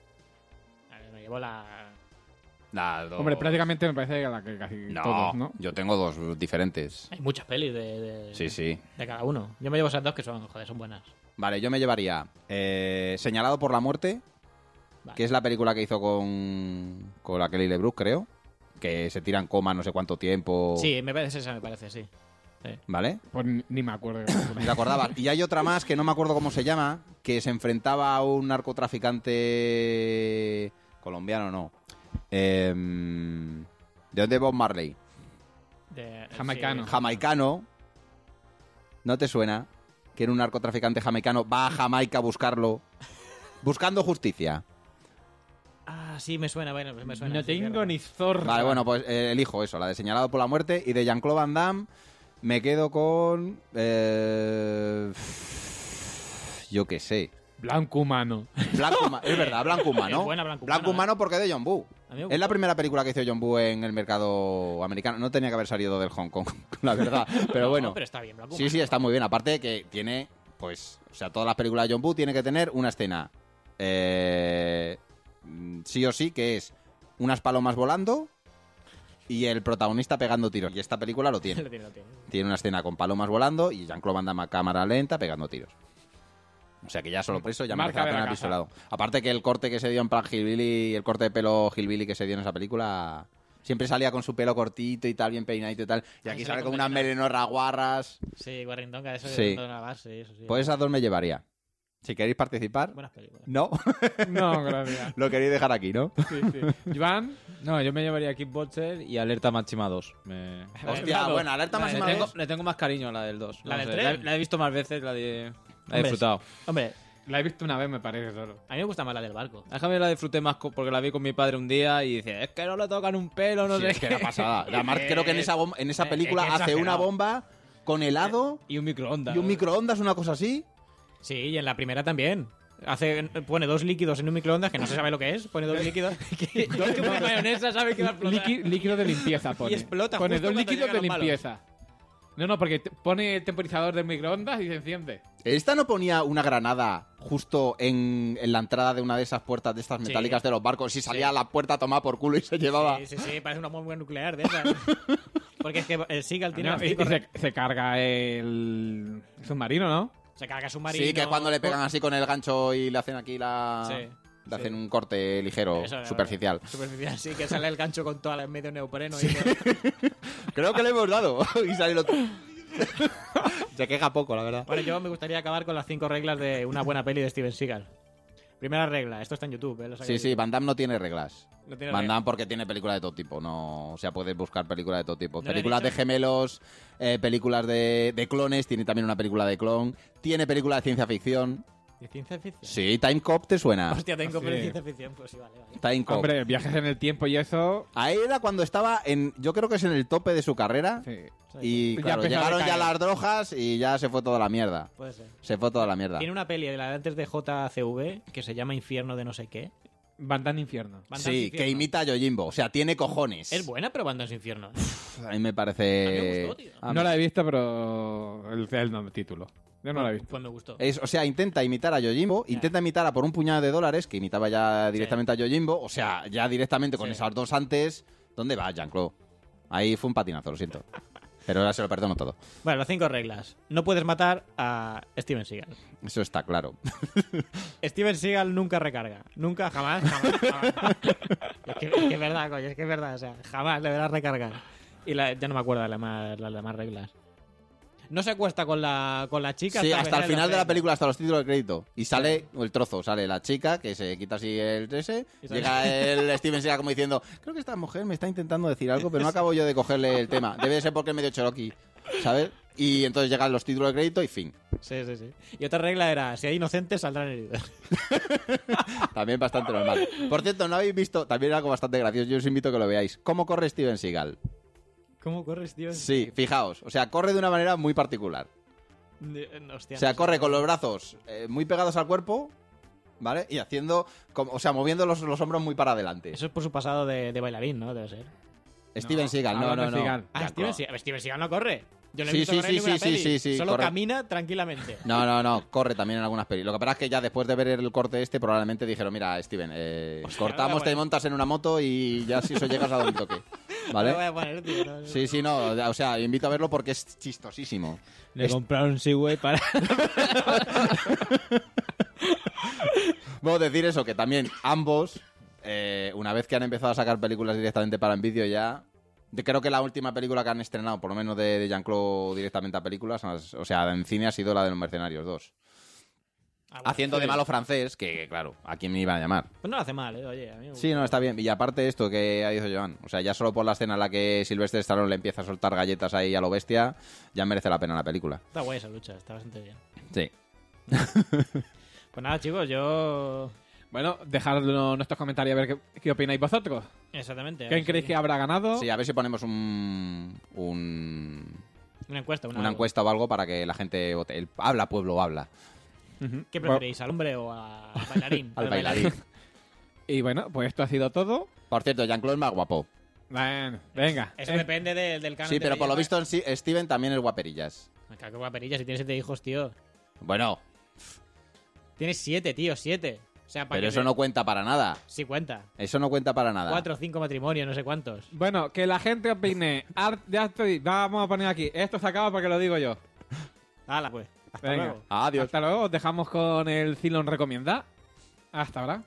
A ver, me llevo la... Las dos. Hombre, prácticamente me parece que la que casi No, todos, ¿no? yo tengo dos diferentes. Hay muchas pelis de, de, Sí, sí. de cada uno. Yo me llevo esas dos que son, joder, son buenas. Vale, yo me llevaría eh, Señalado por la Muerte, Vale. que es la película que hizo con, con la Kelly LeBrook, creo. Que se tira en coma no sé cuánto tiempo. Sí, me parece esa, me parece, sí. Sí. ¿Vale? Pues ni, ni me acuerdo. Ni te acordabas. Y hay otra más que no me acuerdo cómo se llama, que se enfrentaba a un narcotraficante colombiano, no. Eh, ¿De dónde Bob Marley? De- Jamaicano. sí. Jamaicano. ¿No te suena? Que era un narcotraficante jamaicano. Va a Jamaica a buscarlo. Buscando justicia. Ah, sí, me suena, bueno, me suena. No sí, tengo cierto. ni zorra. Vale, bueno, pues eh, elijo eso, la de Señalado por la Muerte. Y de Jean-Claude Van Damme me quedo con... eh, yo qué sé. Blanco humano. Blanco Huma- es verdad, Blanco Humano. Es buena Blanco Humano, Blanco Humano porque es de John Woo. A mí me Es la gustó. primera película que hizo John Woo en el mercado americano. No tenía que haber salido del Hong Kong, la verdad. Pero No, bueno. pero está bien, Blanco Sí, Humano. sí, está muy bien. Aparte de que tiene, pues, o sea, todas las películas de John Woo tienen que tener una escena, eh, mm, sí o sí, que es unas palomas volando y el protagonista pegando tiros. Y esta película lo tiene. Lo tiene, lo tiene. Tiene una escena con palomas volando y Jean-Claude Van Damme a cámara lenta pegando tiros. O sea que ya solo por eso ya merece Marca la de la pena casa. pisolado. Aparte que el corte que se dio en plan Hillbilly, el corte de pelo Hillbilly que se dio en esa película, siempre salía con su pelo cortito y tal, bien peinadito y tal. Y Ah, aquí sale sale con con unas melena. melenorras guarras. Sí, Guarrindonga, eso Sí. de la base, eso sí. Pues esas dos me llevaría. Si queréis participar, Buenas películas. no. No, gracias. Lo queréis dejar aquí, ¿no? Sí, sí. Joan, No, yo me llevaría Kickboxer y Alerta Máxima dos. Me... Hostia, Claro. bueno, alerta Le máxima tengo, dos. le tengo más cariño a la del dos. ¿La No del sé, tres? La, la he visto más veces, la, de, la he Hombre, disfrutado. Hombre, la he visto una vez, me parece solo. a mí me gusta más la del barco. Déjame la disfruté más co- porque la vi con mi padre un día y dice, es que no le tocan un pelo, no Sí, sé es que qué. era pasada. Además, creo que en esa, bom- en esa Eh, película eh, qué hace una exagerado. bomba con helado Y un microondas. y un microondas, una cosa así. Sí, y en la primera también. Hace, pone dos líquidos en un microondas que no se sabe lo que es. Pone dos líquidos. Dos que pone mayonesa, sabe que va a explotar. Líqui- líquido de limpieza pone. explota Pone justo dos cuando líquidos de llegan los malos. limpieza. No, no, porque te- pone el temporizador del microondas y se enciende. ¿Esta no ponía una granada justo en, en la entrada de una de esas puertas de estas Sí. metálicas de los barcos y salía Sí. a la puerta a tomar por culo y se llevaba? Sí, sí, sí, parece una bomba nuclear de esas. Porque es que el Seagal tiene No, las y- cinco y re- se, se carga el submarino, ¿no? Se carga submarino. Sí, que cuando le pegan así con el gancho y le hacen aquí la... Sí, le hacen sí. un corte ligero, Eso, superficial. Superficial, sí, que sale el gancho con toda la medio neopreno. Y Creo que le hemos dado. y sale el otro. Se queja poco, la verdad. Bueno, yo me gustaría acabar con las cinco reglas de una buena peli de Steven Seagal. Primera regla, esto está en YouTube, ¿eh? Lo saqué Sí, de sí, YouTube. Van Damme no tiene reglas. No tiene Van regla. Damme porque tiene películas de todo tipo, no, o sea, puedes buscar películas de todo tipo. ¿No le he películas de dicho? gemelos, eh, películas de, de clones, tiene también una película de clon, tiene películas de ciencia ficción. ¿De ciencia ficción? Sí, Time Cop te suena. Hostia, tengo Sí. peli de ciencia ficción, pues sí, vale, vale. Time Cop. Hombre, viajes en el tiempo y eso. Ahí era cuando estaba en, yo creo que es en el tope de su carrera. Sí. Y Ya claro, empezó a llegaron ya decaer. las drogas y ya se fue toda la mierda. Puede ser. Se fue toda la mierda. Tiene una peli de la de antes de J C V que se llama Infierno de no sé qué. Van Damme Infierno. Van Damme Sí, Infierno. que imita a Yojimbo. O sea, tiene cojones. Es buena, pero Van Damme Infierno. A mí me parece... A mí me gustó, tío. a No mí- la he visto, pero el, el nombre, título. Yo no la he visto. Pues me gustó. Es, o sea, intenta imitar a Yojimbo, Ya. intenta imitar a por un puñado de dólares, que imitaba ya directamente a Yojimbo, o sea, ya directamente con Sí. esas dos antes. ¿Dónde va, Jean-Claude? Ahí fue un patinazo, lo siento. Pero ahora se lo perdono todo. Bueno, las cinco reglas. No puedes matar a Steven Seagal. Eso está claro. Steven Seagal nunca recarga. Nunca, jamás, jamás. jamás. es, que, es que es verdad, coño, es que es verdad. O sea, jamás deberás recargar. Y la- ya no me acuerdo las demás, las demás reglas. no se acuesta con la, con la chica. Sí, hasta, hasta el empezar final de la hacer- película, hasta los títulos de crédito. Y sale el trozo, sale la chica que se quita así el ese, Y sale- llega el Steven Seagal como diciendo, creo que esta mujer me está intentando decir algo, pero no acabo yo de cogerle el tema. Debe de ser porque es medio Cherokee, ¿sabes? Y entonces llegan los títulos de crédito y fin. Sí, sí, sí. Y otra regla era, si hay inocentes, saldrán heridos. También bastante normal. Por cierto, no habéis visto, también algo bastante gracioso, yo os invito a que lo veáis. ¿Cómo corre Steven Seagal? ¿Cómo corres, tío? Sí, fijaos, o sea, corre de una manera muy particular. Hostia, O sea, no sé. corre con los brazos eh, muy pegados al cuerpo, ¿vale? Y haciendo, como, o sea, moviendo los, los hombros muy para adelante. Eso es por su pasado de, de bailarín, ¿no? Debe ser. Steven Seagal, no, hablando no, de no. Seagal. Ah, Ya, Steven claro. Seagal. Steven Seagal no corre. Yo no he Sí, visto sí, correr sí, ninguna sí, peli. sí, sí, Solo corre. camina tranquilamente. No, no, no, corre también en algunas pelis. Lo que pasa es que ya después de ver el corte este, probablemente dijeron, mira, Steven, eh, Hostia, cortamos, voy a te poner- montas en una moto y ya si eso llegas a donde toque. Me ¿Vale? voy a poner, tío, no, no. Sí, sí, no, o sea, invito a verlo porque es chistosísimo. Le compraron un Segway para... Bueno, decir eso, que también ambos, eh, una vez que han empezado a sacar películas directamente para en vídeo ya, de- creo que la última película que han estrenado, por lo menos de, de Jean-Claude directamente a películas, o sea, en cine ha sido la de Los Mercenarios dos. Ah, bueno. Haciendo de malo francés, que claro, ¿a quién me iban a llamar? Pues no lo hace mal, ¿eh? Oye, a mí me Sí, gusta. no, está bien. Y aparte esto que ha dicho Joan, o sea, ya solo por la escena en la que Sylvester Stallone le empieza a soltar galletas ahí a lo bestia, ya merece la pena la película. Está guay esa lucha, está bastante bien. Sí. Pues nada, chicos, yo... Bueno, dejadlo en nuestros comentarios a ver qué, qué opináis vosotros. Exactamente. a ¿Quién ver creéis si- que habrá ganado? Sí, a ver si ponemos un, un Una encuesta, una, una encuesta o algo para que la gente vote. El habla pueblo, habla. Ujú. ¿Qué preferís, al hombre o a- al bailarín? Al bailarín. Y bueno, pues esto ha sido todo. Por cierto, Jean-Claude es más guapo. Bueno, venga. Eso Eh, depende de- del canal. Sí, pero por lo visto en sí, Steven también es guaperillas. Claro, qué guaperilla, si tienes siete hijos, tío. Bueno, Tienes siete, tío, siete. O sea, para pero que eso te- no cuenta para nada. Sí cuenta. Eso no cuenta para nada. Cuatro o cinco matrimonios, no sé cuántos. Bueno, que la gente opine. Ar- ya estoy. Vamos a poner aquí. Esto se acaba porque lo digo yo. Hala, pues. Hasta Venga. luego. Adiós. Hasta luego. Os dejamos con el Cylon Recomienda. Hasta ahora.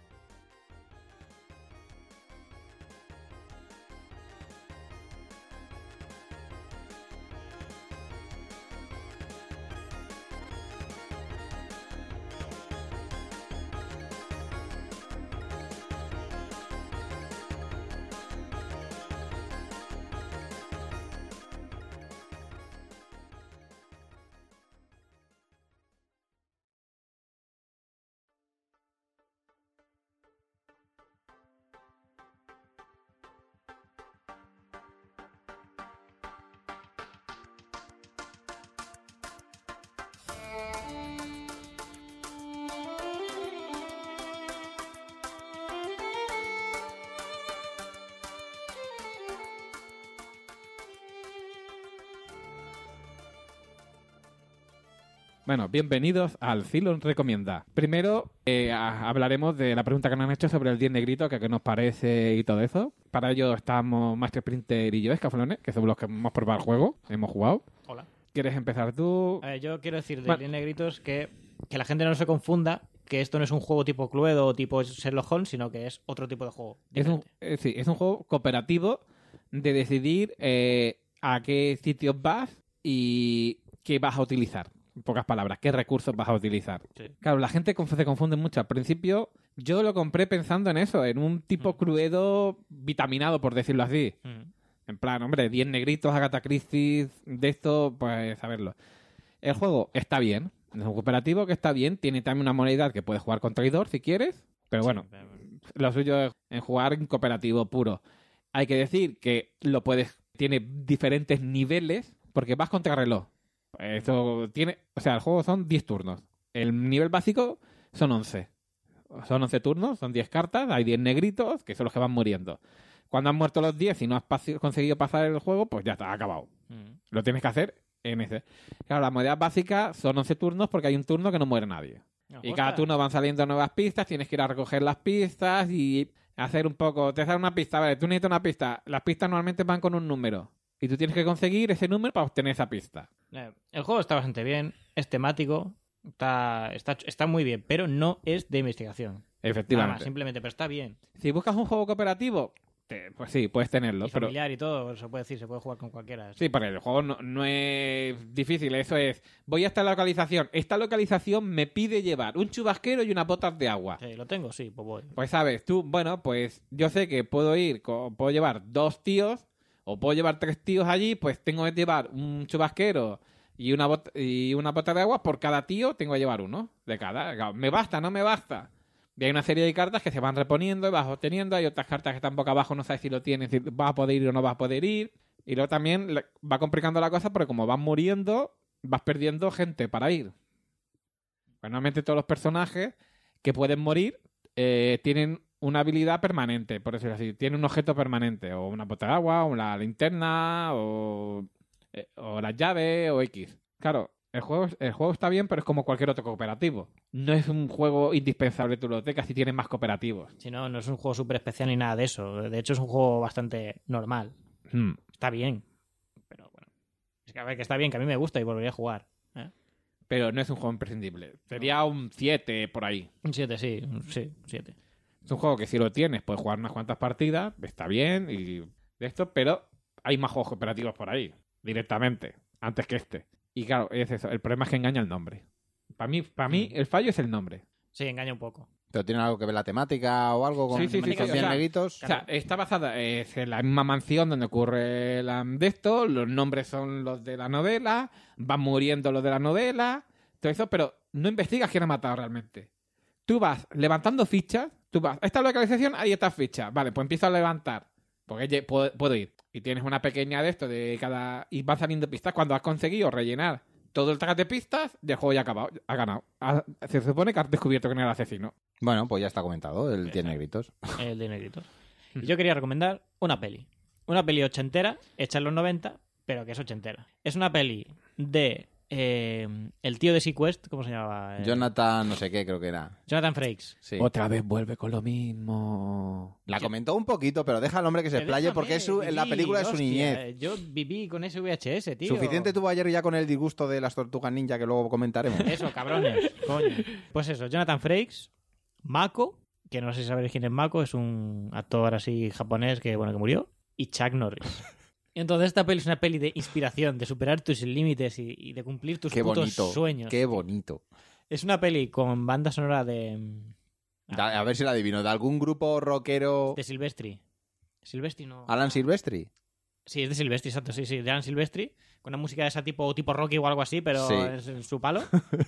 Bueno, bienvenidos al Cylon Recomienda. Primero eh, a- hablaremos de la pregunta que nos han hecho sobre el diez negrito, que qué nos parece y todo eso. Para ello estamos Master Sprinter y yo, Escaflones, que somos los que hemos probado el juego, hemos jugado. Hola. ¿Quieres empezar tú? A ver, yo quiero decir de Vale. Diez Negritos que, que la gente no se confunda que esto no es un juego tipo Cluedo o tipo Sherlock Holmes, sino que es otro tipo de juego. Es un, diferente. eh, sí, es un juego cooperativo de decidir eh, a qué sitios vas y qué vas a utilizar. En pocas palabras, qué recursos vas a utilizar. Sí. Claro, la gente conf- se confunde mucho. Al principio yo lo compré pensando en eso, en un tipo Mm. Cluedo vitaminado, por decirlo así. Mm. En plan, hombre, diez negritos, Agatha Christie, de esto, pues saberlo. El juego está bien, es un cooperativo que está bien, tiene también una modalidad que puedes jugar con traidor si quieres, pero bueno, Sí, lo suyo es en jugar en cooperativo puro. Hay que decir que lo puedes, tiene diferentes niveles, porque vas contra reloj. Esto tiene, o sea, el juego son diez turnos. El nivel básico son once. Son once turnos, son diez cartas, hay diez negritos, que son los que van muriendo. Cuando han muerto los diez y no has pas- conseguido pasar el juego, pues ya está, ha acabado. Mm. Lo tienes que hacer en ese. Claro, la modalidad básica son once turnos porque hay un turno que no muere nadie. No, Y ostras. cada turno van saliendo nuevas pistas, tienes que ir a recoger las pistas y hacer un poco... Te sale una pista, vale, tú necesitas una pista. Las pistas normalmente van con un número. Y tú tienes que conseguir ese número para obtener esa pista. Eh, El juego está bastante bien, es temático, está, está, está muy bien, pero no es de investigación. Nada más, Efectivamente. simplemente, pero está bien. Si buscas un juego cooperativo, te- pues sí, puedes tenerlo. Y Pero familiar y todo, se puede decir, se puede jugar con cualquiera. sí, porque el juego no, no es difícil. Eso es, voy a esta localización. Esta localización me pide llevar un chubasquero y unas botas de agua. Sí, lo tengo, sí, pues voy. Pues sabes, tú, bueno, pues yo sé que puedo ir, co- puedo llevar dos tíos o puedo llevar tres tíos allí, pues tengo que llevar un chubasquero y una bota, y una bota de agua por cada tío, tengo que llevar uno de cada. ¿Me basta? ¿No me basta? Y hay una serie de cartas que se van reponiendo y vas obteniendo. Hay otras cartas que están boca abajo, no sabes si lo tienes, si vas a poder ir o no vas a poder ir. Y luego también le- va complicando la cosa porque como vas muriendo, vas perdiendo gente para ir. Pues normalmente todos los personajes que pueden morir eh, tienen una habilidad permanente, por decirlo así. Tienen un objeto permanente, o una bota de agua, o la linterna, o, eh, o la llave, o X. Claro, el juego, el juego está bien, pero es como cualquier otro cooperativo. No es un juego indispensable de tu biblioteca si tienes más cooperativos. Si no, no es un juego súper especial ni nada de eso. De hecho, es un juego bastante normal. Hmm. Está bien. Pero bueno. Es que a ver, que está bien, que a mí me gusta y volvería a jugar. ¿eh? Pero no es un juego imprescindible. Sería un siete por ahí. Un siete, sí. un- Sí, un siete. Es un juego que si lo tienes, puedes jugar unas cuantas partidas, está bien y de esto, pero hay más juegos cooperativos por ahí, directamente, antes que este. Y claro, es eso, el problema es que engaña el nombre. Para mí, para mí el fallo es el nombre. Sí, engaña un poco. ¿Pero tiene algo que ver la temática o algo con, Sí, sí, sí, con sí, cien o sea, negritos? O sea, está basada eh, en la misma mansión donde ocurre la, de esto, los nombres son los de la novela, van muriendo los de la novela, todo eso, pero no investigas quién ha matado realmente. Tú vas levantando fichas, tú vas, esta localización, ahí está ficha, vale, pues empiezo a levantar, porque ye- puedo, puedo ir. Y tienes una pequeña de esto de cada... Y van saliendo pistas cuando has conseguido rellenar todo el track de pistas, el juego ya ha acabado, ha ganado. Ha- se supone que has descubierto quién era el asesino. Bueno, pues ya está comentado, el cien negritos. El de negritos. Y yo quería recomendar una peli. Una peli ochentera, hecha en los noventa, pero que es ochentera. Es una peli de... eh, el tío de Sequest, ¿cómo se llamaba? Eh, Jonathan, no sé qué, creo que era. Jonathan Frakes. Sí. Otra vez vuelve con lo mismo. La comentó un poquito, pero deja al hombre que se explaye Déjame, porque es su- en la viví, película de su hostia, niñez. eh, Yo viví con ese V H S, tío. Suficiente tuvo ayer ya con el disgusto de las tortugas ninja que luego comentaremos. Eso, cabrones, coño. Pues eso, Jonathan Frakes, Mako, que no sé si sabéis quién es Mako, es un actor así japonés que, bueno, que murió, y Chuck Norris. Y entonces esta peli es una peli de inspiración, de superar tus límites y, y de cumplir tus Qué putos bonito, sueños. qué bonito. Es una peli con banda sonora de, Da- a ver si la adivino. ¿De algún grupo rockero? de Silvestri. Silvestri no. ¿Alan Silvestri? Sí, es de Silvestri, exacto, sí, sí, de Alan Silvestri, con una música de ese tipo, tipo Rocky o algo así, pero Sí. es en su palo.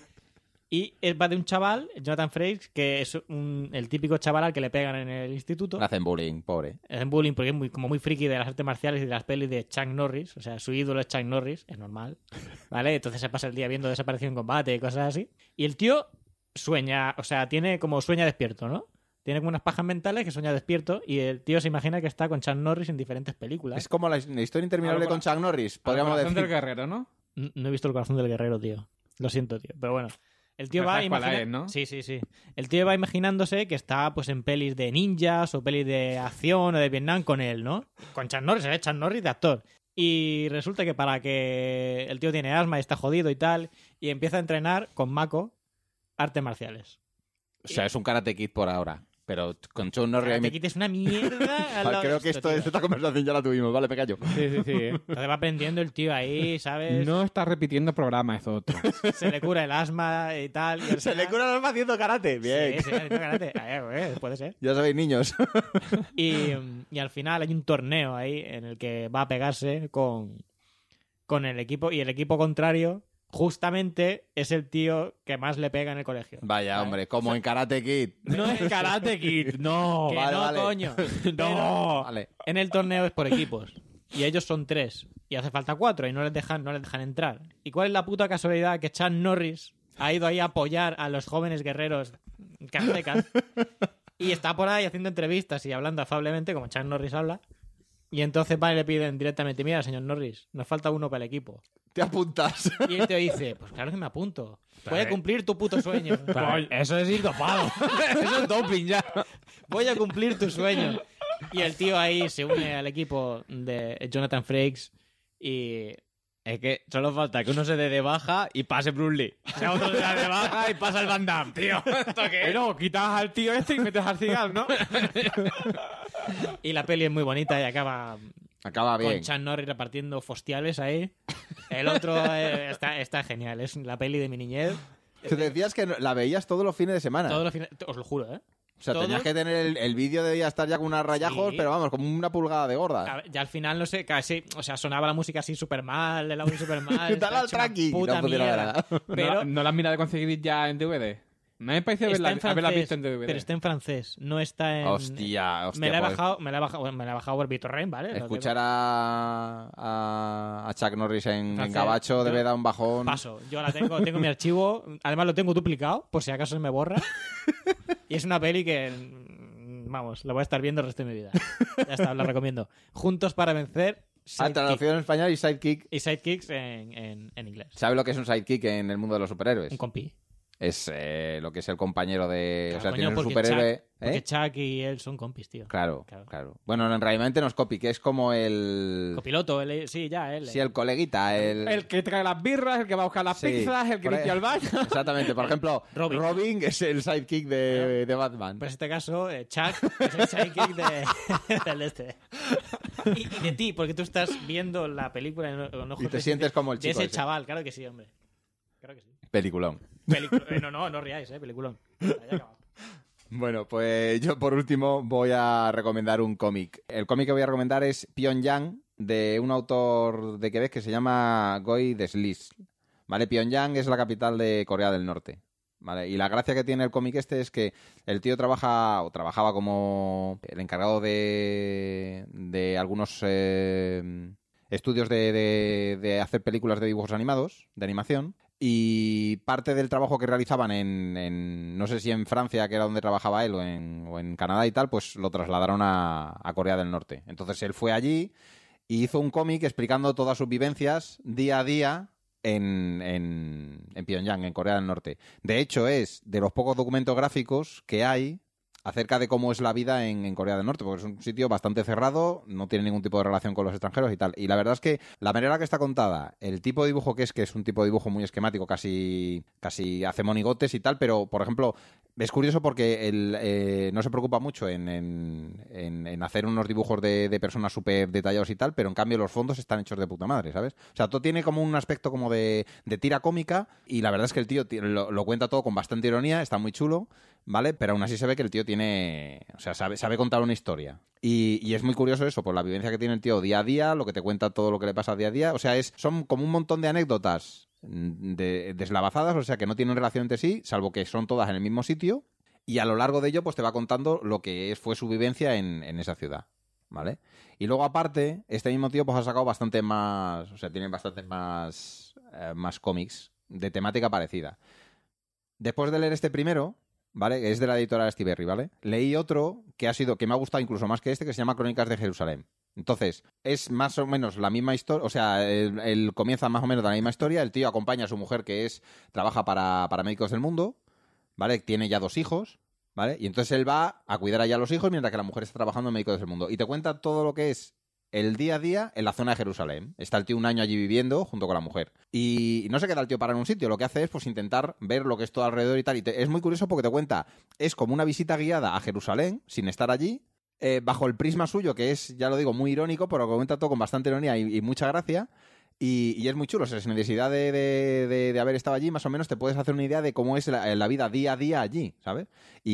Y es- va de un chaval, Jonathan Frakes, que es un- el típico chaval al que le pegan en el instituto. Le hacen bullying, pobre. Es bullying porque es muy, como muy friki de las artes marciales y de las pelis de Chuck Norris. O sea, su ídolo es Chuck Norris, es normal. ¿Vale? Entonces se pasa el día viendo desaparición en combate y cosas así. Y el tío sueña, o sea, tiene como sueña despierto, ¿no? Tiene como unas pajas mentales que sueña despierto y el tío se imagina que está con Chuck Norris en diferentes películas. Es como la, la historia interminable Algo con Chuck Norris, podríamos Corazón decir. del guerrero, ¿no? N- No he visto el corazón del guerrero, tío. Lo siento, tío. Pero bueno. El tío va ¿Sabes cuál imagina- es, no? Sí, sí, sí. El tío va imaginándose que está pues en pelis de ninjas o pelis de acción o de Vietnam con él, ¿no? Con Chuck Norris, ¿eh? Chuck Norris de actor. Y resulta que para que el tío tiene asma y está jodido y tal, y empieza a entrenar con Mako artes marciales. O sea, es un Karate Kid por ahora. Pero con Chuck Norris... ahí Te me- quites una mierda. al lado Creo de que esto, tío. esta conversación ya la tuvimos. Vale, pequeño. Sí, sí, sí. ¿eh? Entonces va aprendiendo el tío ahí, ¿sabes? No está repitiendo programa, es otro. Se le cura el asma y tal. Y al Se le final- cura el alma haciendo karate. Bien. Sí, sí, haciendo karate. Eh, eh, puede ser. Ya sabéis, niños. Y, y al final hay un torneo ahí en el que va a pegarse con, con el equipo y el equipo contrario justamente es el tío que más le pega en el colegio. Vaya, ¿Vale? hombre, como en Karate Kid. No es Karate Kid, no. Que Vale, no, vale. coño. No. Pero Vale. en el torneo es por equipos. Y ellos son tres. Y hace falta cuatro y no les dejan, no les dejan entrar. ¿Y cuál es la puta casualidad que Chuck Norris ha ido ahí a apoyar a los jóvenes guerreros karatecas? Y está por ahí haciendo entrevistas y hablando afablemente, como Chuck Norris habla. Y entonces van y le piden directamente, mira, señor Norris, nos falta uno para el equipo. Te apuntas. Y él te dice, pues claro que me apunto. Voy a cumplir tu puto sueño. Eso es ir dopado. Eso es doping ya. Voy a cumplir tu sueño. Y el tío ahí se une al equipo de Jonathan Frakes y... Es que solo falta que uno se dé de baja y pase Bruce Lee. sea, otro se da de baja y pasa el Van Damme, tío. ¿Esto qué? Pero quitas al tío este y metes al cigarro, ¿no? Y la peli es muy bonita y acaba Acaba bien. con Chuck Norris repartiendo fostiales ahí. El otro eh, está, está genial. Es la peli de mi niñez. Te decías que no- la veías todos los fines de semana. Todos los fines- os lo juro, ¿eh? O sea, todos- tenías que tener el, el vídeo, debía estar ya con unos rayajos, Sí. pero vamos, como una pulgada de gorda. A ver, ya al final, no sé, casi, o sea, sonaba la música así súper mal, el audio súper mal. Dale al está hecho una tracking. puta No funciona mierda. nada. Pero ¿No, ¿No la has mirado de conseguir ya en D V D? Me ha parecido está haberla, en haberla francés, visto en D V D. pero está en francés, no está en... Hostia, hostia. me la he pues, bajado, me la he bajado, me la he bajado por BitTorrent, ¿vale? Lo Escuchar a, a, a Chuck Norris en, en Francés, gabacho yo- debe dar un bajón. Paso, yo la tengo, tengo mi archivo, además lo tengo duplicado, por si acaso se me borra. Y es una peli que, mm, vamos, la voy a estar viendo el resto de mi vida. Ya está, la recomiendo. Juntos para vencer, Ah, Sidekick. traducción en español y sidekick. Y Sidekicks en, en, en inglés. ¿Sabe lo que es un sidekick en el mundo de los superhéroes? Un compi. Es eh, lo que es el compañero de... Claro, o sea, coño, tienes un porque superhéroe... Chuck- Porque ¿eh? Chuck y él son compis, tío. Claro, Claro. claro, Bueno, en realidad no es copy, que es como el... Copiloto, él, sí, ya, él. Sí, el coleguita, el... El que trae las birras, el que va a buscar las Sí, pizzas, el que por ahí. limpia el baño. Exactamente, por ejemplo, Robin. Robin, es el sidekick de, de Batman. Pues en este caso, eh, Chuck es el sidekick de, del este. Y, y de ti, porque tú estás viendo la película en, en ojos Y te de- sientes como el de chico ese ese. chaval, claro que sí, hombre. Claro que sí. Peliculón. Pelicu- eh, no, no, no riáis, eh, peliculón. Ya, ya he acabado. Bueno, pues yo por último voy a recomendar un cómic. El cómic que voy a recomendar es Pyongyang, de un autor de Quebec que se llama Goy Desliz. ¿Vale? Pyongyang es la capital de Corea del Norte. ¿Vale? Y la gracia que tiene el cómic este es que el tío trabaja o trabajaba como el encargado de, de algunos eh, estudios de, de- de hacer películas de dibujos animados, de animación. Y parte del trabajo que realizaban en, en- no sé si en Francia, que era donde trabajaba él, o en, o en Canadá y tal, pues lo trasladaron a, a Corea del Norte. Entonces él fue allí y hizo un cómic explicando todas sus vivencias día a día en, en, en Pyongyang, en Corea del Norte. De hecho, es de los pocos documentos gráficos que hay acerca de cómo es la vida en, en Corea del Norte, porque es un sitio bastante cerrado, no tiene ningún tipo de relación con los extranjeros y tal. Y la verdad es que la manera que está contada, el tipo de dibujo que es, que es un tipo de dibujo muy esquemático, casi, casi hace monigotes y tal, pero, por ejemplo, es curioso porque él eh, no se preocupa mucho en, en, en- en hacer unos dibujos de, de personas súper detallados y tal, pero en cambio los fondos están hechos de puta madre, ¿sabes? O sea, todo tiene como un aspecto como de, de tira cómica y la verdad es que el tío ti- lo, lo cuenta todo con bastante ironía, está muy chulo, ¿vale? Pero aún así se ve que el tío tiene... O sea, sabe, sabe contar una historia. Y, y es muy curioso eso, pues la vivencia que tiene el tío día a día, lo que te cuenta todo lo que le pasa día a día. O sea, es, son como un montón de anécdotas de, deslavazadas, o sea, que no tienen relación entre sí, salvo que son todas en el mismo sitio. Y a lo largo de ello, pues te va contando lo que es, fue su vivencia en, en esa ciudad, ¿vale? Y luego, aparte, este mismo tío pues ha sacado bastante más... O sea, tiene bastante más, eh, más cómics de temática parecida. Después de leer este primero, ¿vale? Es de la editorial Stiberry, ¿vale? Leí otro que ha sido, que me ha gustado incluso más que este, que se llama Crónicas de Jerusalén. Entonces, es más o menos la misma historia, o sea, él, él comienza más o menos de la misma historia, el tío acompaña a su mujer que es, trabaja para, para Médicos del Mundo, ¿vale? Tiene ya dos hijos, ¿vale? Y entonces él va a cuidar allá a los hijos mientras que la mujer está trabajando en Médicos del Mundo. Y te cuenta todo lo que es el día a día en la zona de Jerusalén. Está el tío un año allí viviendo junto con la mujer. Y no se queda el tío para en un sitio, lo que hace es pues intentar ver lo que es todo alrededor y tal. Y te- es muy curioso porque te cuenta, es como una visita guiada a Jerusalén, sin estar allí, eh, bajo el prisma suyo, que es, ya lo digo, muy irónico, pero que cuenta todo con bastante ironía y, y mucha gracia. Y, y es muy chulo, o sea, sin necesidad de, de- de- de haber estado allí, más o menos te puedes hacer una idea de cómo es la, la vida día a día allí, ¿sabes?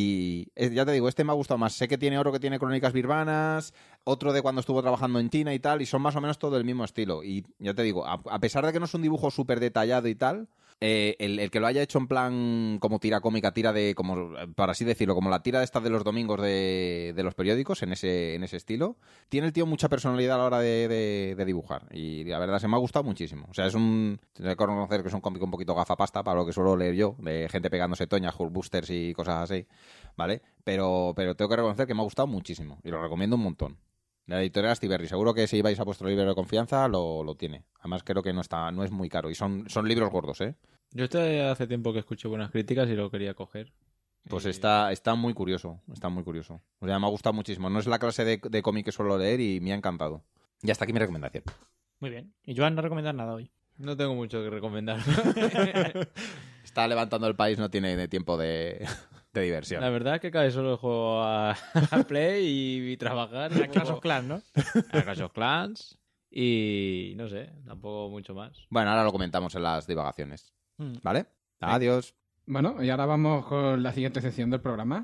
Y es- ya te digo, este me ha gustado más. Sé que tiene otro que tiene crónicas birmanas, otro de cuando estuvo trabajando en China y tal, y son más o menos todo del mismo estilo. Y ya te digo, a, a pesar de que no es un dibujo súper detallado y tal, eh, el, el que lo haya hecho en plan como tira cómica, tira de, como para así decirlo, como la tira de esta de los domingos de, de los periódicos, en ese, en ese estilo, tiene el tío mucha personalidad a la hora de, de- de dibujar. Y la verdad se me ha gustado muchísimo. O sea, es un... Tengo que reconocer que es un cómic un poquito gafapasta, para lo que suelo leer yo, de gente pegándose toñas, Hulkbusters y cosas así, ¿vale? Pero, pero tengo que reconocer que me ha gustado muchísimo. Y lo recomiendo un montón. La editorial Stiberry, seguro que si vais a vuestro libro de confianza lo, lo tiene. Además creo que no está, no es muy caro. Y son, son libros gordos, ¿eh? Yo este hace tiempo que escuché buenas críticas y lo quería coger. Pues Y- está, está muy curioso, está muy curioso. O sea, me ha gustado muchísimo. No es la clase de, de cómic que suelo leer y me ha encantado. Y hasta aquí mi recomendación. Muy bien. Y Joan no recomienda nada hoy. No tengo mucho que recomendar. Está levantando el país, no tiene de tiempo de, de diversión. La verdad es que cada vez solo juego a, a Play y, y trabajar. La Clash of Clans, ¿no? A Clash of Clans y no sé, tampoco mucho más. Bueno, ahora lo comentamos en las divagaciones. Mm. ¿Vale? Adiós. Bueno, y ahora vamos con la siguiente sección del programa.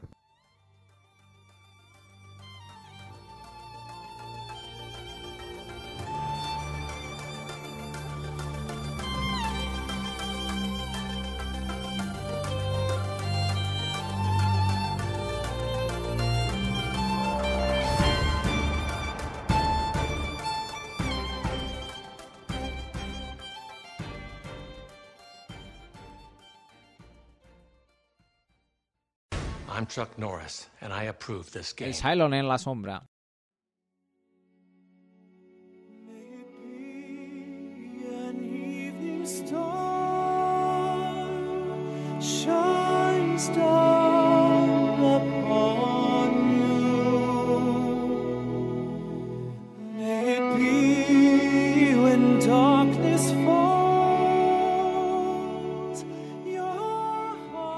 I'm Chuck Norris, and I approve this game. El Cylon en la sombra. Shines down upon you. May it be when darkness falls, your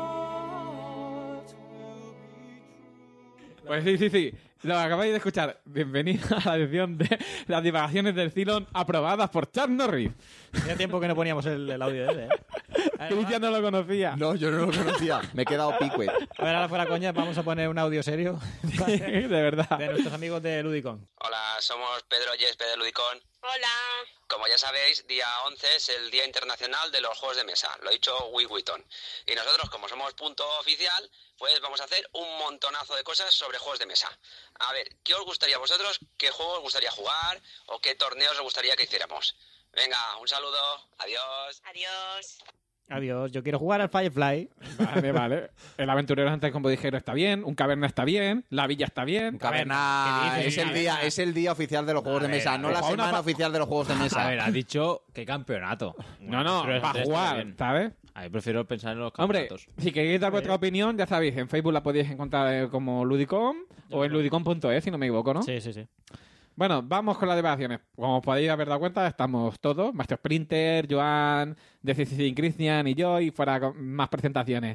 heart will be true. Pues sí, sí, sí. Lo acabáis de escuchar. Bienvenido a la edición de las divagaciones del Cylon aprobadas por Chuck Norris. Hacía tiempo que no poníamos el, el audio de ese, ¿eh? Cristian no lo conocía. No, yo no lo conocía. Me he quedado picue. A ver, ahora fuera coña, vamos a poner un audio serio de verdad. de nuestros amigos de Ludicon. Hola, somos Pedro Yespe de Ludicon. Hola. Como ya sabéis, día once es el Día Internacional de los Juegos de Mesa, lo ha dicho Wigwiton. Y nosotros, como somos punto oficial, pues vamos a hacer un montonazo de cosas sobre juegos de mesa. A ver, ¿qué os gustaría a vosotros? ¿Qué juegos os gustaría jugar? ¿O qué torneos os gustaría que hiciéramos? Venga, un saludo, adiós. Adiós. Adiós, yo quiero jugar al Firefly. Vale, vale. El aventurero antes, como dijeron, está bien. Un caverna está bien. La villa está bien. Caverna ¿qué dices? es el día, es el día oficial de los juegos A de ver, mesa, a no ver, la para una semana pa- oficial de los juegos de mesa. A ver, ha dicho que campeonato. No, no, Pero para está jugar, bien. ¿sabes? A mí prefiero pensar en los Hombre, campeonatos. si queréis dar vuestra opinión, ya sabéis, en Facebook la podéis encontrar eh, como Ludicom o en ludicom punto es, si no me equivoco, ¿no? Sí, sí, sí. Bueno, vamos con las divagaciones. Como os podéis haber dado cuenta, estamos todos, Maestro Sprinter, Joan, D C C Cristian y yo, y fuera con más presentaciones.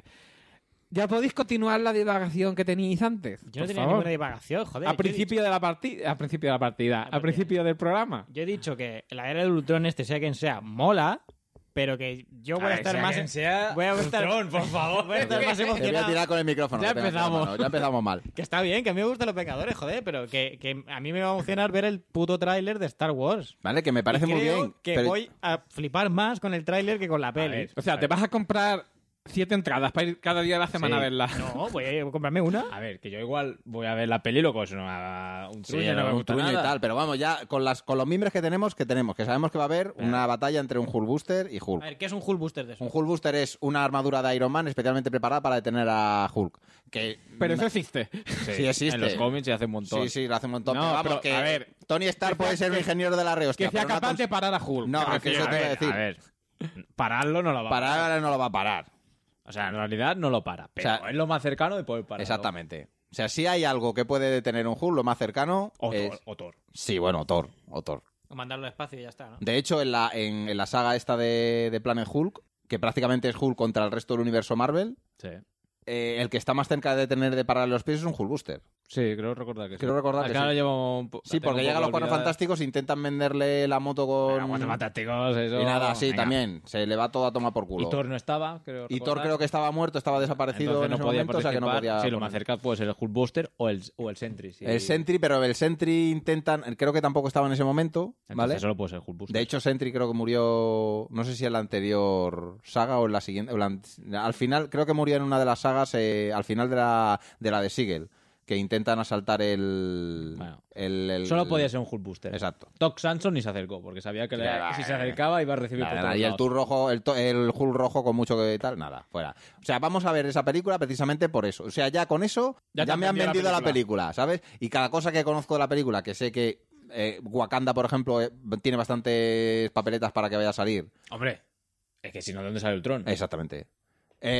¿Ya podéis continuar la divagación que teníais antes? Yo no Por tenía favor. ninguna divagación, joder. A yo he principio de la partida, a principio de la partida, a principio del programa. Yo he dicho que la era del Ultron este, sea quien sea, mola, pero que yo voy a, estar más... voy a estar, por favor. voy a estar más Te voy a emocionado. tirar con el micrófono. Ya que tengas en la empezamos. mano. Ya empezamos mal. Que está bien, que a mí me gustan los Vengadores, joder, pero que, que a mí me va a emocionar ver el puto tráiler de Star Wars. Vale, que me parece Y muy creo bien. que pero- voy a flipar más con el tráiler que con la peli. ver. O sea, te vas a comprar siete entradas para ir cada día de la semana Sí. a verla. No, voy a comprarme una. A ver, que yo igual voy a ver la peli y luego es una, un truño, Sí, no me un gusta truño y nada. tal, pero vamos, ya con las con los mimbres que tenemos, que tenemos, que sabemos que va a haber una batalla entre un Hulkbuster y Hulk. A ver, ¿qué es un Hulkbuster de eso? Un Hulkbuster es una armadura de Iron Man especialmente preparada para detener a Hulk. Que Pero eso existe. sí existe. En los cómics se hace un montón. Sí, sí, lo hace un montón. No, pero vamos, pero, que a ver, Tony Stark puede ser un ingeniero de la rehostia. Que sea pero no capaz cons- de parar a Hulk. No, me que refiero. eso te a iba a ver, decir. a ver, pararlo no lo va a Parar parar. ahora no lo va a parar. O sea, en realidad no lo para, pero O sea, es lo más cercano de poder parar. Exactamente. O sea, si hay algo que puede detener un Hulk, lo más cercano O es... Thor, o Thor. Sí, bueno, Thor. O Thor. O mandarlo al espacio y ya está, ¿no? De hecho, en la, en, en la saga esta de, de Planet Hulk, que prácticamente es Hulk contra el resto del universo Marvel, Sí. eh, el que está más cerca de tener de parar los pies es un Hulkbuster. Sí, creo recordar que sí. Creo recordar que Acá sí. lo llevo un po- Sí, la tengo porque un llegan poco los Cuatro olvidada. Fantásticos, intentan venderle la moto con... Bueno, Cuatro Fantásticos, eso. Y nada, sí, Venga. también. Se le va todo a tomar por culo. Y Thor no estaba, creo. Y Thor recordar. creo que estaba muerto, estaba desaparecido Entonces en no ese podía momento, o sea que no participar. podía... Sí, lo más poner. cerca puede ser el Hulkbuster o el, o el Sentry. sí. El Sentry, pero el Sentry intentan... Creo que tampoco estaba en ese momento, Entonces ¿vale? solo puede ser Hulkbuster. De hecho, Sentry creo que murió, no sé si en la anterior saga o en la siguiente. o la an- al final, creo que murió en una de las sagas, eh, al final de la, de la de Sigel, que intentan asaltar el. Bueno. el, el- Solo podía ser un Hulkbuster. Exacto. Doc Samson ni se acercó, porque sabía que le- Nada, si se eh, acercaba iba a recibir Nada, por nada, todos y el lados. tour rojo, el, to- el Hulk rojo con mucho que tal, nada, fuera. O sea, vamos a ver esa película precisamente por eso. O sea, ya con eso, Ya ya, te han me han vendido la vendido la película. película, ¿sabes? Y cada cosa que conozco de la película, que sé que eh, Wakanda, por ejemplo, eh, tiene bastantes papeletas para que vaya a salir. Hombre, es que si no, ¿de dónde sale el trono? Exactamente.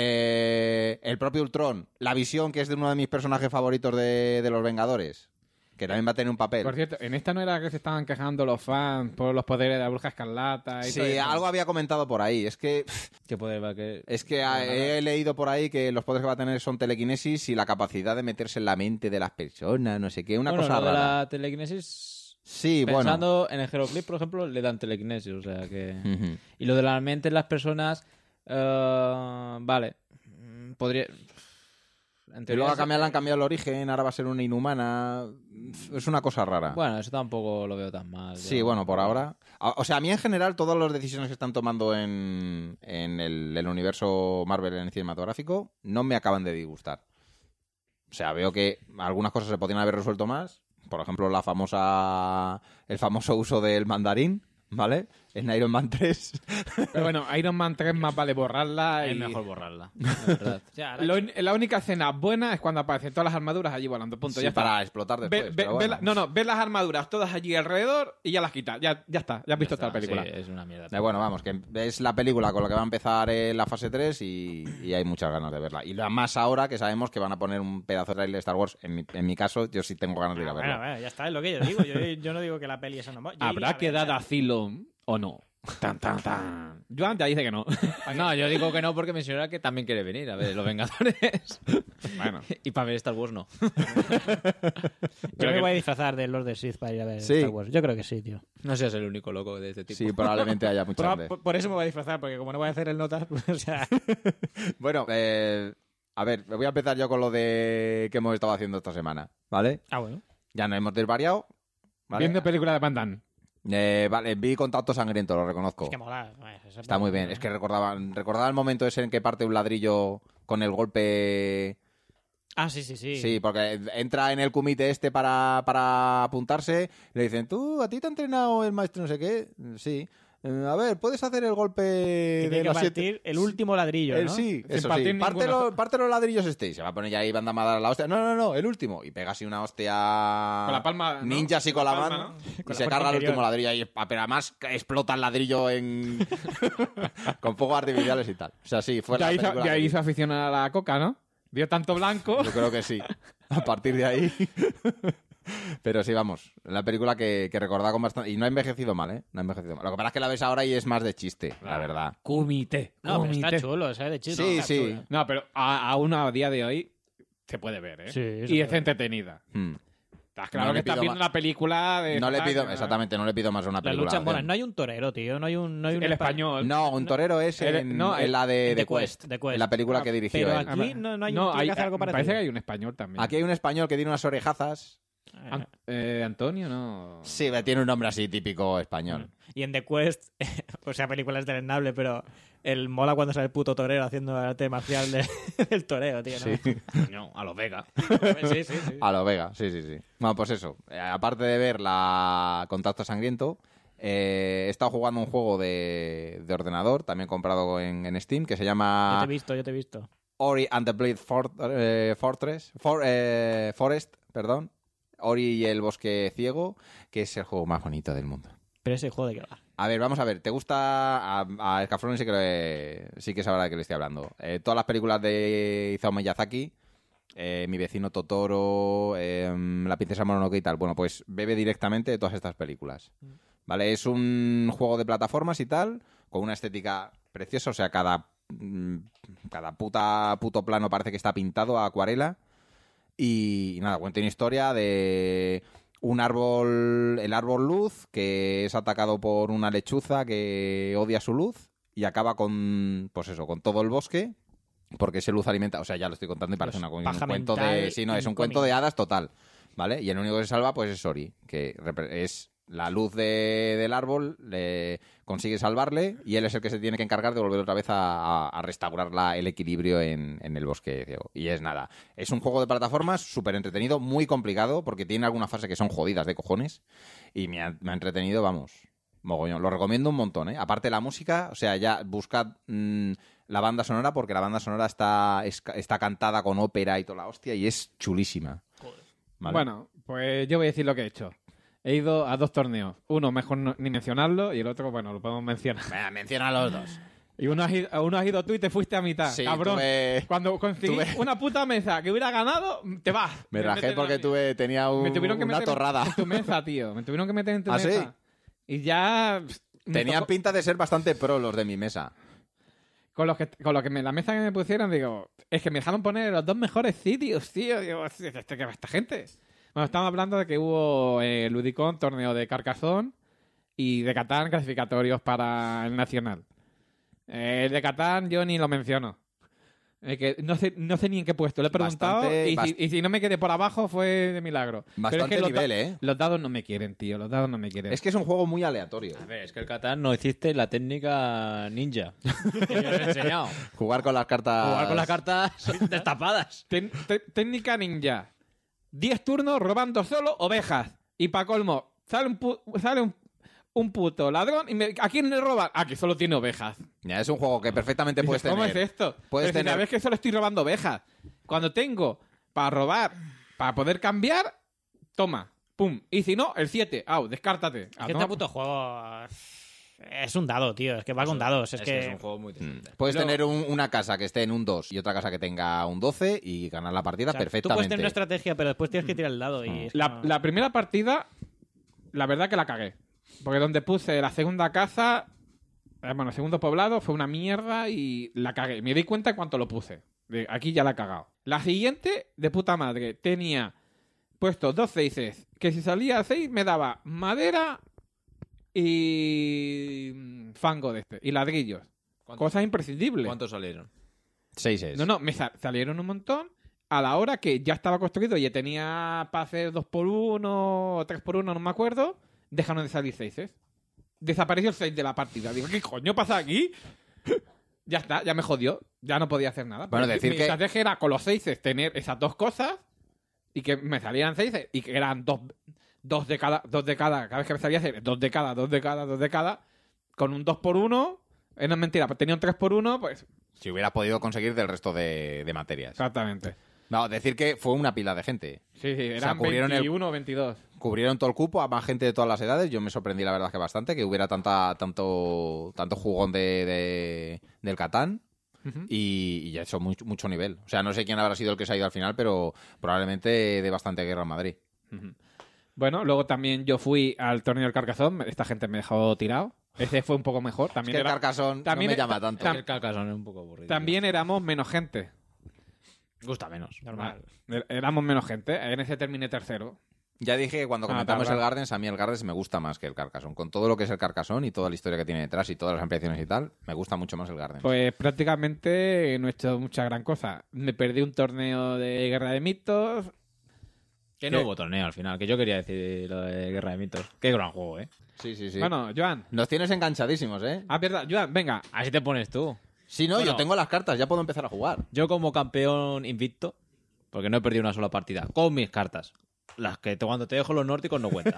Eh, el propio Ultron, la visión, que es de uno de mis personajes favoritos de, de los Vengadores. que también va a tener un papel. Por cierto, ¿en esta no era que se estaban quejando los fans por los poderes de la Bruja Escarlata? Y Sí, todo eso? algo había comentado por ahí. Es que ¿Qué poder va que...? es que ha- he leído por ahí que los poderes que va a tener son telequinesis y la capacidad de meterse en la mente de las personas, no sé qué, una Bueno, cosa lo de rara. la telequinesis... Sí, bueno. Pensando en el Heroclip, por ejemplo, le dan telequinesis, o sea que... Ujú. Y lo de la mente en las personas... eh, vale. Mm, Podría... En Y teoría luego a es- cambiar, le han cambiado el origen, ahora va a ser una inhumana. Es una cosa rara. Bueno, eso tampoco lo veo tan mal. Sí, yo- bueno, por ahora. A- O sea, a mí en general todas las decisiones que están tomando en, en el, el universo Marvel en el cinematográfico no me acaban de disgustar. O sea, veo que algunas cosas se podrían haber resuelto más. Por ejemplo, la famosa el famoso uso del mandarín, ¿vale? En Iron Man tres. Pero bueno, Iron Man tres más vale borrarla. Es y... mejor borrarla, la verdad. O sea, ahora- Lo un- la única escena buena es cuando aparecen todas las armaduras allí volando. Punto, Sí, ya está. para explotar Ve- después. ve- pero ve bueno. la- no, no, ves las armaduras todas allí alrededor y ya las quitas. Ya, ya está, ya has visto toda la película. Sí, es una mierda. Eh, bueno, vamos, que es la película con la que va a empezar eh, la fase tres y, y hay muchas ganas de verla. Y más ahora que sabemos que van a poner un pedazo de trailer de Star Wars. En mi, en mi caso, yo sí tengo ganas de ir a Bueno, verlo. bueno, ya está, es lo que yo digo. Yo, yo no digo que la peli esa no... yo iría a ¿Habrá que dar verla. asilo o no? Tan, tan, tan. Joan ya dice que no. No, yo digo que no porque me señora que también quiere venir a ver Los Vengadores. Bueno. Y para ver Star Wars no. Yo me voy a disfrazar de Lord of the Sith para ir a ver Sí. Star Wars. Yo creo que sí, tío. No seas el único loco de este tipo. Sí, probablemente haya mucha Por, gente. por- por eso me voy a disfrazar, porque como no voy a hacer el notas, pues, o sea... Bueno, eh, a ver, voy a empezar yo con lo de que hemos estado haciendo esta semana, ¿vale? Ah, bueno. Ya nos hemos desvariado. ¿vale? Viendo película de Van Damme. Eh, vale, vi Contacto Sangriento, lo reconozco. Es que mola. eh, esa Está muy bien. película, Es que recordaba, recordaba el momento ese en que parte un ladrillo con el golpe. Ah, sí, sí, sí. Sí, porque entra en el comité este para, para apuntarse. Le dicen, ¿tú, a ti te ha entrenado el maestro no sé qué? Sí. Eh, a ver, ¿puedes hacer el golpe Que de tiene que los siete? partir el último ladrillo, El ¿no? sí, Sin eso partir sí. Parte, ninguno. los, parte los ladrillos este. Y se va a poner ya ahí Van Damme a dar la hostia. No, no, no, el último. Y pega así una hostia. Con la palma, ¿no? Ninja así con Con la, la palma, mano. ¿no? Y Con se la carga el parte último interior. ladrillo ahí. Pero además explota el ladrillo en. con fuegos artificiales y tal. O sea, sí, fue Ya la hizo, película ya que vi. hizo afición a la coca, ¿no? Vio tanto blanco. Yo creo que sí. A partir de ahí. Pero sí, vamos. La película que, que recordaba con bastante. Y no ha envejecido mal, ¿eh? No ha envejecido mal. Lo que pasa es que la ves ahora y es más de chiste, la verdad. Comité. No, pero está comité. chulo, ¿sabes? De chiste. Sí, está sí. chulo. No, pero a- aún a día de hoy se puede ver, ¿eh? Sí, se y puede es ver. entretenida. Hmm. Estás claro No que le estás pido viendo más. una película de... No le pido, ¿no? exactamente, no le pido más a una Las película. luchas de buenas. acción. No hay un torero, tío. No hay un... No hay un El espa- español. No, un torero es El- en, no, en la de en The The Quest, Quest, The Quest. en la película Ah, que dirigió pero él. aquí no, no hay un No, tío hay, que hace algo me parecido. parece que hay un español también. Aquí hay un español que tiene unas orejazas. An- eh, Antonio, no. Sí, tiene un nombre así típico español. Y en The Quest, o sea, película es deleznable, pero el mola cuando sale el puto torero haciendo el arte marcial de- del toreo, tío, ¿no? No, a los Vega. Sí, sí, sí. A lo Vega, sí, sí, sí. Bueno, pues eso. Eh, aparte de ver la Contacto Sangriento, eh, he estado jugando un juego de, de ordenador, también comprado en, en Steam, que se Yo llama te he visto, yo te he visto. Ori and the Blade For- eh, Fortress, For- eh, Forest, perdón. Ori y el Bosque Ciego, que es el juego más bonito del mundo. Pero ese juego de qué va. A ver, vamos a ver. ¿Te gusta? A, a Escaflón sí que, le- sí que sabrá de qué le estoy hablando. Eh, todas las películas de Isao Miyazaki, eh, Mi vecino Totoro, eh, La princesa Mononoke y tal. Bueno, pues bebe directamente de todas estas películas. ¿Vale? Es un juego de plataformas y tal, con una estética preciosa. O sea, cada, mm, cada puta, puto plano parece que está pintado a acuarela. Y, y nada, cuenta una historia de un árbol, el árbol luz, que es atacado por una lechuza que odia su luz y acaba con, pues eso, con todo el bosque, porque ese luz alimenta, o sea, ya lo estoy contando y parece Pues una, un paja cuento de, mental sí, no, es un incógnita. cuento de hadas total, ¿vale? Y el único que se salva, pues es Ori, que repre- es la luz de- del árbol, le consigue salvarle y él es el que se tiene que encargar de volver otra vez a, a- a restaurar la- el equilibrio en, en el bosque ciego. Y es nada, es un juego de plataformas súper entretenido, muy complicado, porque tiene algunas fases que son jodidas de cojones y me ha, me ha entretenido, vamos, mogollón. Lo recomiendo un montón, ¿eh? Aparte de la música, o sea, ya buscad mm, la banda sonora, porque la banda sonora está, es- está cantada con ópera y toda la hostia y es chulísima. ¿Vale? Bueno, pues yo voy a decir lo que he hecho. He ido a dos torneos. Uno, mejor no- ni mencionarlo, y el otro, bueno, lo podemos mencionar. Venga, menciona los dos. Y uno has, ido, uno has ido tú y te fuiste a mitad, Sí, cabrón. tuve- Cuando conseguí tuve- una puta mesa que hubiera ganado, te vas. Me rajé porque tuve, tenía un- Me tuvieron que una meter torrada. en tu mesa, tío. Me tuvieron que meter en tu ¿Ah, mesa. sí? Y ya... pff, me Tenían tocó- pinta de ser bastante pro los de mi mesa. Con los que, con los que me, la mesa que me pusieron, digo, es que me dejaron poner los dos mejores sitios, tío. Digo, ¿este, qué va esta gente? Bueno, estamos hablando de que hubo eh, Ludicon, torneo de Carcassonne y de Catán clasificatorios para el Nacional. Eh, el de Catán yo ni lo menciono. Eh, que no sé, no sé ni en qué puesto. Le he preguntado Bastante- y, bast- si, y si no me quedé por abajo fue de milagro. Pero Bastante es que los nivel, da- ¿eh? Los dados no me quieren, tío. Los dados no me quieren. Es que es un juego muy aleatorio. A ver, es que el Catán no hiciste la técnica ninja. Que yo os he enseñado. Jugar con las cartas... Jugar con las cartas destapadas. Ten- te- técnica ninja. diez turnos robando solo ovejas. Y pa' colmo, sale un, pu- sale un, un puto ladrón y me, ¿a quién le roban? Ah, que solo tiene ovejas. Ya, es un juego que perfectamente puedes Dices, ¿cómo tener. es esto? Puedes Pero si tener- sabes que solo estoy robando ovejas. Cuando tengo para robar, para poder cambiar, toma, pum. Y si no, el siete. Au, descártate. Es Ah, que no. este puto juego es un dado, tío. Es que va con dados. Es, Es que... que es un juego muy decente. Puedes Luego- tener un- una casa que esté en un dos y otra casa que tenga un doce y ganar la partida o sea, tú puedes perfectamente. tener una estrategia, pero después tienes que tirar el dado. Y es que La, no- la primera partida, la verdad que la cagué. Porque donde puse la segunda casa, eh, bueno, el segundo poblado, fue una mierda y la cagué. Me di cuenta en cuanto lo puse. De, aquí ya la he cagado. La siguiente, de puta madre, tenía puesto dos seises. Que si salía seis me daba madera y mm, fango de este. Y ladrillos. ¿Cuánto- Cosas imprescindibles. ¿Cuántos salieron? Seis es. No, no, me sa- salieron un montón a la hora que ya estaba construido y tenía para hacer dos por uno o tres por uno, no me acuerdo. Dejaron de salir seises. Desapareció el seis de la partida. Digo, ¿qué coño pasa aquí? Ya está, ya me jodió. Ya no podía hacer nada. Bueno, Pero decir mi que- estrategia era con los seises tener esas dos cosas y que me salieran seises y que eran dos, dos de cada, dos de cada. Cada vez que me salía seis, dos de cada, dos de cada, dos de cada. Con un dos por uno. Eh, no es mentira, tenía un tres por uno, pues Si hubiera podido conseguir del resto de, de materias. exactamente. No, decir que fue una pila de gente. Sí, sí, eran cubrieron el- veintiuno o veintidós. Cubrieron todo el cupo a más gente de todas las edades. Yo me sorprendí, la verdad, que bastante que hubiera tanta, tanto, tanto jugón de, de- del Catán. Ujú. Y, y eso, muy- mucho nivel. O sea, no sé quién habrá sido el que se ha ido al final, pero probablemente de bastante guerra en Madrid. Ujú. Bueno, luego también yo fui al torneo del Carcassonne. Esta gente me dejó tirado. Ese fue un poco mejor. Es También, que el era- Carcassonne también no me ta- llama tanto. tam- El Carcassonne es un poco aburrido. también éramos menos gente. Gusta menos. Normal. Er- Éramos menos gente. En ese terminé tercero. Ya dije que cuando Ah, comentamos tal, el tal. Gardens, a mí el Gardens me gusta más que el Carcassonne. Con todo lo que es el Carcassonne y toda la historia que tiene detrás y todas las ampliaciones y tal, me gusta mucho más el Gardens. Pues prácticamente no he hecho mucha gran cosa. Me perdí un torneo de Guerra de Mitos. Que no hubo torneo al final, que yo quería decir lo de Guerra de Mitos. Qué gran juego, ¿eh? Sí, sí, sí. Bueno, Joan. Nos tienes enganchadísimos, ¿eh? Ah, verdad. Joan, venga. Así te pones tú. Si no, Bueno. yo tengo las cartas, ya puedo empezar a jugar. Yo como campeón invicto, porque no he perdido una sola partida, con mis cartas. Las que te- cuando te dejo los nórdicos no cuentan.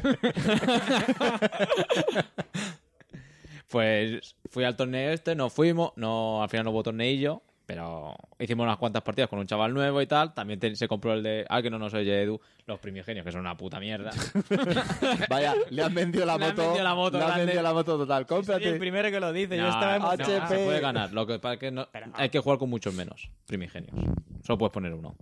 Pues fui al torneo este, nos fuimos, no, al final no hubo torneillo, pero hicimos unas cuantas partidas con un chaval nuevo y tal. También te- se compró el de, ah, que no nos oye Edu, los primigenios, que son una puta mierda. Vaya, le han vendido la Le han moto. vendido la moto le han grande. vendido la moto total. Soy el Cómprate. primero que lo dice. Yo No, estaba no, emocionado. H P. se puede ganar. Lo que pasa es que no- hay que jugar con muchos menos primigenios. Solo puedes poner uno.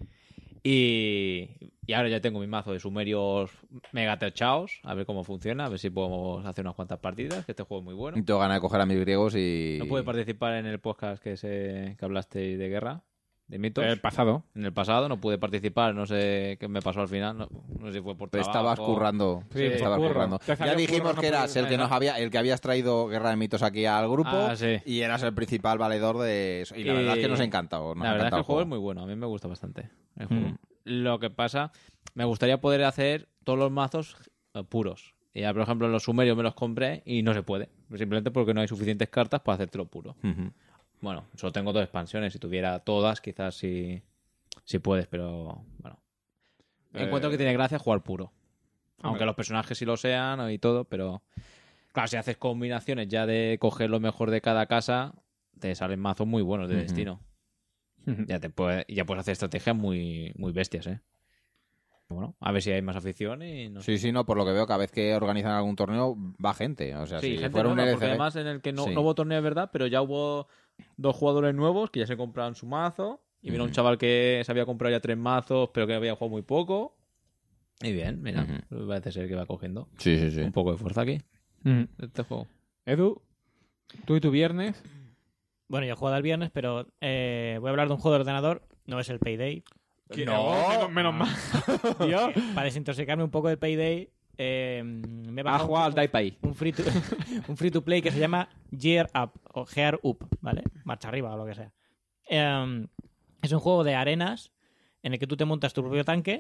Y, y ahora ya tengo mi mazo de sumerios mega techaos. A ver cómo funciona. A ver si podemos hacer unas cuantas partidas. Que este juego es muy bueno. Tengo ganas de coger a mis griegos y. No pude participar en el podcast que, se, que hablaste de guerra, de mitos. El pasado. En el pasado no pude participar. No sé qué me pasó al final. No, no sé si fue por Te trabajo. estabas currando. Sí, estabas curro. currando. Te salió Ya dijimos curro, no que eras puedes- el que Ajá. nos había, el que habías traído Guerra de Mitos aquí al grupo Ah, sí. y eras el principal valedor de eso. Y la Y- verdad es que nos ha encantado. Nos La ha verdad es que encantado el juego es muy bueno. A mí me gusta bastante. el juego. Mm. Lo que pasa, me gustaría poder hacer todos los mazos eh, puros. Y ya, por ejemplo, en los sumerios me los compré y no se puede. Simplemente porque no hay suficientes cartas para hacértelo puro. Ujú. Bueno, solo tengo dos expansiones. Si tuviera todas, quizás sí, sí puedes, pero bueno. Encuentro Eh, que tiene gracia jugar puro. Aunque hombre. los personajes sí lo sean y todo, pero... Claro, si haces combinaciones ya de coger lo mejor de cada casa, te salen mazos muy buenos de destino. Ya te puede, ya puedes hacer estrategias muy, muy bestias, ¿eh? Bueno, a ver si hay más afición y no sé. Sí, sí, no, por lo que veo, cada vez que organizan algún torneo va gente. O sea, Sí, si gente fuera un nueva, L porque C G... además en el que no, Sí. no hubo torneo es verdad, pero ya hubo dos jugadores nuevos que ya se compraron su mazo. Y vino Ujú. un chaval que se había comprado ya tres mazos, pero que había jugado muy poco. Y bien, mira, Ujú. parece ser que va cogiendo Sí, sí, sí. un poco de fuerza aquí, Mm. este juego. Edu, tú y tu viernes. Bueno, yo he jugado el viernes, pero eh, voy a hablar de un juego de ordenador. No es el Payday. No, menos, menos mal. Dios. Para desintoxicarme un poco del Payday, eh, me he Ha bajado jugado al un, Daipay. un, free to, un free to play que se llama Gear Up o Gear Up, ¿vale? Marcha arriba o lo que sea. Eh, es un juego de arenas en el que tú te montas tu propio tanque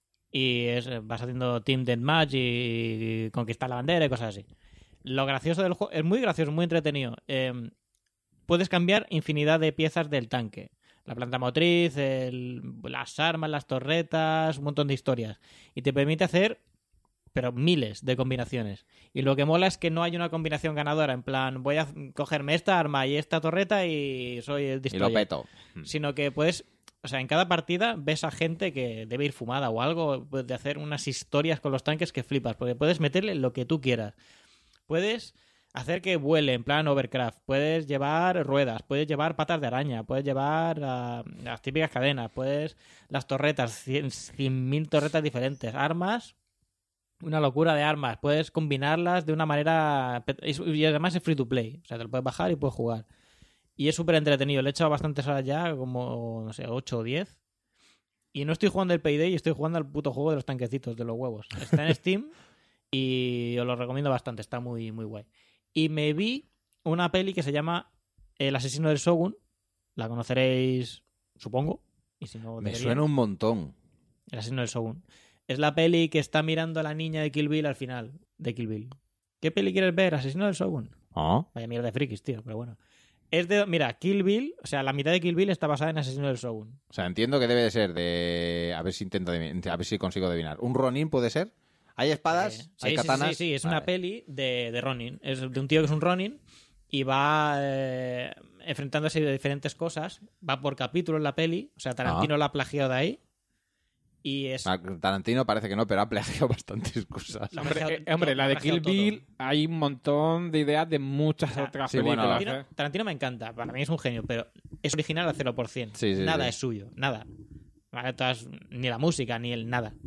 y es, vas haciendo Team Deathmatch y, y conquistar la bandera y cosas así. Lo gracioso del juego es muy gracioso, muy entretenido. Eh, puedes cambiar infinidad de piezas del tanque. La planta motriz, el- las armas, las torretas, un montón de historias. Y te permite hacer, pero miles de combinaciones. Y lo que mola es que no hay una combinación ganadora. En plan, voy a cogerme esta arma y esta torreta y soy el Y lo destroyer. peto. Sino que puedes... O sea, en cada partida ves a gente que debe ir fumada o algo, de hacer unas historias con los tanques que flipas, porque puedes meterle lo que tú quieras. Puedes hacer que vuele en plan Overcraft, puedes llevar ruedas, puedes llevar patas de araña, puedes llevar uh, las típicas cadenas, puedes las torretas, cien mil torretas diferentes, armas, una locura de armas, puedes combinarlas de una manera... Y además es free to play, o sea, te lo puedes bajar y puedes jugar. Y es súper entretenido, le he echado bastantes horas ya, como, no sé, ocho o diez. Y no estoy jugando el Payday, estoy jugando al puto juego de los tanquecitos, de los huevos. Está en Steam y os lo recomiendo bastante, está muy, muy guay. Y me vi una peli que se llama El asesino del Shogun, la conoceréis, supongo. Y si no, Me deberíais. suena un montón. El asesino del Shogun. Es la peli que está mirando a la niña de Kill Bill al final de Kill Bill. ¿Qué peli quieres ver? Asesino del Shogun. ¿Ah? Vaya mierda de frikis, tío, pero bueno. Es de, mira, Kill Bill, o sea, la mitad de Kill Bill está basada en Asesino del Shogun. O sea, entiendo que debe de ser de... A ver si intento adivinar- a ver si consigo adivinar. ¿Un Ronin puede ser? ¿Hay espadas? Eh, sí, ¿Hay sí, katanas? Sí, sí, sí, es Vale. una peli de, de Ronin. Es de un tío que es un Ronin y va eh, enfrentándose a diferentes cosas. Va por capítulos la peli. O sea, Tarantino Ah. la ha plagiado de ahí. Y es... Ah, Tarantino parece que no, pero ha plagiado bastantes cosas. La- Hombre, plagiado- eh, hombre, lo- la lo de ha plagiado Kill Bill todo. hay un montón de ideas de muchas O sea, otras sí, bueno, películas. Tarantino, ¿eh? Tarantino me encanta. Para mí es un genio, pero es original al cero por ciento. Sí, sí, nada sí. es suyo. Nada. Vale, todas- ni la música, ni el nada.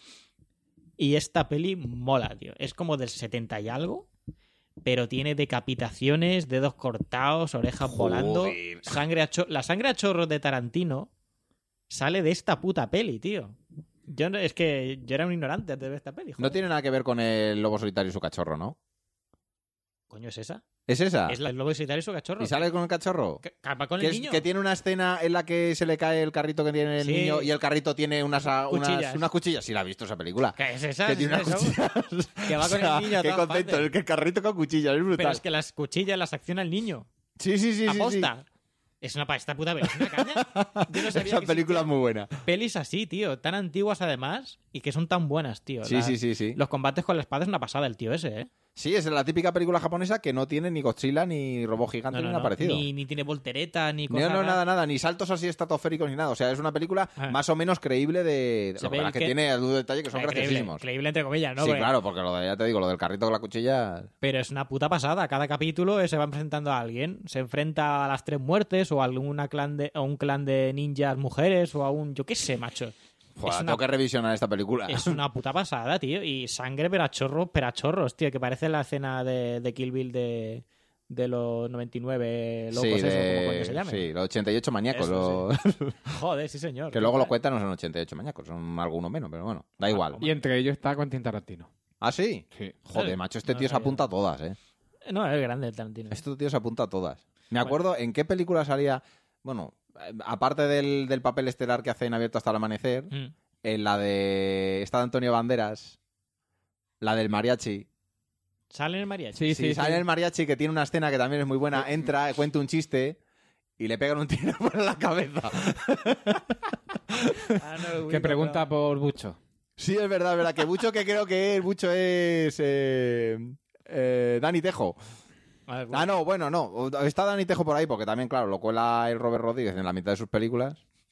Y esta peli mola, tío. Es como del setenta y algo, pero tiene decapitaciones, dedos cortados, orejas Joder. volando. Sangre a cho- la sangre a chorros de Tarantino sale de esta puta peli, tío. Yo no- es que yo era un ignorante antes de ver esta peli. No joder. tiene nada que ver con el lobo solitario y su cachorro, ¿no? Coño, ¿es esa? ¿Es esa? Es la del lobo solitario y su cachorro. ¿Y sale con el cachorro? ¿Qué- ¿Va con Que, el es- niño? que tiene una escena en la que se le cae el carrito que tiene el Sí. niño y el carrito tiene unas, unas, Cuchillas. unas cuchillas. Sí, la he visto esa película. ¿Qué es esa? Que ¿Es tiene unas eso? cuchillas. Que va con el niño a Qué todas contento, partes. el que el carrito con cuchillas, es brutal. Pero es que las cuchillas las acciona el niño. Sí, sí, sí, sí, sí. Aposta. Es una pa- esta puta peli. ¿Es una caña? Yo no sabía Esa que película es existían muy buena. pelis así, tío. Tan antiguas además y que son tan buenas, tío. Sí, La- sí, sí, sí. Los combates con la espada es una pasada el tío ese, ¿eh? Sí, es la típica película japonesa que no tiene ni Godzilla, ni robot gigante, No, no, ni no. nada parecido. Ni, ni tiene voltereta, ni No, cosas. no, raras. nada, nada, ni saltos así estratosféricos ni nada. O sea, es una película Ah. más o menos creíble de... Se Lo que ve pasa el es que que- tiene algún detalle que son Eh, creíble, graciosísimos. creíble entre comillas, ¿no? Sí, Porque- claro, porque lo de, ya te digo, lo del carrito con la cuchilla... Pero es una puta pasada. Cada capítulo eh, se va presentando a alguien. Se enfrenta a las tres muertes o a alguna clan de, a un clan de ninjas mujeres o a un... Yo qué sé, macho. Joder, Es una- tengo que revisionar esta película. Es una puta pasada, tío. Y sangre perachorros, perachorros, tío. Que parece la escena de, de Kill Bill de, de los noventa y nueve locos, sí, eso, de- como coño se llame. sí, los ochenta y ocho maníacos. Eso, lo- Joder, sí, señor. que luego lo cuentan, no son ochenta y ocho maníacos, son algunos menos, pero bueno, da igual. Y entre ellos está Quentin Tarantino. ¿Ah, sí? Sí. Joder, macho, este No tío se sabía. apunta a todas, ¿eh? No, es grande el Tarantino. Este tío se apunta a todas. Me acuerdo en qué película salía... Bueno, eh, aparte del, del papel estelar que hace en Abierto hasta el amanecer, Mm. en la de... Esta de Antonio Banderas, la del mariachi. ¿Sale en el mariachi? Sí, Sí, sí, sale sí. el mariachi que tiene una escena que también es muy buena. Entra, cuenta un chiste y le pegan un tiro por la cabeza. Ah, no lo ubico, Que pregunta pero- por Bucho. Sí, es verdad, es verdad. Que Bucho, que creo que es, Bucho es eh, eh, Dani Tejo. A ver, Ah, no, bueno, no. Está Dani Tejo por ahí porque también, claro, lo cuela el Robert Rodríguez en la mitad de sus películas.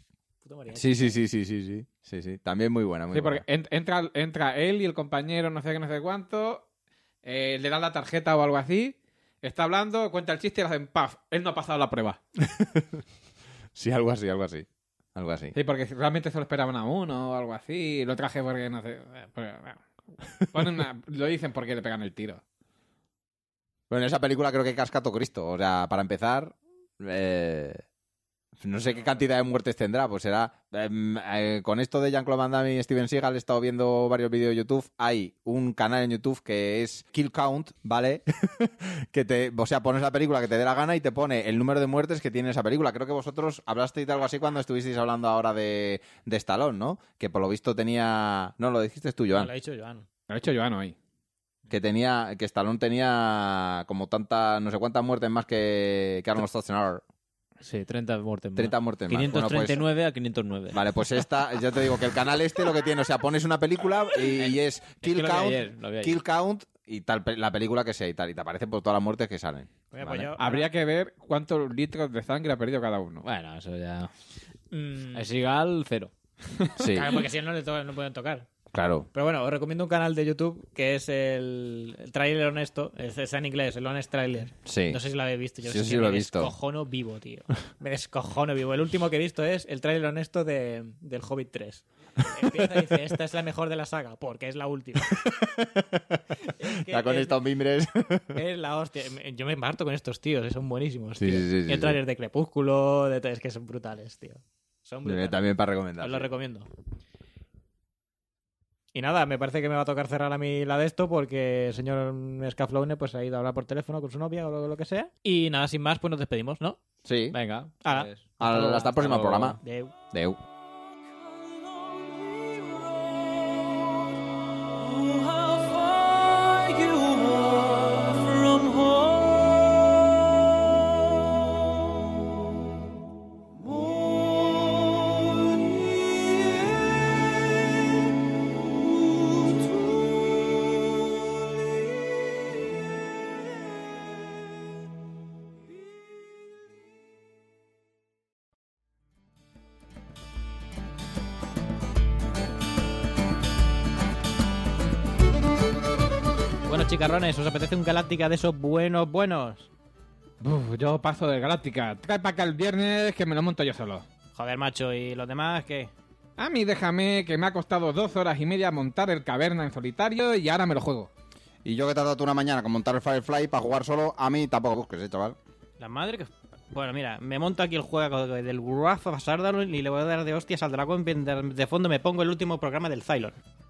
Puto mariachi. Sí, sí, sí, sí, sí, sí, sí, sí. También muy buena, muy Sí, buena. porque en- entra, entra él y el compañero, no sé qué, no sé cuánto, eh, le dan la tarjeta o algo así, está hablando, cuenta el chiste y le hacen paf. Él no ha pasado la prueba. Sí, algo así, algo así. Algo así. Sí, porque realmente se lo esperaban a uno o algo así. Lo traje porque no sé. eh, porque, bueno, ponen una- lo dicen porque le pegan el tiro. Bueno, en esa película creo que casca todo Cristo. O sea, para empezar, eh, no sé qué cantidad de muertes tendrá. Pues será... em, eh, con esto de Jean-Claude Van Damme y Steven Seagal he estado viendo varios vídeos de YouTube. Hay un canal en YouTube que es Kill Count, ¿vale? que te, o sea, pones la película que te dé la gana y te pone el número de muertes que tiene esa película. Creo que vosotros hablasteis de algo así cuando estuvisteis hablando ahora de, de Stallone, ¿no? Que por lo visto tenía... No, lo dijiste tú, No, Joan. lo ha dicho Joan. Lo ha hecho Joano ahí. Que tenía, que Stallone tenía como tanta, no sé cuántas muertes más que, que Arnold Schwarzenegger. Sí, treinta muertes más. treinta muertes más. quinientos treinta y Bueno, nueve a quinientos nueve. pues, vale, pues esta, ya te digo que el canal este lo que tiene, o sea, pones una película y, y es Kill que lo vi Count, ayer, lo vi ayer. Kill Count y tal pe- la película que sea y tal, y te aparece por todas las muertes que salen. Oye, pues ¿vale? yo- Habría que ver cuántos litros de sangre ha perdido cada uno. Bueno, eso ya... Mm, El Sigal, cero. Sí, claro, porque si no, no le to- no pueden tocar. claro. Pero bueno, os recomiendo un canal de YouTube que es el, el Trailer Honesto. Es, es en inglés, el Honest Trailer. Sí. No sé si lo habéis visto. Yo Sí, sí sí que lo he me visto. descojono vivo, tío. Me descojono vivo. El último que he visto es el Trailer Honesto de, del Hobbit tres. Empieza y dice, esta es la mejor de la saga, porque es la última. Es que Ya con es- estos mimbres. Es la hostia. Yo me parto con estos tíos, son buenísimos, Sí, tío. sí, sí, sí, Y el sí. trailer de Crepúsculo, de todo, es que son brutales, tío. Son brutales. También para recomendar. Os lo sí. recomiendo. Y nada, me parece que me va a tocar cerrar a mí la de esto porque el señor Scaflowne pues ha ido a hablar por teléfono con su novia o lo, lo que sea. Y nada, sin más, pues nos despedimos, ¿no? Sí. Venga. Hala. pues, Al- luego. hasta el próximo luego. programa. Deu. Deu. Oh, how far you are from home. Morning, Bueno, chicarrones, ¿os apetece un Galáctica de esos buenos, buenos? Uf, yo paso de Galáctica. Trae para acá el viernes que me lo monto yo solo. Joder, macho, ¿y los demás qué? A mí déjame que me ha costado dos horas y media montar el Caverna en solitario y ahora me lo juego. Y yo que he tardado una mañana con montar el Firefly para jugar solo, a mí tampoco busques, ¿eh, chaval? La madre que... Bueno, mira, me monto aquí el juego del Wrath of Sardaron y le voy a dar de hostias al dragón. De de fondo me pongo el último programa del Cylon.